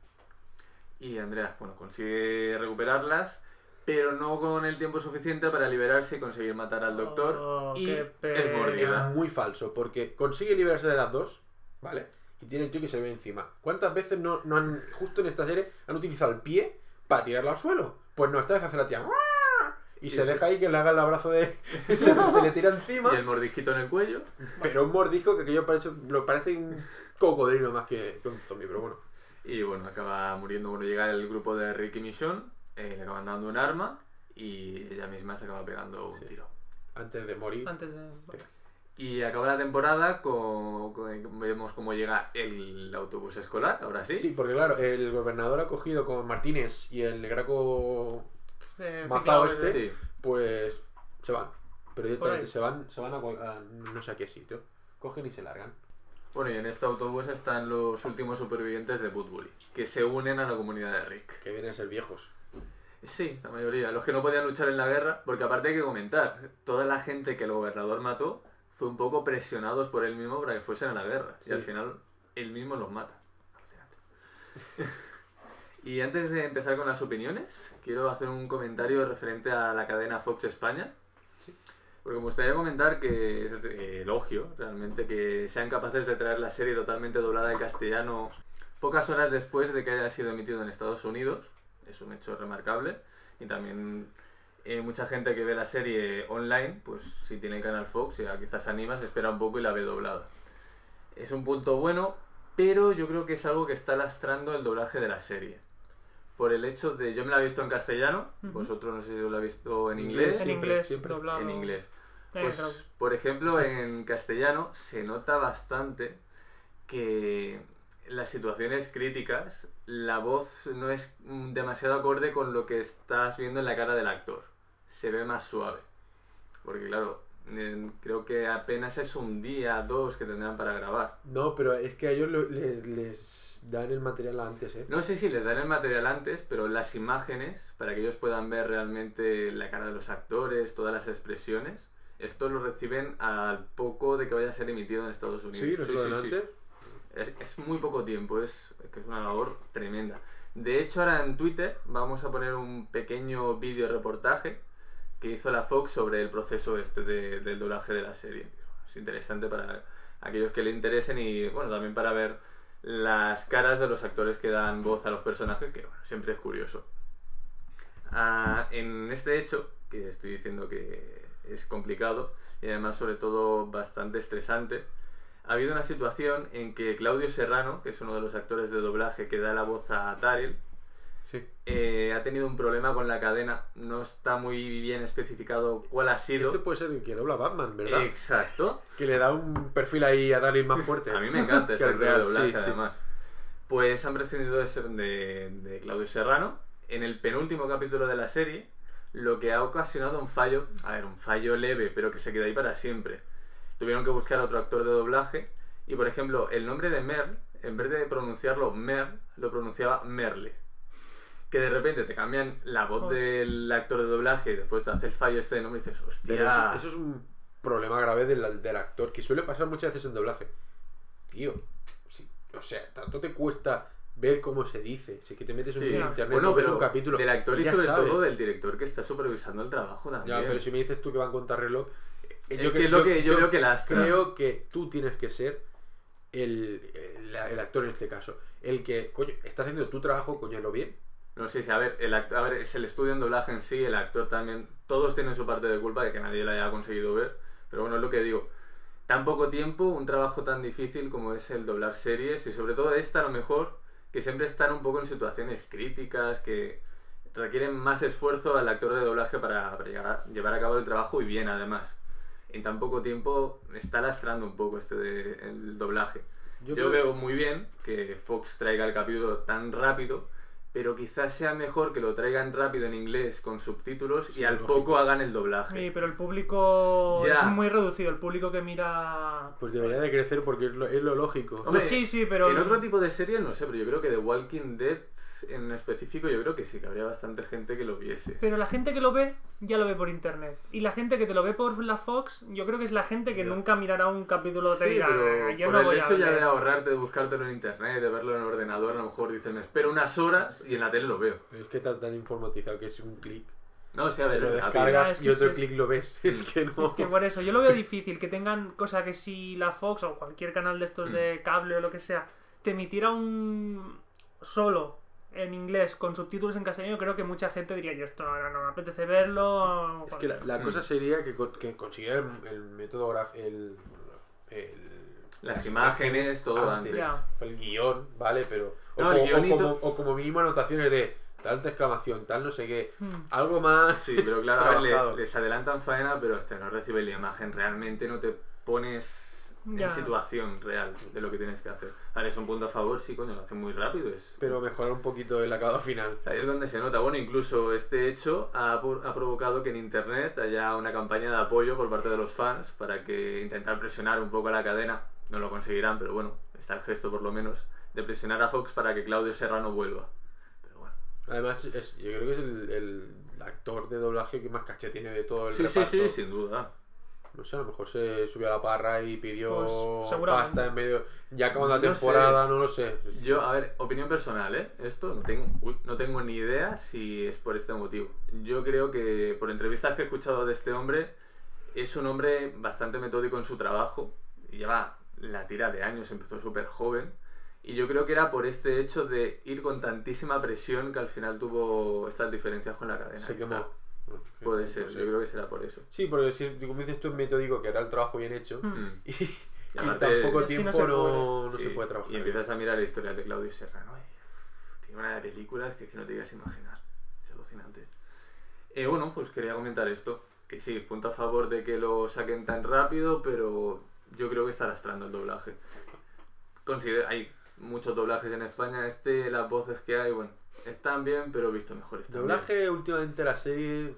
Y Andrea, bueno, consigue recuperarlas, pero no con el tiempo suficiente para liberarse y conseguir matar al doctor. Oh, y qué es pena. mordida. Es muy falso, porque consigue liberarse de las dos, ¿vale? Y tiene el tío que se ve encima. ¿Cuántas veces no justo en esta serie, han utilizado el pie para tirarlo al suelo? Pues no, esta vez hace la tía. Y se deja ahí que le haga el abrazo de... se le tira encima. Y el mordisquito en el cuello. Pero un mordisco que aquello parece un cocodrilo más que un zombie, pero bueno. Y bueno, acaba muriendo. Bueno, llega el grupo de Rick y Michonne, le acaban dando un arma y ella misma se acaba pegando un tiro. Antes de morir. Antes de... Y acaba la temporada vemos cómo llega el autobús escolar, ahora sí. Sí, porque claro, el gobernador ha cogido con Martínez y el negraco mazao Ficao, este, Sí. pues se van. Pero directamente ahí. se van a no sé a qué sitio. Cogen y se largan. Bueno, y en este autobús están los últimos supervivientes de Woodbury, que se unen a la comunidad de Rick. Que vienen a ser viejos. Sí, la mayoría. Los que no podían luchar en la guerra, porque aparte hay que comentar, toda la gente que el gobernador mató fue un poco presionados por él mismo para que fuesen a la guerra. Sí. Y al final, él mismo los mata. Y antes de empezar con las opiniones, quiero hacer un comentario referente a la cadena Fox España. Porque me gustaría comentar que es elogio, realmente, que sean capaces de traer la serie totalmente doblada en castellano pocas horas después de que haya sido emitido en Estados Unidos. Es un hecho remarcable. Y también mucha gente que ve la serie online, pues si tiene el canal Fox, ya quizás se anima, se espera un poco y la ve doblada. Es un punto bueno, pero yo creo que es algo que está lastrando el doblaje de la serie. Por el hecho de... Yo me la he visto en castellano, vosotros no sé si lo habéis visto en inglés. En inglés, siempre. doblado. En inglés. Claro. Pues, por ejemplo, en castellano se nota bastante que las situaciones críticas, la voz no es demasiado acorde con lo que estás viendo en la cara del actor. Se ve más suave. Porque claro, creo que apenas es un día, 2 que tendrán para grabar. No, pero es que a ellos les dan el material antes, ¿eh? No sé si les dan el material antes, pero las imágenes, para que ellos puedan ver realmente la cara de los actores, todas las expresiones, esto lo reciben al poco de que vaya a ser emitido en Estados Unidos. Sí, lo dan antes. Es muy poco tiempo, es una labor tremenda. De hecho, ahora en Twitter vamos a poner un pequeño vídeo reportaje que hizo la Fox sobre el proceso del doblaje de la serie. Es interesante para aquellos que le interesen y bueno, también para ver las caras de los actores que dan voz a los personajes, que bueno, siempre es curioso. En este hecho, que estoy diciendo que es complicado y además sobre todo bastante estresante, ha habido una situación en que Claudio Serrano, que es uno de los actores de doblaje que da la voz a Tyrell, Sí. ha tenido un problema con la cadena. No está muy bien especificado cuál ha sido. Este puede ser el que dobla Batman, ¿verdad? Exacto. Que le da un perfil ahí a Daryl más fuerte. A mí me encanta que este el actor de real, doblaje, sí, sí. además. Pues han prescindido de Claudio Serrano en el penúltimo capítulo de la serie, lo que ha ocasionado un fallo, un fallo leve, pero que se queda ahí para siempre. Tuvieron que buscar a otro actor de doblaje y, por ejemplo, el nombre de Merle, en vez de pronunciarlo Mer, lo pronunciaba Merle. Que de repente te cambian la voz del actor de doblaje y después te hace el fallo este de nombre y dices, hostia. Pero eso es un problema grave del actor, que suele pasar muchas veces en doblaje. Tío, sí, o sea, tanto te cuesta ver cómo se dice. Si es que te metes en internet, bueno, ves pero un capítulo. del actor y ya sobre sabes. todo del director que está supervisando el trabajo también. Ya, pero si me dices tú que van con reloj, Es que es lo que yo veo que lastra. Creo que tú tienes que ser el actor en este caso. El que, coño, estás haciendo tu trabajo, coño, lo bien. No sé si, a ver, es el estudio en doblaje en sí, el actor también, todos tienen su parte de culpa de que nadie la haya conseguido ver, pero bueno, es lo que digo, tan poco tiempo, un trabajo tan difícil como es el doblar series, y sobre todo esta a lo mejor, que siempre están un poco en situaciones críticas, que requieren más esfuerzo al actor de doblaje para llevar a cabo el trabajo y bien además. En tan poco tiempo está lastrando un poco el doblaje. Yo veo muy bien que Fox traiga el capítulo tan rápido, pero quizás sea mejor que lo traigan rápido en inglés con subtítulos y al poco hagan el doblaje. Sí, pero el público Ya. es muy reducido, el público que mira... Pues debería de crecer porque es lo lógico. Hombre, sí, pero... En otro tipo de series no sé, pero yo creo que The Walking Dead en específico yo creo que sí, que habría bastante gente que lo viese. Pero la gente que lo ve, ya lo ve por internet. Y la gente que te lo ve por la Fox, yo creo que es la gente que nunca mirará un capítulo de Sí, dirá, pero yo por no el voy hecho a ya ver. de ahorrarte, de buscártelo en internet, de verlo en el ordenador, a lo mejor dices, me espero unas horas y en la tele lo veo. Pero es que está tan informatizado que es un clic. No, sí, a ver, Te lo rápido. descargas Es que y otro sí. clic lo ves. Es que no. Es que por eso, yo lo veo difícil que tengan, cosa que si la Fox o cualquier canal de estos de cable o lo que sea, te emitiera un solo en inglés con subtítulos en castellano, creo que mucha gente diría, yo esto ahora no me apetece verlo. Es que la cosa sería que consiguieran el método las imágenes, todo antes. El guión, ¿vale? Pero No, el guionito... o como mínimo anotaciones de tanta exclamación, tal no sé qué. Algo más. Sí, pero claro, a ver, les adelantan faena, pero hasta no recibes la imagen. Realmente no te pones en situación real de lo que tienes que hacer. Vale, es un punto a favor, sí, coño, lo hacen muy rápido. Pero mejorar un poquito el acabado final. Ahí es donde se nota. Bueno, incluso este hecho ha provocado que en internet haya una campaña de apoyo por parte de los fans para que intentar presionar un poco a la cadena. No lo conseguirán, pero bueno, está el gesto por lo menos de presionar a Fox para que Claudio Serrano vuelva. Pero bueno. Además, yo creo que es el actor de doblaje que más caché tiene de todo el reparto. Sí, sin duda. No sé, a lo mejor se subió a la parra y pidió pues, pasta en medio. Ya acabando la temporada, no lo sé. Yo, a ver, opinión personal, ¿eh? Esto no tengo ni idea si es por este motivo. Yo creo que por entrevistas que he escuchado de este hombre, es un hombre bastante metódico en su trabajo. Lleva la tira de años, empezó súper joven. Y yo creo que era por este hecho de ir con tantísima presión que al final tuvo estas diferencias con la cadena. Se quemó. Puede ser, yo creo que será por eso. Sí, porque si como dices tú es metódico, que era el trabajo bien hecho, y aparte, en tan poco tiempo no se puede trabajar. Y empiezas a mirar la historia de Claudio Serrano. Tiene una de películas que no te digas imaginar. Es alucinante. Bueno, pues quería comentar esto. Que sí, punto a favor de que lo saquen tan rápido, pero yo creo que está lastrando el doblaje. Hay muchos doblajes en España. Las voces que hay, bueno, están bien, pero visto mejor están doblaje bien. Últimamente la serie,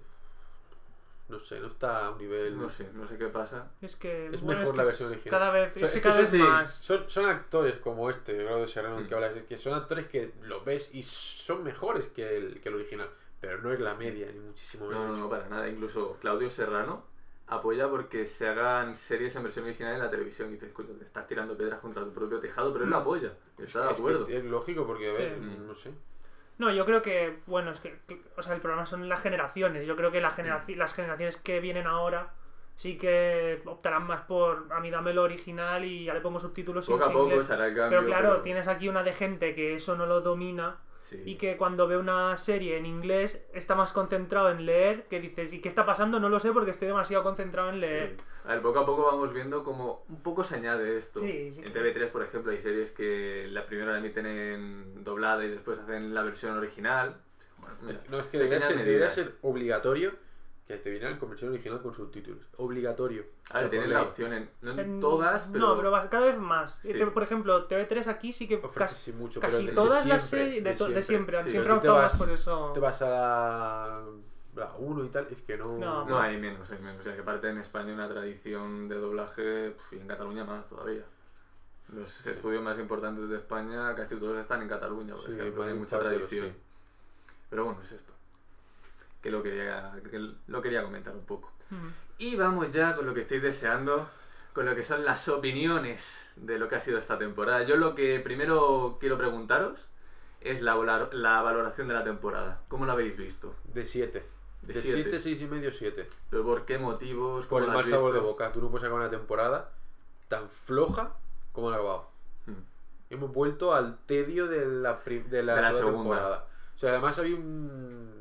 no sé, no está a un nivel. No sé qué pasa. Es que es mejor la versión original. Cada vez más. Son actores como Claudio Serrano, que hablas, que son actores que los ves y son mejores que el original, pero no es la media, ni muchísimo menos. No, para nada. Incluso Claudio Serrano apoya porque se hagan series en versión original en la televisión. Y dices, coño, te estás tirando piedras contra tu propio tejado, pero él lo apoya. Está de acuerdo. Es lógico porque, a ver, no sé. No, yo creo que, bueno, es que, o sea, el problema son las generaciones. Yo creo que las generaciones que vienen ahora sí que optarán más por, a mí dame lo original y ya le pongo subtítulos poco a poco será el cambio, pero claro, tienes aquí una de gente que eso no lo domina. Sí. Y que cuando ve una serie en inglés está más concentrado en leer, que dices, ¿y qué está pasando? No lo sé porque estoy demasiado concentrado en leer. Sí. A ver, poco a poco vamos viendo como un poco se añade esto. Sí, en TV3, por ejemplo, hay series que la primera la emiten en doblada y después hacen la versión original. Bueno, no, es que debería ser obligatorio que te vinieran con versión original con subtítulos. Obligatorio. A ver, tienen la opción no en todas, pero... No, pero cada vez más. Sí. Por ejemplo, TV3 aquí sí que casi mucho, casi todas las series de siempre. Sí, siempre optamos por eso. Te vas a la 1 y tal, es que no... No, hay menos. O sea, que aparte en España hay una tradición de doblaje y en Cataluña más todavía. Los estudios más importantes de España casi todos están en Cataluña, por ejemplo. Hay mucha tradición. Sí. Pero bueno, es esto. Que lo quería comentar un poco. Y vamos ya con lo que estoy deseando, con lo que son las opiniones de lo que ha sido esta temporada. Yo lo que primero quiero preguntaros es la valoración de la temporada. ¿Cómo la habéis visto? De 7. De 7, 6,5, 7. ¿Pero por qué motivos? Por el mal sabor de boca. Tú no puedes sacar una temporada tan floja como la acabado. Hemos vuelto al tedio de la segunda temporada. O sea, además había un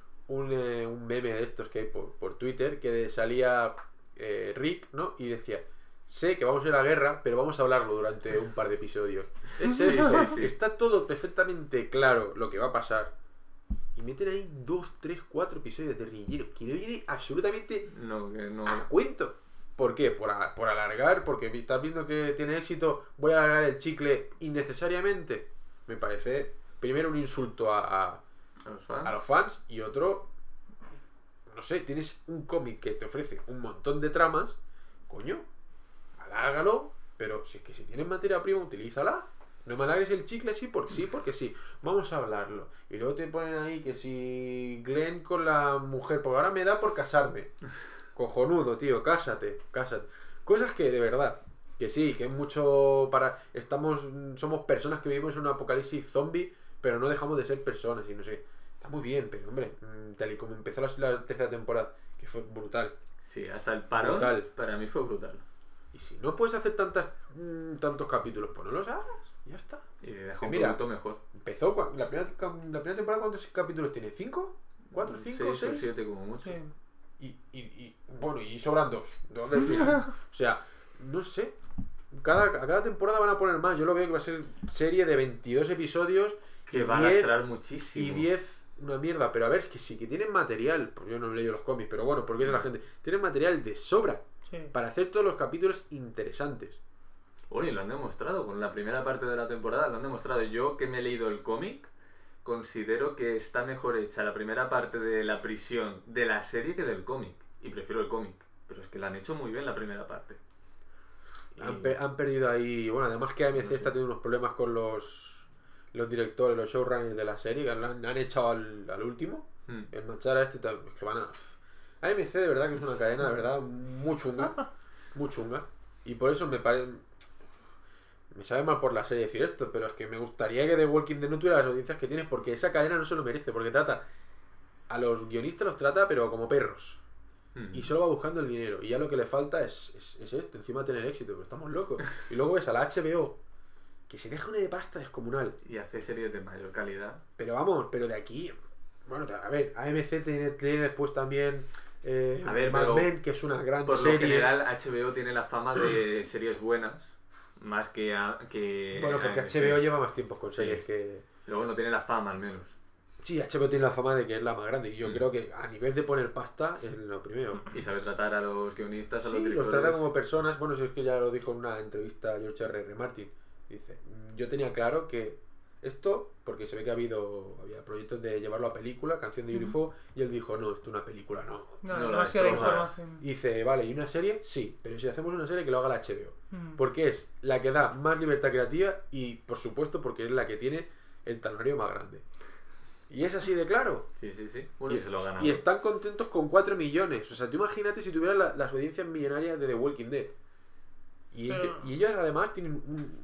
meme de estos que hay por Twitter que salía Rick, ¿no? Y decía, sé que vamos a ir a la guerra, pero vamos a hablarlo durante un par de episodios. Sí. Está todo perfectamente claro lo que va a pasar. Y meten ahí 2, 3, 4 episodios de relleno que no viene absolutamente a cuento. ¿Por qué? Por alargar, porque estás viendo que tiene éxito, voy a alargar el chicle innecesariamente. Me parece, primero, un insulto a los fans y otro, no sé, tienes un cómic que te ofrece un montón de tramas, coño, alárgalo, pero si es que si tienes materia prima, utilízala. No me alargues el chicle así porque sí. Vamos a hablarlo. Y luego te ponen ahí que si Glenn con la mujer, porque ahora me da por casarme. Cojonudo, tío, cásate. Cosas que de verdad, que sí, que es mucho para... Somos personas que vivimos en un apocalipsis zombie, pero no dejamos de ser personas y no sé. Está muy bien, pero hombre, tal y como empezó la tercera temporada, que fue brutal. Sí, hasta el parón brutal. Para mí fue brutal. Y si no puedes hacer tantos capítulos, pues no los hagas. Ya está. Y deja un Mira, producto mejor. Empezó la primera temporada, ¿cuántos capítulos tiene? ¿5? ¿4, 5, 6 o 6? 7 como mucho. Sí. Y bueno, y sobran dos del final. O sea, no sé. A cada temporada van a poner más. Yo lo veo que va a ser serie de 22 episodios. Que va a lastrar muchísimo. Y 10 una mierda. Pero a ver, es que sí que tienen material. Pues yo no he leído los cómics, pero bueno, porque es de la gente. Tienen material de sobra Sí. para hacer todos los capítulos interesantes. Bueno, y lo han demostrado. Con la primera parte de la temporada lo han demostrado. Yo, que me he leído el cómic, considero que está mejor hecha la primera parte de la prisión de la serie que del cómic. Y prefiero el cómic. Pero es que la han hecho muy bien la primera parte. Y- Han perdido ahí. Bueno, además que AMC está teniendo unos problemas con los directores, los showrunners de la serie, que han echado al último. El manchar a este, es que van a. AMC de verdad que es una cadena de verdad muy chunga. Muy chunga. Y por eso me parece. Me sabe mal por la serie decir esto, pero es que me gustaría que The Walking Dead no tuviera las audiencias que tiene, porque esa cadena no se lo merece, porque trata. A los guionistas los trata, pero como perros. Y solo va buscando el dinero. Y ya lo que le falta es esto, encima tener éxito, pero estamos locos. Y luego ves a la HBO, que se deja una de pasta descomunal. Y hace series de mayor calidad. Pero vamos, pero de aquí. Bueno, a ver, AMC tiene después también. A ver, Mad pero Men, que es una gran Por serie. lo general, HBO tiene la fama de series buenas. Más que. Bueno, porque AMC. HBO lleva más tiempo con Sí. series que. Luego no tiene la fama, al menos. Sí, HBO tiene la fama de que es la más grande. Y yo creo que a nivel de poner pasta es lo primero. Y sabe tratar a los guionistas, a los Sí, los directores. trata como personas. Bueno, si es que ya lo dijo en una entrevista a George R.R. Martin. Dice, yo tenía claro que esto, porque se ve que había proyectos de llevarlo a película, Canción de UFO, y él dijo, no, esto es una película, no. No, demasiada información. Y dice, vale, ¿y una serie? Sí, pero si hacemos una serie que lo haga la HBO. Mm. Porque es la que da más libertad creativa y, por supuesto, porque es la que tiene el talonario más grande. Y es así de claro. Sí, sí, sí. Bueno, y se lo ha ganado. Y están contentos con 4 millones. O sea, tú imagínate si tuvieran las audiencias millonarias de The Walking Dead. Y, Pero- ellos además tienen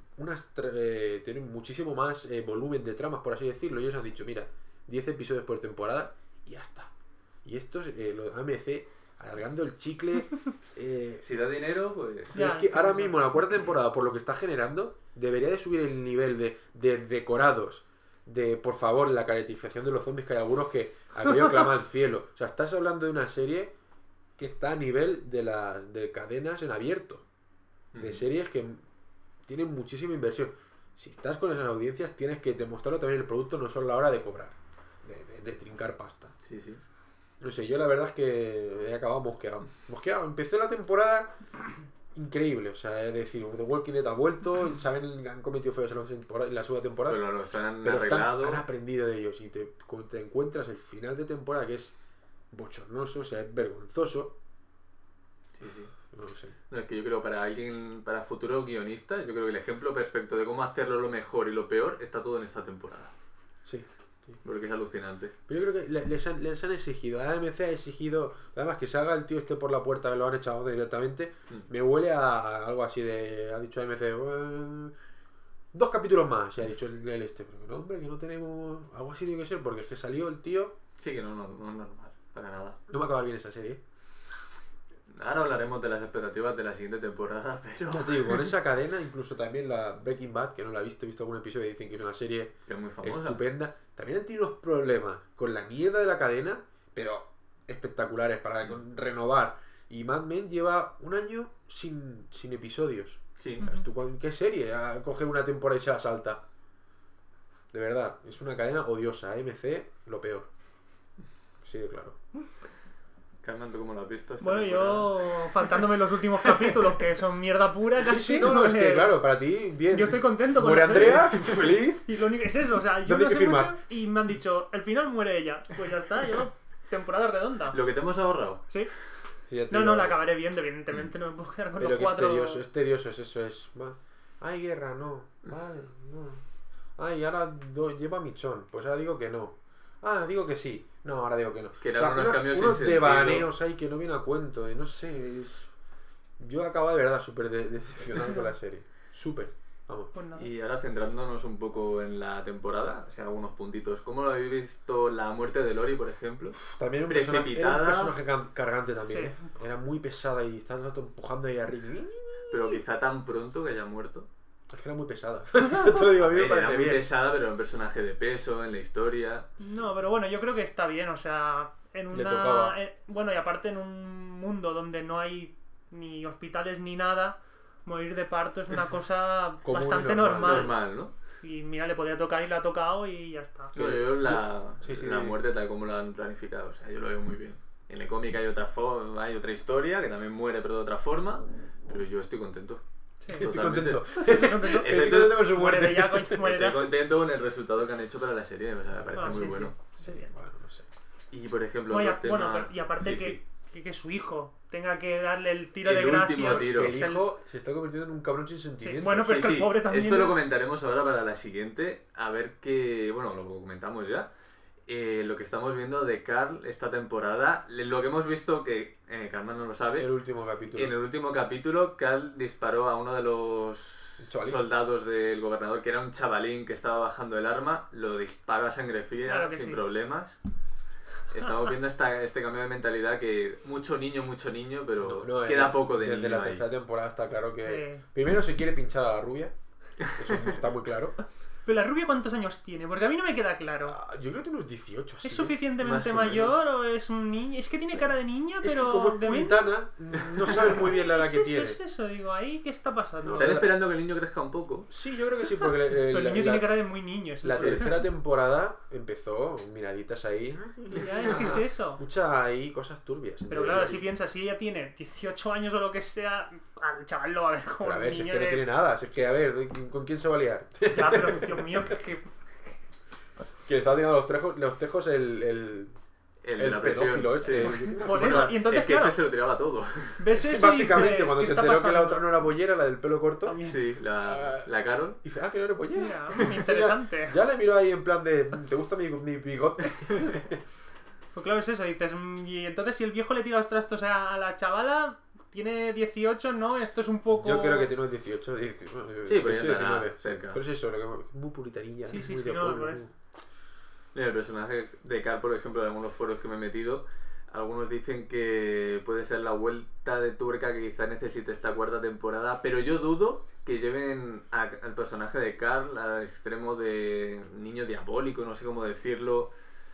tienen muchísimo más volumen de tramas, por así decirlo. Ellos han dicho, mira, 10 episodios por temporada y ya está. Y estos, los AMC, alargando el chicle. Si da dinero, pues. Pero es que ahora mismo, la cuarta temporada, por lo que está generando, debería de subir el nivel de decorados. De, por favor, la caracterización de los zombies, que hay algunos que aquello clama al cielo. O sea, estás hablando de una serie que está a nivel de cadenas en abierto. De series que tienen muchísima inversión. Si estás con esas audiencias, tienes que demostrarlo también el producto, no solo a la hora de cobrar, de trincar pasta. Sí, sí. No sé, yo la verdad es que he acabado mosqueado. Empecé la temporada increíble, o sea, es decir, The Walking Dead ha vuelto, saben, han cometido fallos en la segunda temporada, Pero los han pero arreglado. han aprendido de ellos y te encuentras el final de temporada que es bochornoso, o sea, es vergonzoso. Sí, sí. No lo sé. No, es que yo creo para futuros guionistas, yo creo que el ejemplo perfecto de cómo hacerlo lo mejor y lo peor está todo en esta temporada. Sí. Porque es alucinante. Pero yo creo que les han exigido, AMC ha exigido, además que salga el tío este por la puerta, que lo han echado directamente, me huele a algo así de, ha dicho AMC, 2 capítulos más, y ha dicho el este, pero no, hombre, que no tenemos, algo así tiene que ser, porque es que salió el tío, Sí, que no es normal, para nada. no va a acabar bien esa serie. Ahora hablaremos de las expectativas de la siguiente temporada, pero. Ya te digo, con esa cadena, incluso también la Breaking Bad, que no la he visto algún episodio y dicen que es una serie que es muy famosa. estupenda. También han tenido unos problemas con la mierda de la cadena, pero espectaculares para renovar. Y Mad Men lleva un año sin episodios. Sí. ¿Qué serie? Coge una temporada y se la salta. De verdad, es una cadena odiosa. AMC, lo peor. Sí, claro. Carmen, ¿tú cómo lo has visto? esta Bueno, temporada? yo faltándome los últimos capítulos, que son mierda pura. Sí, casi, sí, no, es que claro, para ti, bien. Yo estoy contento con Muere la serie. Andrea, feliz. Y lo único es eso, o sea, yo ¿Dónde no hay sé que firmar? mucho y me han dicho, al final muere ella. Pues ya está, yo, temporada redonda. Lo que te hemos ahorrado. Sí. Sí, ya te No, digo. no, la acabaré viendo, evidentemente no me puedo quedar con Pero los que 4. es tedioso, eso es. Hay guerra, no. Vale, no. Ay, ahora lleva Michón. Pues ahora digo que no. Ah, digo que sí. No, ahora digo que no. Que eran unos cambios unos sin sentido. devaneos ahí que no viene a cuento. No sé. Yo acabo de verdad súper decepcionado con la serie. Súper. Vamos. Pues nada. Y ahora centrándonos un poco en la temporada, o sea, algunos puntitos. ¿Cómo lo habéis visto la muerte de Lori, por ejemplo? También era un Precipitada. personaje cargante también. Sí. Era muy pesada y estaba todo el rato empujando ahí arriba. Pero quizá tan pronto que haya muerto. Es que era muy pesada. Te lo digo, a mí me Era parece muy bien. pesada, pero era un personaje de peso en la historia. No, pero bueno, yo creo que está bien, o sea, en Le una... tocaba. bueno, y aparte en un mundo donde no hay ni hospitales ni nada, morir de parto es una cosa Común y bastante normal. Normal, ¿no? Y mira, le podía tocar y le ha tocado y ya está. No, yo la Sí, sí. muerte tal como la han planificado, o sea, yo lo veo muy bien. En el cómic hay otra historia que también muere pero de otra forma, pero yo estoy contento. Sí. Estoy Totalmente. contento. Estoy contento con su Muere de muerte. ya, coño, muere Estoy ya. contento con el resultado que han hecho para la serie, o sea, me parece Ah, muy sí, bueno. sí, sí. Bueno, no sé. Y por ejemplo, Bueno, otro bueno, tema- pero- y aparte Sí, que, sí. que su hijo tenga que darle el tiro El de gracia. último tiro. Que es el el- hijo se está convirtiendo en un cabrón sin sentimientos. bueno, pero es que el pobre también Esto lo es- comentaremos ahora para la siguiente, a ver qué... Bueno, lo comentamos ya. Lo que estamos viendo de Carl esta temporada, lo que hemos visto que Carmen no lo sabe, El último capítulo. en el último capítulo Carl disparó a uno de los Chavalín. soldados del gobernador, que era un chavalín que estaba bajando el arma, lo dispara a sangre fría Claro que sin sí. problemas. Estamos viendo este cambio de mentalidad que mucho niño, pero No, queda poco de desde niño la ahí. tercera temporada está claro que Sí. primero se quiere pinchar a la rubia. Eso está muy claro. Pero la rubia, ¿cuántos años tiene? Porque a mí no me queda claro. Yo creo que tiene unos 18 así. ¿Es ¿eh? suficientemente Más o mayor o es un niño? Es que tiene cara de niña, Es que pero. como es de mente- puritana, no sabes muy bien la edad que Sí, tiene. es eso, digo, ahí, ¿qué está pasando? No, Están esperando que el niño crezca un poco. Sí, yo creo que sí, porque Pero el niño tiene cara de muy niño. es el la problema. tercera temporada empezó miraditas ahí. Ya, es que es eso. Muchas ahí cosas turbias. Pero claro, si piensas, si ella tiene 18 años o lo que sea, al chaval lo va a ver como Pero a ver, un si es niño que no de... tiene nada. Si es que, a ver, ¿con quién se va a liar? Ya, pero Dios mío, que... Que le estaba tirando los tejos el de la presión, pedófilo este. sí. Por eso, y entonces, es que claro, ese se lo tiraba todo. ves Sí, eso y básicamente, dices, cuando ¿qué se está enteró que la pasando? otra no era pollera, la del pelo corto, También. Sí, la Carol. dice, que no era pollera. Mira, muy interesante. Ya le miro ahí en plan de, ¿te gusta mi bigote? Pues claro, es eso, dices, y entonces si el viejo le tira los trastos a la chavala, tiene 18, ¿no? Esto es un poco... Yo creo que tiene unos 18, 19. Sí, pero ya 18, estará 19. cerca. Pero es eso, muy puritanilla. Sí, sí, muy sí, de no, pueblo, pues. muy- Mira, el personaje de Carl, por ejemplo, en algunos foros que me he metido, algunos dicen que puede ser la vuelta de tuerca que quizá necesite esta cuarta temporada, pero yo dudo que lleven al personaje de Carl al extremo de niño diabólico, no sé cómo decirlo.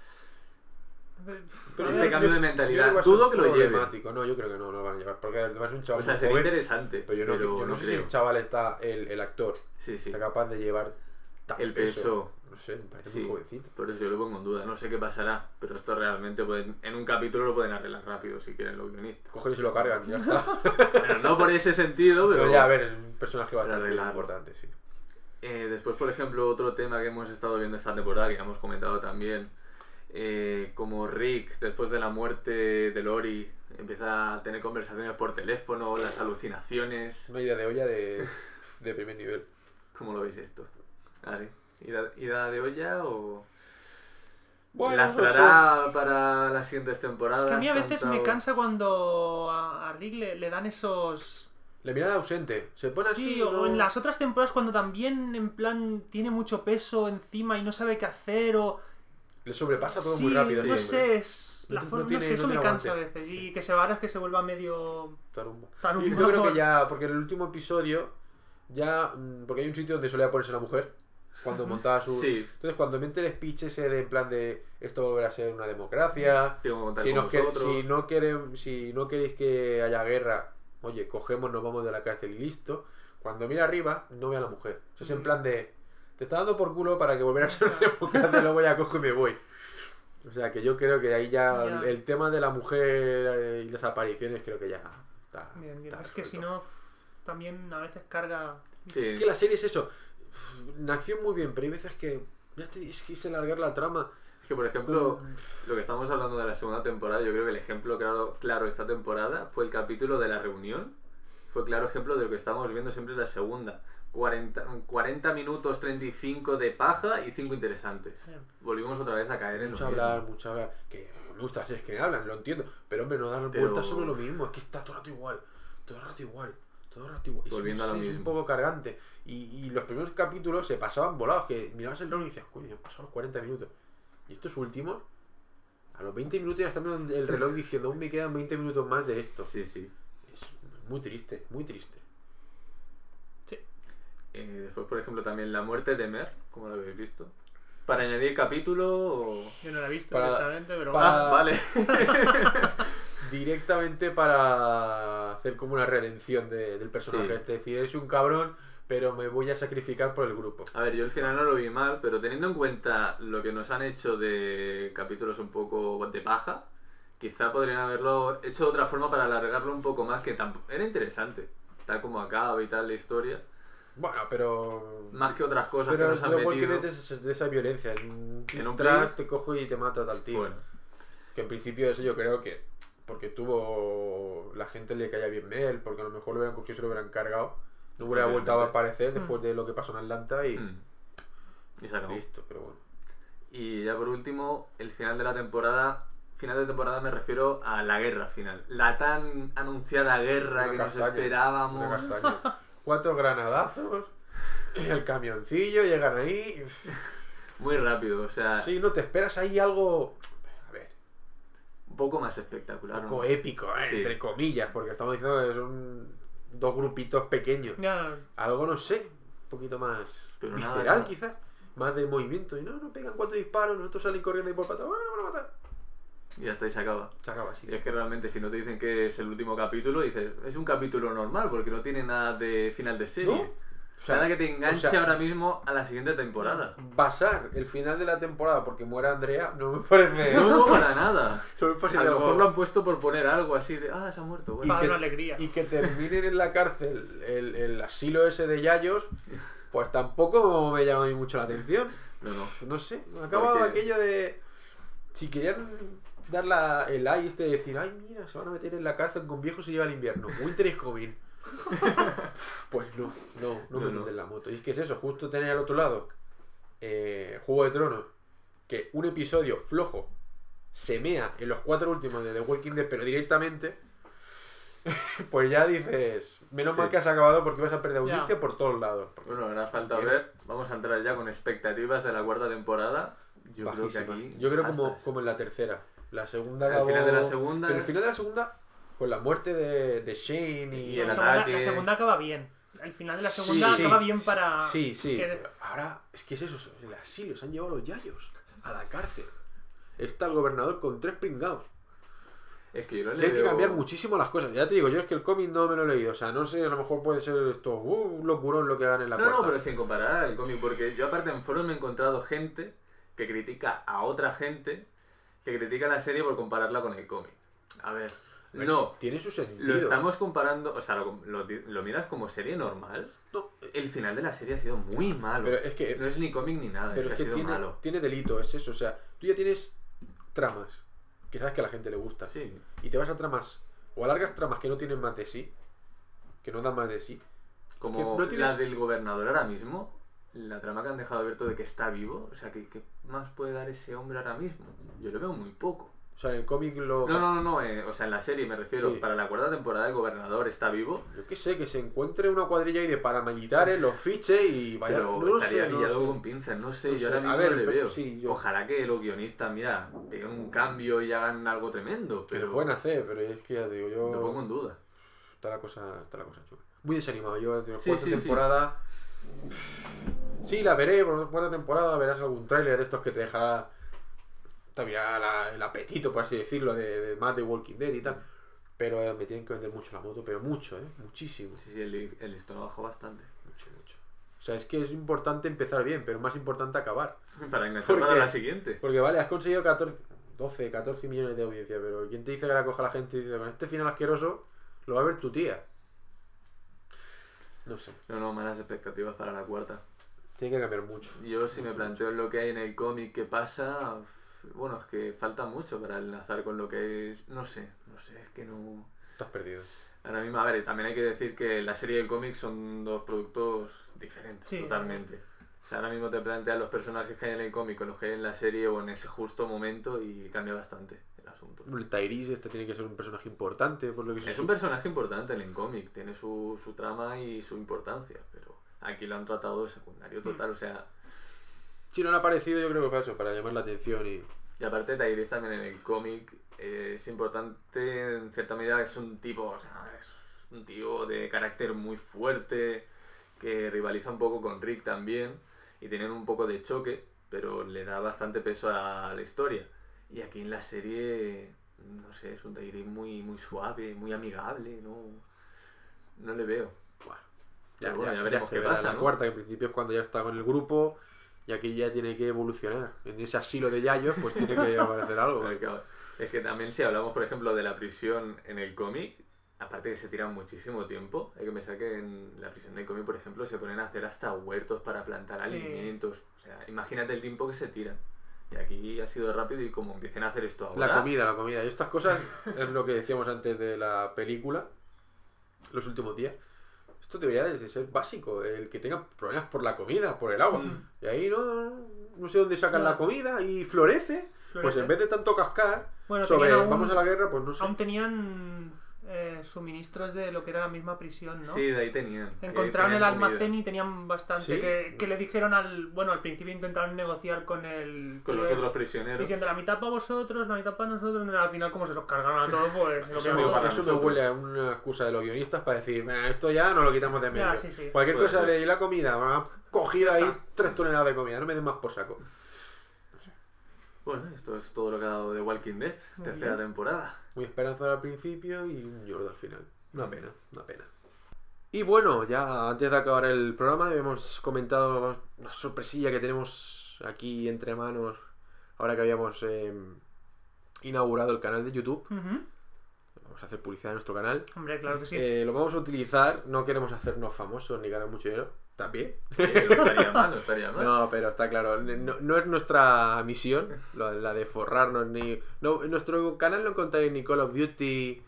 Pero Este yo- cambio yo- de yo mentalidad, creo que va a ser dudo que lo lleven. problemático. No, yo creo que no lo van a llevar. Porque además es un chaval O sea, muy sería joven, interesante, pero yo no sé si creo. el chaval está, el actor, Sí, sí. está capaz de llevar tan El peso. No sé, me parece Sí, muy jovencito. por eso yo lo pongo en duda. No sé qué pasará, pero esto realmente en un capítulo lo pueden arreglar rápido si quieren los guionistas. Cogen y se lo cargan, ya está. Bueno, no por ese sentido, pero... Pero ya, a ver, es un personaje bastante arreglarlo. importante, sí. Después, por ejemplo, otro tema que hemos estado viendo esta temporada, que ya hemos comentado también, como Rick, después de la muerte de Lori, empieza a tener conversaciones por teléfono, las alucinaciones. Una idea de olla de primer nivel. ¿Cómo lo veis esto? ¿Ah, sí? ¿Ida de olla o...? Bueno, ¿Lastrará para las siguientes temporadas? Es que a mí a veces me Tanto- cansa cuando a Rick le dan esos... La mirada ausente. Se pone Sí, así. o ¿no? en las otras temporadas cuando también, en plan, tiene mucho peso encima y no sabe qué hacer o... Le sobrepasa todo Sí, muy rápido. no siempre. sé, es... No La te- forma, no no tiene- sé, no eso me tiene cansa a aguante. veces. Y que se ahora es que se vuelva medio... Tarumba. Tarumba. Y yo creo que ya, porque en el último episodio, ya, porque hay un sitio donde solía ponerse la mujer, cuando montaba su... Sí. Entonces cuando mete el speech ese de en plan de, esto volverá a ser una democracia, Tengo que contar si, con nos vosotros. si no queréis que haya guerra, oye, cogemos, nos vamos de la cárcel y listo. Cuando mira arriba, no ve a la mujer. Eso es en plan de, te está dando por culo para que volviera a ser una democracia, luego ya cojo y me voy. O sea que yo creo que ahí ya, Ya. el tema de la mujer y las apariciones creo que ya está... Bien, bien. está Es que si resuelto. no, también a veces carga... Sí. Es que la serie es eso. En acción muy bien, pero hay veces que ya te es que quise alargar la trama. Es que, por ejemplo, lo que estamos hablando de la segunda temporada, yo creo que el ejemplo claro esta temporada fue el capítulo de la reunión. Fue claro ejemplo de lo que estamos viendo siempre en la segunda. 40 minutos 35 de paja y 5 interesantes. Sí. Volvimos otra vez a caer en Mucho lo mismo. hablar, mucho hablar. Que me gusta las series que hablan, lo entiendo. Pero hombre, no dar Pero- vueltas sobre lo mismo. Es que está todo el rato igual. Todo el rato igual. Todo el rato igual. Volviendo a lo Es un mismo. poco cargante. Y los primeros capítulos se pasaban volados. Que mirabas el reloj y decías, coño, han pasado los 40 minutos. Y estos últimos, a los 20 minutos ya está mirando el reloj diciendo, aún me quedan 20 minutos más de esto. Sí, sí. Es muy triste, muy triste. Después, por ejemplo, también la muerte de Mer, como lo habéis visto. ¿Para añadir capítulo o...? Yo no la he visto Para- directamente, pero para- Vale. Directamente para hacer como una redención del personaje. Sí. Es decir, eres un cabrón, pero me voy a sacrificar por el grupo. A ver, yo al final no lo vi mal, pero teniendo en cuenta lo que nos han hecho de capítulos un poco de paja, quizá podrían haberlo hecho de otra forma para alargarlo un poco más, que era interesante, tal como acaba y tal la historia, Bueno, pero... más que otras cosas que Pero nos han The Walking metido. Dead es de esa violencia. En un tras plus. te cojo y te mato a tal tío. Bueno, Que en principio eso yo creo que... Porque tuvo... La gente le caía bien Mel, porque a lo mejor lo hubieran cogido y se lo hubieran cargado. No hubiera vuelto a Obviamente. aparecer después de lo que pasó en Atlanta y... y se acabó. Listo, pero bueno. Y ya por último, el final de la temporada. Final de temporada me refiero a la guerra final. La tan anunciada guerra Una que castaña, nos esperábamos. una castaña. 4 granadazos, el camioncillo, llegan ahí. Muy rápido, o sea, Sí, no te esperas ahí algo. A ver, un poco más espectacular. un poco ¿no? épico, Sí. entre comillas, porque estamos diciendo que son 2 grupitos pequeños. ya, Algo, no sé, un poquito más Pero nada, visceral, nada. quizás. Más de movimiento. Y no pegan 4 disparos, nosotros salen corriendo y por patas. Bueno, van a matar. Y hasta ahí se acaba. Se acaba así. Y es que realmente si no te dicen que es el último capítulo, dices, es un capítulo normal porque no tiene nada de final de serie. ¿No? O sea, nada que te enganche o sea, ahora mismo a la siguiente temporada. Basar el final de la temporada porque muera Andrea no me parece. No, para nada. No me parece A lo algo- mejor lo han puesto por poner algo así de, se ha muerto. Bueno. para que- dar una alegría. Y que terminen en la cárcel el asilo ese de Yayos, pues tampoco me llama a mí mucho la atención. No. No sé, me ha acabado Porque- aquello de. Si querían dar el ay este de decir, ay, mira, se van a meter en la cárcel con viejos y lleva el invierno. Winter is coming. Pues no me No. meten la moto. Y es que es eso, justo tener al otro lado Juego de Tronos, que un episodio flojo se mea en los 4 últimos de The Walking Dead, pero directamente. Pues ya dices, menos mal Sí. que has acabado porque vas a perder Ya. audiencia por todos lados. Bueno, ahora falta Porque- ver. Vamos a entrar ya con expectativas de la cuarta temporada. Yo creo que Bajísima. aquí. Yo creo bastas. como en la tercera. La segunda Al acabó- final de la segunda- Pero el final de la segunda, con la muerte de Shane y. Y el La segunda, ataque. la segunda acaba bien. El final de la segunda Sí, acaba sí. bien para. Sí. que- Ahora, es que es eso, el asilo, se han llevado a los Yayos a la cárcel. Está el gobernador con 3 pingados. Es que yo no le Tienen que veo- cambiar muchísimo las cosas. Ya te digo, yo es que el cómic no me lo he leído. O sea, no sé, a lo mejor puede ser esto, un locurón lo que hagan en la No, cuarta. pero sin comparar el cómic, porque yo aparte en foros me he encontrado gente que critica a otra gente que critica la serie por compararla con el cómic. A ver, no, Tiene su sentido. lo estamos comparando, o sea, lo miras como serie normal. No, El final de la serie ha sido muy malo. pero es que No es ni cómic ni nada, Pero es es que que ha sido tiene, malo. tiene delito, es eso. O sea, tú ya tienes tramas que sabes que a la gente le gusta. Sí. Y te vas a tramas, o alargas tramas que no tienen más de sí, que no dan más de sí. Como que no tienes- la del gobernador ahora mismo, la trama que han dejado abierto de que está vivo, o sea, ¿qué más puede dar ese hombre ahora mismo? Yo lo veo muy poco. O sea, en el cómic lo. No, o sea, en la serie me refiero, Sí. para la cuarta temporada el gobernador está vivo, Yo qué sé, que se encuentre una cuadrilla ahí de paramilitares, los fiche y vaya. pero no lo estaría sé, no lo pillado sé. con pinzas, no sé, No yo sé. ahora A mismo ver, no le pero veo. sí, yo- Ojalá que los guionistas, mira, peguen un cambio y hagan algo tremendo, Que pero lo pueden hacer, pero es que ya te digo, yo. lo pongo en duda. Está la cosa chula. Muy desanimado. Yo, de la Sí, cuarta sí, sí. temporada. Sí, la veré por la cuarta temporada. Verás algún tráiler de estos que te dejará. Te abrirá el apetito, por así decirlo, de más de Walking Dead y tal. Pero me tienen que vender mucho la moto, pero mucho, muchísimo. Sí, el listón lo bajó bastante. Mucho. O sea, es que es importante empezar bien, pero más importante acabar. Para enganchar ¿Por para qué? la siguiente. Porque vale, has conseguido 14 millones de audiencia, pero ¿quién te dice que la coja la gente y dice, con este final asqueroso lo va a ver tu tía? No sé. No, malas expectativas para la cuarta. Tiene que cambiar mucho. Yo si me planteo lo que hay en el cómic que pasa, bueno, es que falta mucho para enlazar con lo que es, no sé, es que no... Estás perdido. Ahora mismo, a ver, también hay que decir que la serie y el cómic son dos productos diferentes, Sí. totalmente. O sea, ahora mismo te plantean los personajes que hay en el cómic con los que hay en la serie o en ese justo momento y cambia bastante el asunto. El Tyrese este tiene que ser un personaje importante, por lo que Es un personaje importante en el cómic, tiene su trama y su importancia, pero aquí lo han tratado de secundario total, o sea... Si no le ha parecido, yo creo que para eso, para llamar la atención y... Y aparte Tyrese también en el cómic es importante en cierta medida, es un tipo, o sea, es un tío de carácter muy fuerte, que rivaliza un poco con Rick también, y tienen un poco de choque, pero le da bastante peso a la historia. Y aquí en la serie, no sé, es un Tyrion muy, muy suave, muy amigable, no le veo. Ya, Bueno, ya veremos se qué verá pasa, en la ¿no? cuarta, que en principio es cuando ya está con el grupo y aquí ya tiene que evolucionar. En ese asilo de Yayos, pues tiene que aparecer algo. Pero claro, es que también si hablamos, por ejemplo, de la prisión en el cómic, aparte que se tira muchísimo tiempo, hay que pensar que en la prisión del cómic, por ejemplo, se ponen a hacer hasta huertos para plantar alimentos. O sea, imagínate el tiempo que se tiran. Y aquí ha sido rápido y como empiecen a hacer esto ahora... La comida. Y estas cosas es lo que decíamos antes de la película, los últimos días. Esto debería de ser básico, el que tenga problemas por la comida, por el agua. Y ahí no sé dónde sacan la comida y florece. Pues en vez de tanto cascar sobre vamos a la guerra, pues no sé. Aún tenían suministros de lo que era la misma prisión, ¿no? Sí, de ahí tenían. Encontraron el almacén comida. y tenían bastante. ¿Sí? Que le dijeron al principio intentaron negociar con los otros prisioneros. diciendo la mitad para vosotros, la mitad para nosotros. Al final, como se los cargaron a todos, pues lo Eso, que eso me huele a una excusa de los guionistas para decir, esto ya no lo quitamos de medio. Ya, sí. Cualquier Puede cosa ser. de ir la comida, me han cogido ahí 3 toneladas de comida, no me den más por saco. Bueno, esto es todo lo que ha dado de Walking Dead, tercera temporada. Muy esperanzador al principio y un lloro al final. Una pena. Y bueno, ya antes de acabar el programa hemos comentado una sorpresilla que tenemos aquí entre manos ahora que habíamos inaugurado el canal de YouTube. Vamos a hacer publicidad de nuestro canal. Hombre, claro que sí. Lo vamos a utilizar, no queremos hacernos famosos ni ganar mucho dinero. También. No estaría mal. No, pero está claro, no es nuestra misión, la de forrarnos ni... No, en nuestro canal no encontráis ni Call of Duty,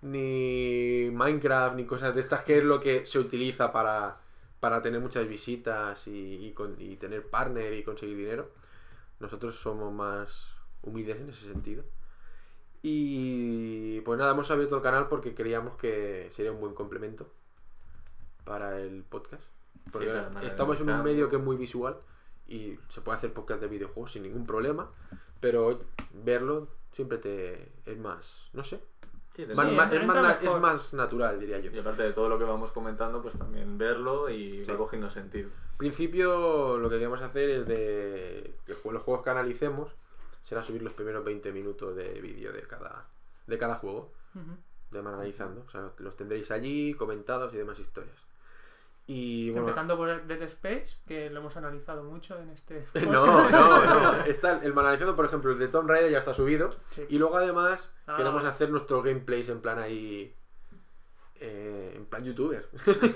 ni Minecraft, ni cosas de estas, que es lo que se utiliza para tener muchas visitas y tener partner y conseguir dinero. Nosotros somos más humildes en ese sentido. Y pues nada, hemos abierto el canal porque creíamos que sería un buen complemento para el podcast. Porque estamos en un medio que es muy visual y se puede hacer podcast de videojuegos sin ningún problema, pero verlo siempre es más, no sé, es más natural, diría yo. Y aparte de todo lo que vamos comentando, pues también verlo y va cogiendo sentido. En principio lo que queremos hacer es que los juegos que analicemos será subir los primeros 20 minutos de vídeo de cada juego, de analizando, o sea, los tendréis allí comentados y demás historias. Y, bueno, empezando por Dead Space, que lo hemos analizado mucho en este... No. Está el analizando, por ejemplo, el de Tomb Raider ya está subido. Sí. Y luego además queremos hacer nuestros gameplays en plan ahí... en plan youtuber.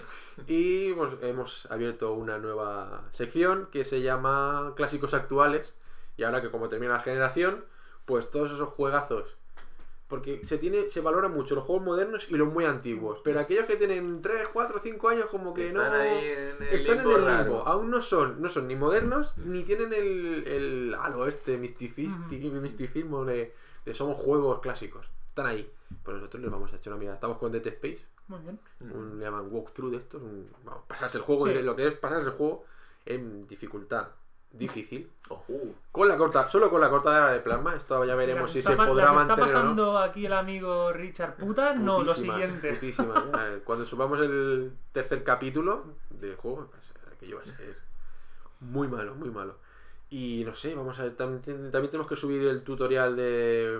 Y pues, hemos abierto una nueva sección que se llama Clásicos Actuales. Y ahora que como termina la generación, pues todos esos juegazos... Porque se valora mucho los juegos modernos y los muy antiguos. Pero aquellos que tienen 3, 4, 5 años como que están están en el limbo. Aún no son ni modernos, ni tienen el halo misticismo de somos juegos clásicos. Están ahí. Pues nosotros les vamos a echar una mirada. Estamos con Dead Space. Muy bien. Le llaman walkthrough de estos. Pasarse el juego. Lo que es pasarse el juego en dificultad difícil. Solo con la cortadera de plasma. Esto ya veremos si se podrá mantener. ¿Está pasando aquí el amigo Richard puta? No, lo siguiente. Cuando subamos el tercer capítulo de juego, aquello va a ser muy malo, muy malo. Y no sé, vamos a ver, también tenemos que subir el tutorial de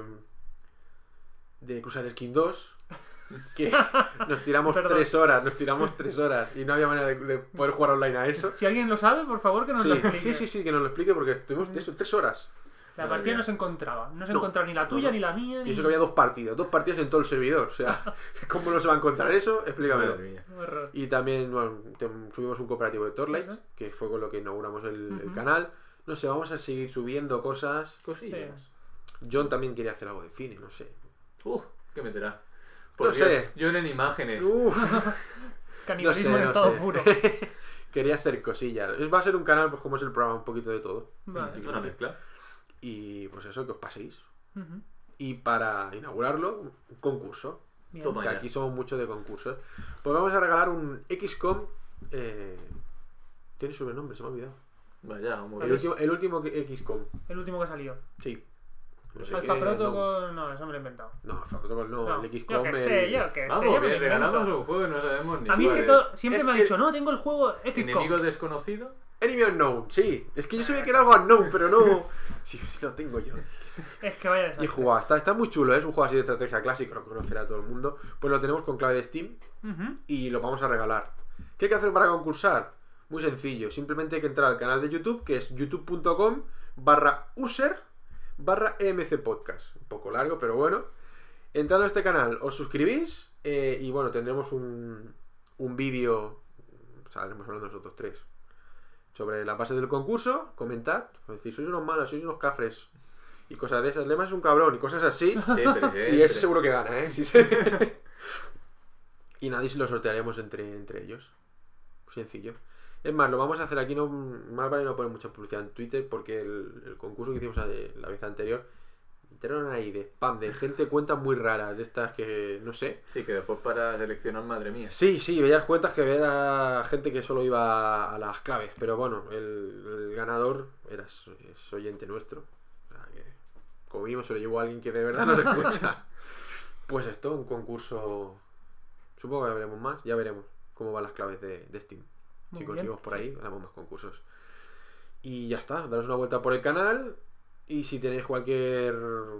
Crusader King 2. Que nos tiramos 3 horas y no había manera de poder jugar online a eso. Si alguien lo sabe, por favor que nos lo explique. Sí, que nos lo explique porque estuvimos 3 horas. La partida no se encontraba. No se encontraba ni la tuya ni la mía. Y eso que había 2 partidas en todo el servidor. O sea, ¿cómo no se va a encontrar eso? Explícamelo. Y también subimos un cooperativo de Torlight, que fue con lo que inauguramos el canal. No sé, vamos a seguir subiendo cosillas. John también quería hacer algo de cine, no sé. ¿Qué meterá? No sé. Yo en imágenes. Canibalismo en estado puro. Quería hacer cosillas. Va a ser un canal, pues como es el programa, un poquito de todo. Vale, una mezcla. Y pues eso, que os paséis. Y para inaugurarlo, un concurso. Que aquí somos mucho de concursos. Pues vamos a regalar un XCOM. Tiene sobrenombre, se me ha olvidado. Vaya, el último XCOM. El último que salió. Sí. No sé Alpha qué, Protocol, no, eso me lo he inventado. No, Alpha Protocol no, No, el XCOM. yo que sé, yo que sé, Vamos, yo me lo bien, regalamos invento. un juego y no sabemos ni A mí es que cuál siempre Es me ha que- dicho, no, tengo el juego ¿Enemigo XCOM. desconocido? Enemy Unknown, sí. Es que yo sabía que era algo unknown, pero no. Sí, sí lo tengo yo. Es que vaya Y desastre. jugado, está muy chulo, es un juego así de estrategia clásico, lo conocerá todo el mundo. Pues lo tenemos con clave de Steam Ujú. y lo vamos a regalar. ¿Qué hay que hacer para concursar? Muy sencillo, simplemente hay que entrar al canal de YouTube, que es youtube.com/user/EMC Podcast. Un poco largo, pero bueno. Entrando a este canal, os suscribís y bueno, tendremos un vídeo, saldremos hablando nosotros tres, sobre la base del concurso, comentad, decir, sois unos malos, sois unos cafres y cosas de esas. Lema es un cabrón y cosas así. Y ese seguro que gana, ¿eh? Sí, sí. Y nadie se lo sortearemos entre ellos. Sencillo. Es más, lo vamos a hacer aquí, no, más vale no poner mucha publicidad en Twitter, porque el concurso que hicimos la vez anterior, entraron ahí de spam, de gente, cuentas muy raras, de estas que no sé. Sí, que después para seleccionar, madre mía. Sí, veías cuentas que era gente que solo iba a las claves, pero bueno, el ganador es oyente nuestro. O sea que, como vimos, se lo llevó a alguien que de verdad nos escucha. Pues esto, un concurso. Supongo que veremos más, ya veremos cómo van las claves de Steam. Muy Si bien. conseguimos por ahí, haremos más concursos. Y ya está, daros una vuelta por el canal. Y si tenéis cualquier.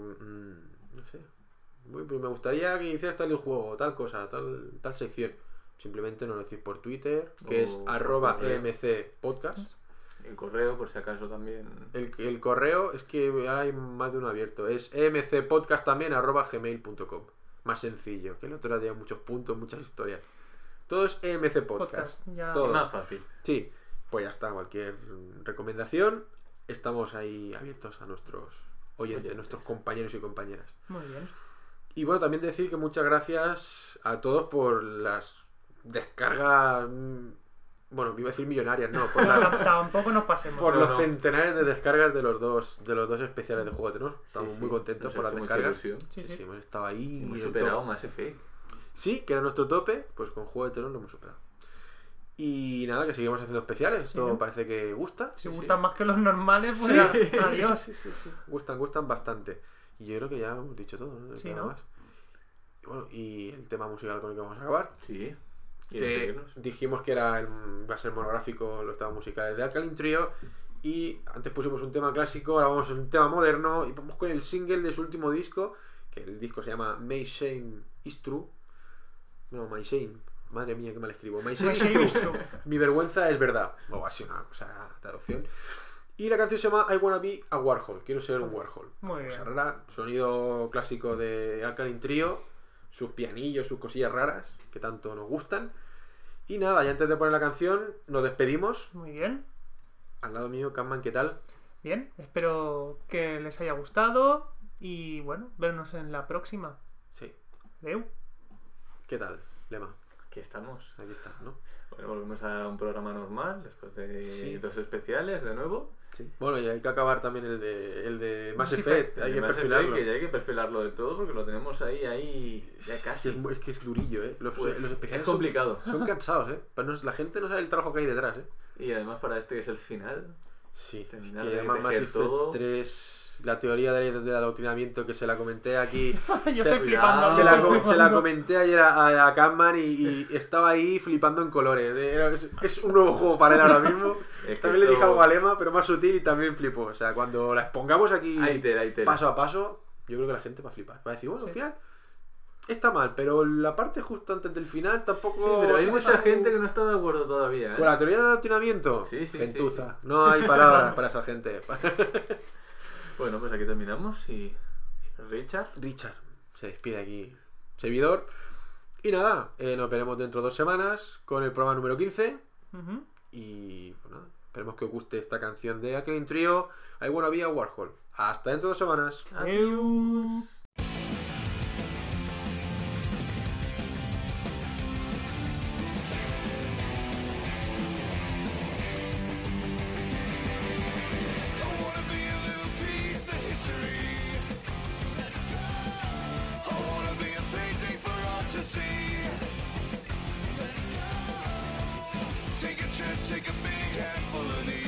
No sé. Pues me gustaría que hicieras tal juego, tal cosa, tal sección. Simplemente nos lo decís por Twitter, que es @emcpodcast. En correo, por si acaso también. El correo es que ahora hay más de uno abierto. Es emcpodcast también @gmail.com. Más sencillo. Que el otro día muchos puntos, muchas historias. Todo es emcpodcast. Podcast, ya. Todo. Más fácil. Sí, pues ya está. Cualquier recomendación, estamos ahí abiertos a nuestros oyentes, nuestros compañeros y compañeras. Muy bien. Y bueno, también decir que muchas gracias a todos por las descargas. Bueno, iba a decir millonarias, no, por, Tampoco nos pasemos. por No, los no. centenares de descargas de los dos especiales de Juego de Tronos. Estamos Sí, muy sí, contentos nos por ha las hecho mucha descargas. ilusión. Sí, Sí, sí. hemos estado ahí. Hemos en el superado top. más Effect. Sí, que era nuestro tope, pues con Juego de Tronos lo hemos superado. Y nada, que seguimos haciendo especiales. Esto ¿no? parece que gusta. Si gustan más que los normales, pues adiós. Gustan bastante. Y yo creo que ya lo hemos dicho todo, ¿no? Sí, Nada ¿no? más. Y bueno, y el tema musical con el que vamos a acabar. Sí. Y Que despedirnos. dijimos que va a ser monográfico los temas musicales de Alkaline Trio. Y antes pusimos un tema clásico, ahora vamos a un tema moderno. Y vamos con el single de su último disco. Que el disco se llama My Shame Is True. No, My Shame. Madre mía, qué mal escribo. My Shame, My shame is True. true. Mi vergüenza es verdad. O así una cosa, traducción. Y la canción se llama I Wanna Be a Warhol. Quiero ser un Warhol. Muy Cosa bien. rara. Sonido clásico de Alkaline Trio. Sus pianillos, sus cosillas raras que tanto nos gustan. Y nada, ya antes de poner la canción, nos despedimos. Muy bien. Al lado mío, Catman, ¿qué tal? Bien. Espero que les haya gustado. Y bueno, vernos en la próxima. Sí. Adeu. ¿Qué tal, Lema? Aquí estamos. Aquí estás, ¿no? Bueno, volvemos a un programa normal después de Sí. 2 especiales de nuevo. Sí. Bueno, y hay que acabar también el de Mass Mass Effect. Hay El que Mass Effect, perfilarlo. que ya hay que perfilarlo del todo porque lo tenemos ahí ya casi. Es que es durillo, ¿eh? Los Pues, especiales es complicado. Son cansados, ¿eh? Pero la gente no sabe el trabajo que hay detrás, ¿eh? Y además para este que es el final. Sí, es Terminar que de además Mass tejer Effect todo. 3, la teoría del adoctrinamiento que se la comenté aquí. Yo Se- estoy flipando. Se la, estoy se la flipando. comenté ayer a Catman y estaba ahí flipando en colores. Es un nuevo juego para él ahora mismo. Es que También le dije esto- algo a Lema, pero más sutil y también flipó. O sea, cuando la expongamos aquí Ahí te. paso a paso, yo creo que la gente va a flipar. Va a decir, bueno, Sí. al final está mal, pero la parte justo antes del final tampoco... Sí, pero hay tiene mucha tan- gente que no está de acuerdo todavía, ¿eh? Con la teoría del adoctrinamiento, Sí, sí, gentuza. No hay palabras para esa gente. Bueno, pues aquí terminamos y... Richard. Richard se despide aquí, servidor. Y nada, nos veremos dentro de 2 semanas con el programa número 15. Ujú. Y pues nada, esperemos que os guste esta canción de Alkaline Trio, I Wanna Be a Warhol. Hasta dentro de 2 semanas. Adiós. Take a trip, take a big handful of these.